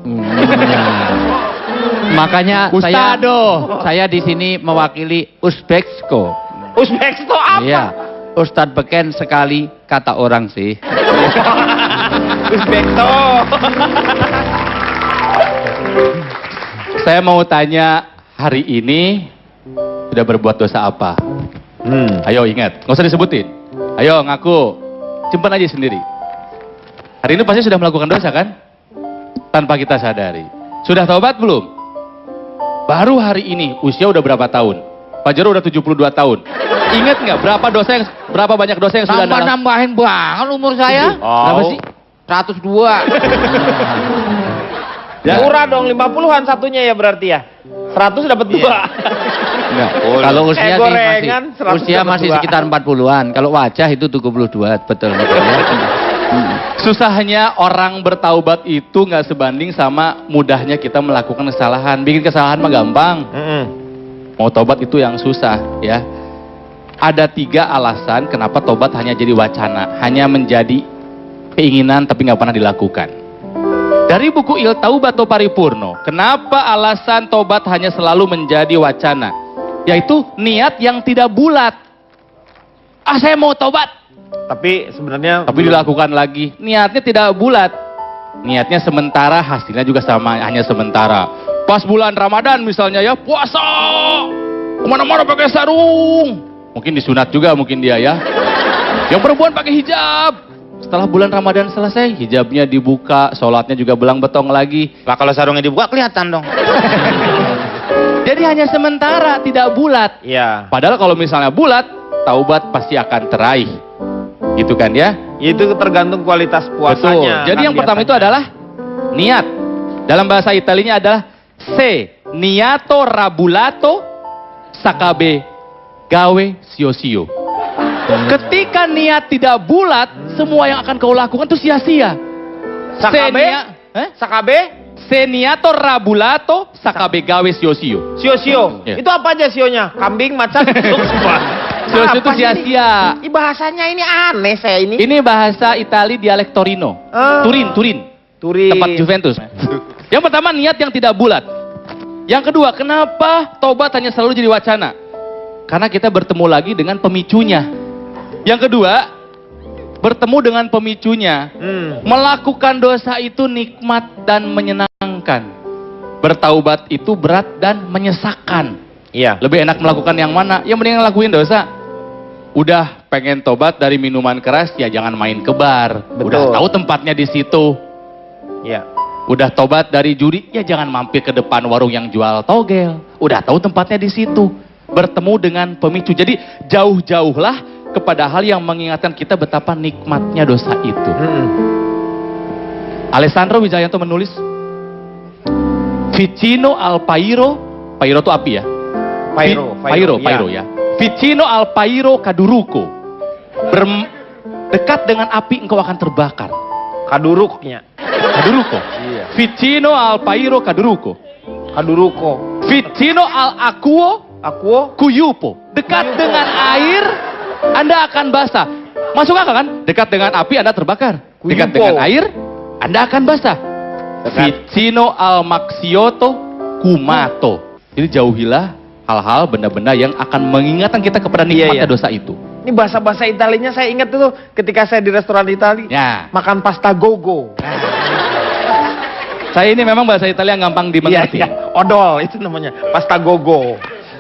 Makanya Ustado. saya di sini mewakili Uzbeksko. Uzbek itu apa? Iya. Ustadz beken sekali kata orang sih. Uzbek itu. Saya mau tanya, hari ini sudah berbuat dosa apa? Ayo ingat, nggak usah disebutin. Ayo ngaku, simpan aja sendiri. Hari ini pasti sudah melakukan dosa kan? Tanpa kita sadari. Sudah taubat belum? baru hari ini, usia udah berapa tahun? Pak Jero udah 72 tahun. Ingat nggak berapa banyak dosa yang sudah Nambahin banget umur saya. Berapa sih? 102. Ya. Murah dong, 50-an satunya ya berarti ya. 100 dapat 2. Enggak. Kalau usia gorengan, usia masih sekitar 40-an. Kalau wajah itu 72, betul ya. Susahnya orang bertaubat itu nggak sebanding sama mudahnya kita melakukan kesalahan. Bikin kesalahan mah gampang. Mau tobat itu yang susah ya. Ada 3 alasan kenapa tobat hanya jadi wacana, hanya menjadi keinginan tapi nggak pernah dilakukan. Dari buku Il Taubato Paripurno, kenapa alasan tobat hanya selalu menjadi wacana? Yaitu niat yang tidak bulat. Ah, saya mau tobat. Tapi sebenarnya dilakukan lagi. Niatnya tidak bulat. Niatnya sementara, hasilnya juga sama, hanya sementara. Pas bulan Ramadan misalnya ya, puasa. Kemana-mana pakai sarung. Mungkin disunat juga mungkin dia ya. Yang perempuan pakai hijab. Setelah bulan Ramadan selesai, hijabnya dibuka, sholatnya juga belang betong lagi. Lah kalau sarungnya dibuka kelihatan dong. Jadi hanya sementara, tidak bulat. Iya. Padahal kalau misalnya bulat, taubat pasti akan teraih. Gitu kan ya? Itu tergantung kualitas puasanya. Betul. Jadi yang pertama itu adalah niat. Dalam bahasa Italinya adalah se niato rabulato sakabe gawe sio-sio. Ketika niat tidak bulat, semua yang akan kau lakukan itu sia-sia. Sakabe? Se niato rabulato sakabe gawe sio-sio. Sio-sio. Ya. Itu apa aja sionya? Kambing, macan, semua. Sio-sio itu sia-sia. Ini bahasanya ini aneh saya ini. Ini bahasa Itali dialek Torino. Turin. Tempat Juventus. Yang pertama niat yang tidak bulat. Yang kedua, kenapa tobat hanya selalu jadi wacana? Karena kita bertemu lagi dengan pemicunya. Yang kedua, bertemu dengan pemicunya. Melakukan dosa itu nikmat dan menyenangkan. Bertaubat itu berat dan menyesakan. Iya. Lebih enak melakukan yang mana? Ya mending lakuin dosa. Udah pengen tobat dari minuman keras, ya jangan main ke bar. Betul. Udah tahu tempatnya di situ. Iya. Udah tobat dari judi, ya jangan mampir ke depan warung yang jual togel. Udah tahu tempatnya di situ. Bertemu dengan pemicu. Jadi jauh-jauhlah kepada hal yang mengingatkan kita betapa nikmatnya dosa itu. Alessandro Wijayanto menulis, Vicino al Pairo, Pairo itu api ya? Pairo ya. Vicino al Pairo Kaduruko. Dekat dengan api engkau akan terbakar. Kaduruko. Iya. Vicino al Pairo Kaduruko. Vicino al Aquo Kuyupo. Dekat dengan air, Anda akan basah. Masuk akal kan? Dekat dengan api Anda terbakar. Dekat dengan air, Anda akan basah. Vicino al Maxioto Kumato. Jadi jauhilah hal-hal, benda-benda yang akan mengingatkan kita kepada nikmatnya dosa itu. Ini bahasa-bahasa Italinya saya ingat itu ketika saya di restoran Itali. Ya. Makan pasta gogo. Saya ini memang bahasa Italia yang gampang dimengerti. Iya. Odol itu namanya. Pasta gogo.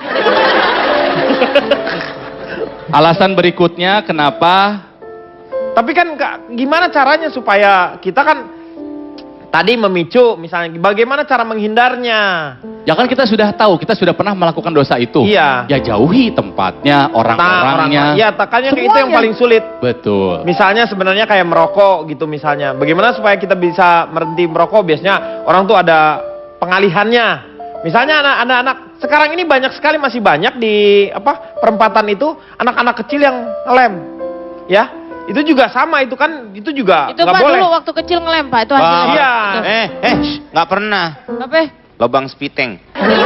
Alasan berikutnya kenapa? Tapi kan gimana caranya supaya kita kan tadi memicu misalnya, bagaimana cara menghindarnya? Ya kan kita sudah tahu, kita sudah pernah melakukan dosa itu. Iya. Ya jauhi tempatnya, orang-orangnya. Ya, takkannya itu yang paling sulit. Betul. Misalnya sebenarnya kayak merokok gitu misalnya. Bagaimana supaya kita bisa berhenti merokok? Biasanya orang tuh ada pengalihannya. Misalnya anak-anak sekarang ini banyak sekali, masih banyak di perempatan itu anak-anak kecil yang ngelem. Ya. Itu juga sama, itu kan itu juga itu nggak Pak boleh. dulu waktu kecil ngelem Pak, itu hasilnya. Iya. Nggak pernah. Apa? Lobang spiteng.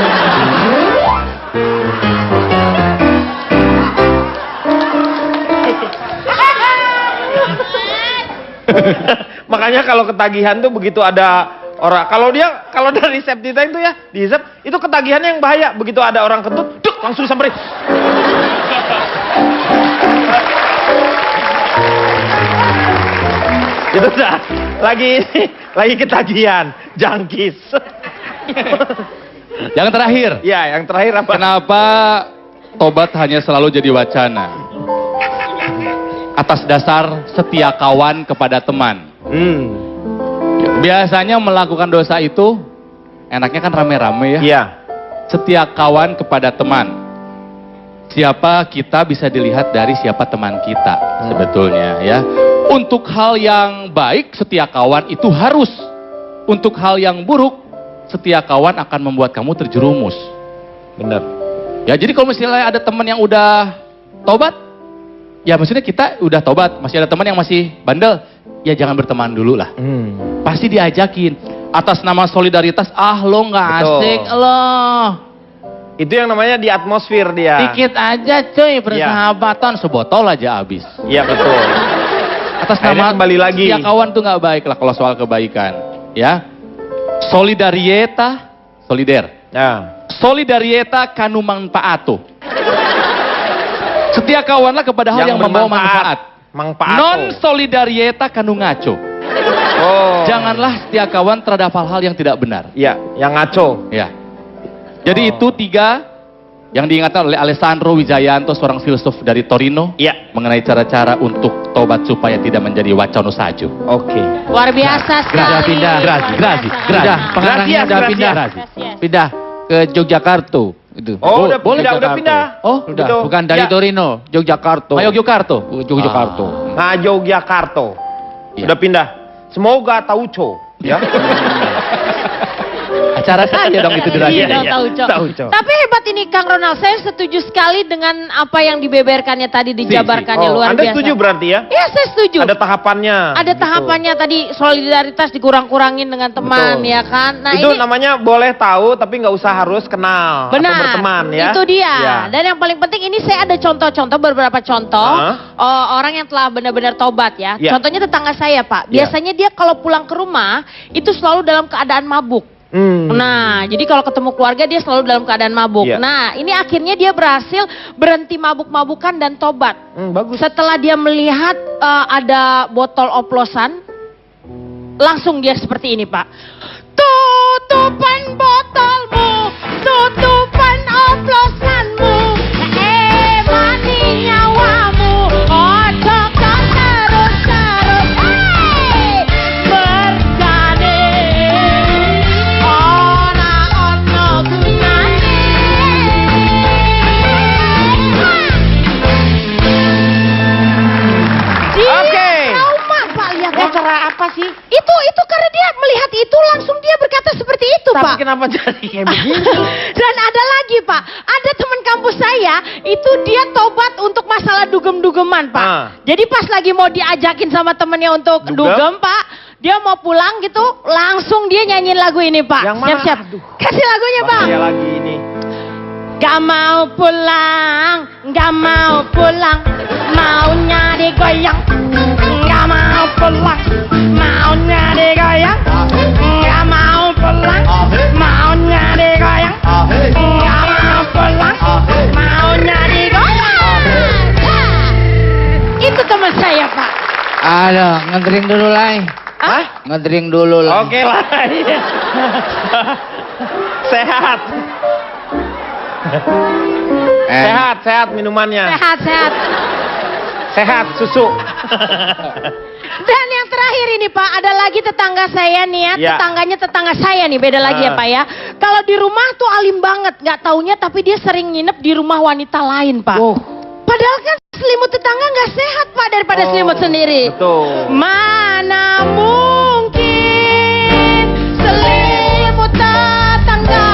Makanya kalau ketagihan tuh begitu ada orang, kalau dari septita itu ya dihisap, itu ketagihannya yang bahaya. Begitu ada orang kentut, duk, langsung disamperin. Itu dah lagi ketagihan, jangkis. Yang terakhir. Ya, yang terakhir apa? Kenapa tobat hanya selalu jadi wacana? Atas dasar setia kawan kepada teman. Biasanya melakukan dosa itu enaknya kan rame-rame ya. Iya. setia kawan kepada teman. Siapa kita bisa dilihat dari siapa teman kita sebetulnya ya. Untuk hal yang baik setia kawan itu harus. Untuk hal yang buruk setia kawan akan membuat kamu terjerumus. Benar. Ya jadi kalau misalnya ada teman yang udah tobat, ya maksudnya kita udah tobat, masih ada teman yang masih bandel, ya jangan berteman dulu lah. Pasti diajakin atas nama solidaritas. Ah lo nggak asik lo. Itu yang namanya di atmosfer dia. Dikit aja cuy, persahabatan sebotol aja habis. Iya betul. Atas Akhirnya nama kembali lagi. setia kawan tuh nggak baik lah kalau soal kebaikan, ya. Solidarieta, solider. Ya. Solidarieta kanu manfaatu. Setia kawanlah kepada hal yang membawa manfaat. Non solidarieta kanu ngaco. Janganlah setia kawan terhadap hal-hal yang tidak benar. Iya, yang ngaco. Ya. Jadi itu 3 yang diingatkan oleh Alessandro Wijayanto, seorang filsuf dari Torino, mengenai cara-cara untuk tobat supaya tidak menjadi wacono sajo. Oke. Luar biasa sekali. Pengarangnya udah pindah. Pindah ke Yogyakarta. Itu. Oh, udah pindah. Oh, udah. Betul. Bukan dari Torino, Yogyakarta. Yogyakarta. Yogyakarta. Nah, Yogyakarta. Udah pindah. Semoga tauco, ya. Acara saja dong itu durasi. Tapi hebat ini Kang Ronald, saya setuju sekali dengan apa yang dibeberkannya tadi, dijabarkannya luar Anda biasa. setuju berarti ya? Iya, saya setuju. Ada tahapannya. Ada tahapannya tadi, solidaritas dikurang-kurangin dengan teman, ya kan? Nah, itu ini namanya boleh tahu tapi nggak usah harus kenal atau berteman ya. Itu dia. Ya. Dan yang paling penting ini saya ada contoh-contoh, beberapa contoh orang yang telah benar-benar tobat ya. Contohnya tetangga saya Pak. Biasanya dia kalau pulang ke rumah itu selalu dalam keadaan mabuk. Nah, jadi kalau ketemu keluarga dia selalu dalam keadaan mabuk. Nah, ini akhirnya dia berhasil berhenti mabuk-mabukan dan tobat. Bagus. Setelah dia melihat ada botol oplosan, langsung dia seperti ini Pak. Tutupan botolmu, tutupan oplosanmu, mati nyawamu, ojo kau terus-terus, bergane, ono gunane. Oke. Trauma Pak, lihat cara apa sih? Itu karena dia melihat itu langsung dia berkata seperti itu Pak. Tapi kenapa jadi kayak begini? Dan ada lagi Pak, ada teman kampus saya, itu dia tobat untuk masalah dugem-dugeman Pak. Jadi pas lagi mau diajakin sama temennya untuk dugem Pak, dia mau pulang gitu, langsung dia nyanyiin lagu ini Pak. Siap-siap. Kasih lagunya Pak. Bahaya lagi ini. Gak mau pulang, gak mau pulang, maunya digoyang. Gak mau pulang, maunya digoyang. Gak mau pulang, maunya digoyang. Gak mau pulang, maunya digoyang. Itu teman saya Pak. Aduh, ngedring dulu lah. Ngedring dulu lah. Oke lah. Sehat. Sehat minumannya. Sehat. Sehat susu. Dan yang terakhir ini Pak, ada lagi tetangga saya nih ya, tetangga saya nih, beda lagi ya Pak ya. Kalau di rumah tuh alim banget, nggak taunya tapi dia sering nginep di rumah wanita lain Pak. Padahal kan selimut tetangga nggak sehat Pak daripada selimut sendiri. Betul. Mana mungkin selimut tetangga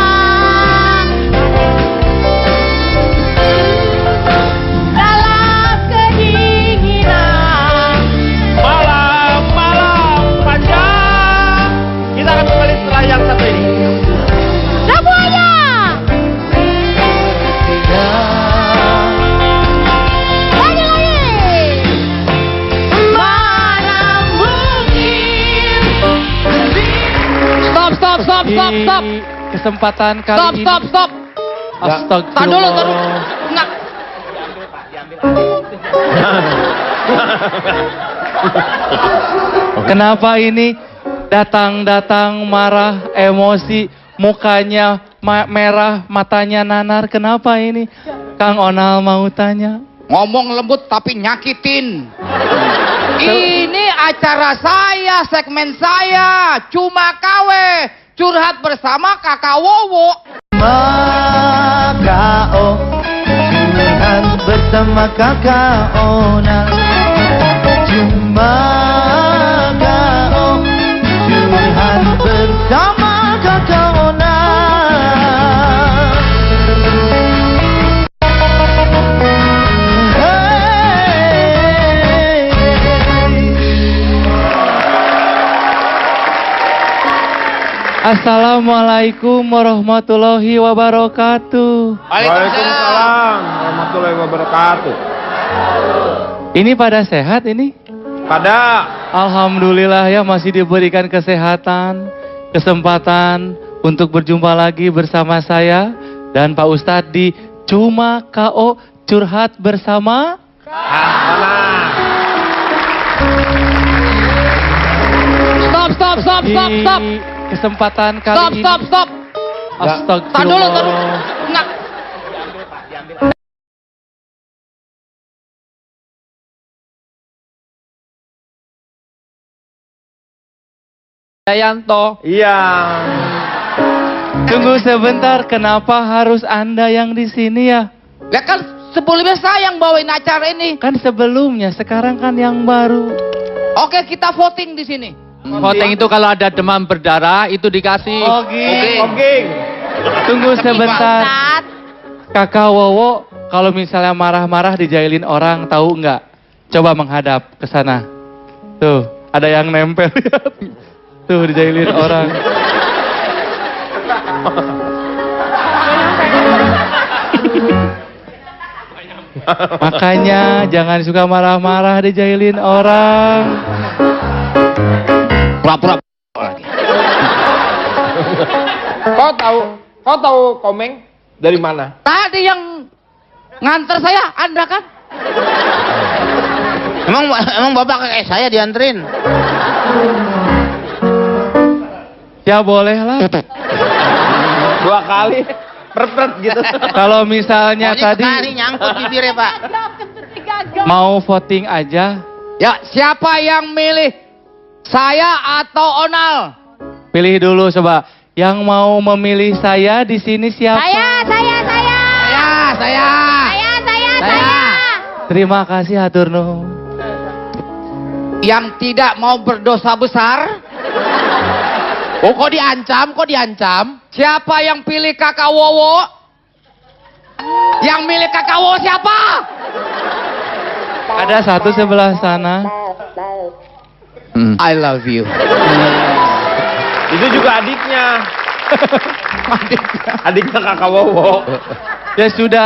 dalam kedinginan malam panjang. Kita akan kembali setelah yang satu ini. semuanya. Stop. Kesempatan kali ini. Stop. Astagfirullah. Tar dulu. Enggak. Kenapa ini datang marah, emosi, mukanya merah, matanya nanar. Kenapa ini? Kang Onal mau tanya. Ngomong lembut tapi nyakitin. Ini acara saya, segmen saya. Cuma KW. Curhat bersama Kakak Wowo. Cuma kau curhat bersama kakak Onal. Cuma kau curhat bersama kakak Onal. Assalamualaikum warahmatullahi wabarakatuh. Waalaikumsalam warahmatullahi wabarakatuh. Ini pada sehat ini? Pada. Alhamdulillah ya, masih diberikan kesehatan, kesempatan untuk berjumpa lagi bersama saya dan Pak Ustadz di Cuma KO Curhat Bersama. Stop. Di kesempatan kali ini. Stop. Astagfirullah. Tar dulu. Enggak. Yanto. Iya. Tunggu sebentar, kenapa harus Anda yang di sini ya? Ya kan sebelumnya saya yang bawain acara ini. Kan sebelumnya, sekarang kan yang baru. Oke, kita voting di sini. Voting itu kalau ada demam berdarah itu dikasih. Oke. Tunggu sebentar. Kakak Wowo, kalau misalnya marah-marah dijailin orang, tahu nggak? Coba menghadap ke sana. Tuh, ada yang nempel. Tuh, dijailin orang. Makanya jangan suka marah-marah dijailin orang. Pura-pura. Kau tahu Komeng dari mana? Tadi yang nganter saya, Anda kan? Emang bapak kayak saya dianterin? Ya boleh lah. 2 kali. Pret gitu. Kalau misalnya Pokoknya tadi sekali nyangkut bibirnya, Pak. mau voting aja. Ya, siapa yang milih? Saya atau Onal? Pilih dulu coba. Yang mau memilih saya di sini siapa? Saya. Terima kasih hatur nuhun. Yang tidak mau berdosa besar? Oh, kok diancam? Siapa yang pilih kakak Wowo? Yang milih kakak Wowo siapa? Ada satu sebelah sana. I love you. Itu juga adiknya. Adiknya kakak Wowo. Ya sudah.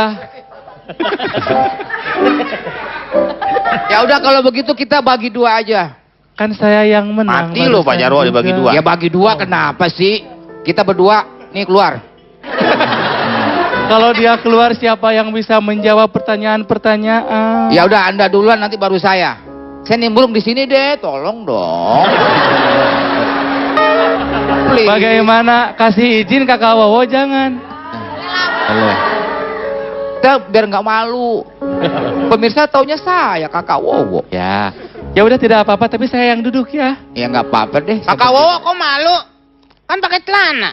Ya udah kalau begitu kita bagi 2 aja. Kan saya yang menang. Mati lo Pak Jarwo dibagi 2. Ya bagi 2 kenapa sih? Kita berdua nih keluar. Kalau dia keluar siapa yang bisa menjawab pertanyaan-pertanyaan? Ya udah Anda duluan nanti baru saya. Saya nimbrung di sini deh, tolong dong. Please. Bagaimana? Kasih izin kakak Wowo jangan. Kita biar nggak malu. Pemirsa taunya saya kakak Wowo. Ya udah tidak apa-apa, tapi saya yang duduk ya. Ya nggak apa-apa deh. Kakak Wowo kok malu? Kan pakai celana.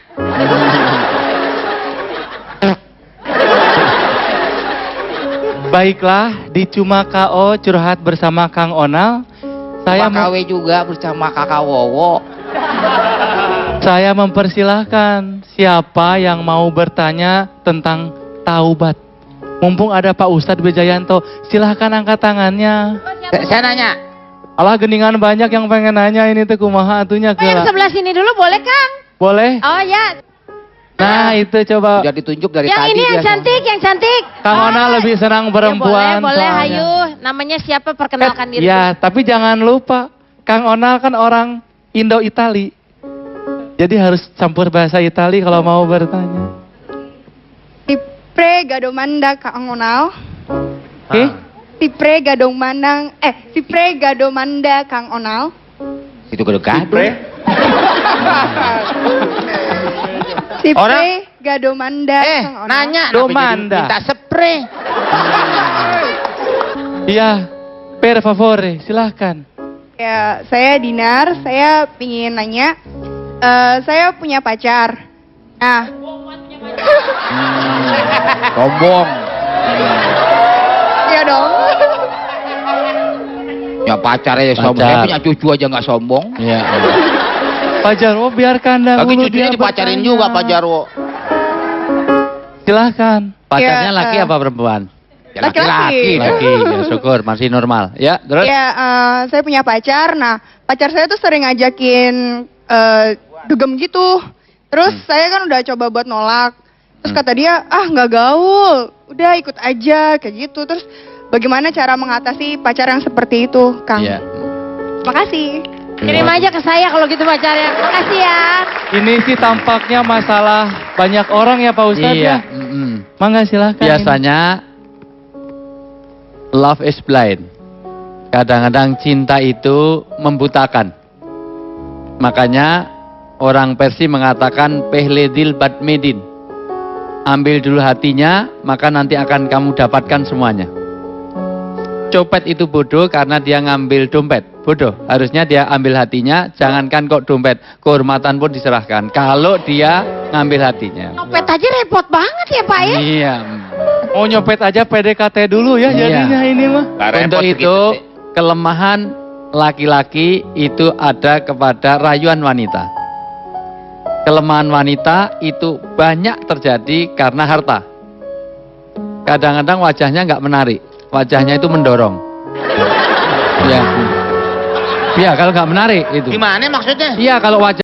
Baiklah, di Cuma KO Curhat Bersama Kang Onal. Saya KW juga bersama kakak Wowo. Saya mempersilahkan siapa yang mau bertanya tentang taubat. Mumpung ada Pak Ustadz Wijayanto, silahkan angkat tangannya. Saya nanya. Alah geningan banyak yang pengen nanya ini teh kumaha atunya Yang sebelah sini dulu boleh, Kang? Boleh? Oh ya. Nah itu coba. Sudah ditunjuk dari Yang tadi. ini yang cantik. Kang Onal lebih senang perempuan. Ya, boleh, soalnya. hayu. Namanya siapa? Perkenalkan diri. Ya, tapi jangan lupa, Kang Onal kan orang Indo-Itali. Jadi harus campur bahasa Itali kalau mau bertanya. Sipre gadomanda Kang Onal. Oke? Sipre gadomanda Kang Onal. Itu gado-gado. Sipre gadomanda Kang Onal. Nanya. Domanda. Minta spray. Iya, per favore, silahkan. Ya, saya Dinar, saya pingin nanya, saya punya pacar. Nah, Sombong. Iya dong. Ya pacar aja sombong. Pacar. Saya punya cucu aja nggak sombong. Iya. Pak Jarwo biarkan dahulu. Tapi cucunya dia dipacarin bertanya. juga Pak Jarwo. Silahkan. Pacarnya Ya, laki apa perempuan? Ya, Laki-laki. Laki. Ya, syukur masih normal. Ya, terus? Ya, saya punya pacar. Nah, pacar saya tuh sering ngajakin dugem gitu. Terus saya kan udah coba buat nolak. Terus kata dia, ah nggak gaul, udah ikut aja kayak gitu. Terus bagaimana cara mengatasi pacar yang seperti itu, Kang? Iya. Makasih. Kirim aja ke saya kalau gitu pacarnya. Makasih ya. Ini sih tampaknya masalah banyak orang ya Pak Ustadz Iya. ya. Mangga silahkan. Biasanya love is blind. Kadang-kadang cinta itu membutakan. Makanya orang Persia mengatakan pehledil badmedin. Ambil dulu hatinya, maka nanti akan kamu dapatkan semuanya. Copet itu bodoh karena dia ngambil dompet. Bodoh. Harusnya dia ambil hatinya, jangankan kok dompet. Kehormatan pun diserahkan. Kalau dia ngambil hatinya. Nyopet aja repot banget ya Pak ya. Iya. Mau nyopet aja PDKT dulu ya Iya. jadinya ini mah. Gak repot Untuk segitu itu, sih. kelemahan laki-laki itu ada kepada rayuan wanita. Kelemahan wanita itu banyak terjadi karena harta. Kadang-kadang wajahnya nggak menarik, wajahnya itu mendorong. Ya, ya kalau nggak menarik itu. Gimana maksudnya? Iya kalau wajah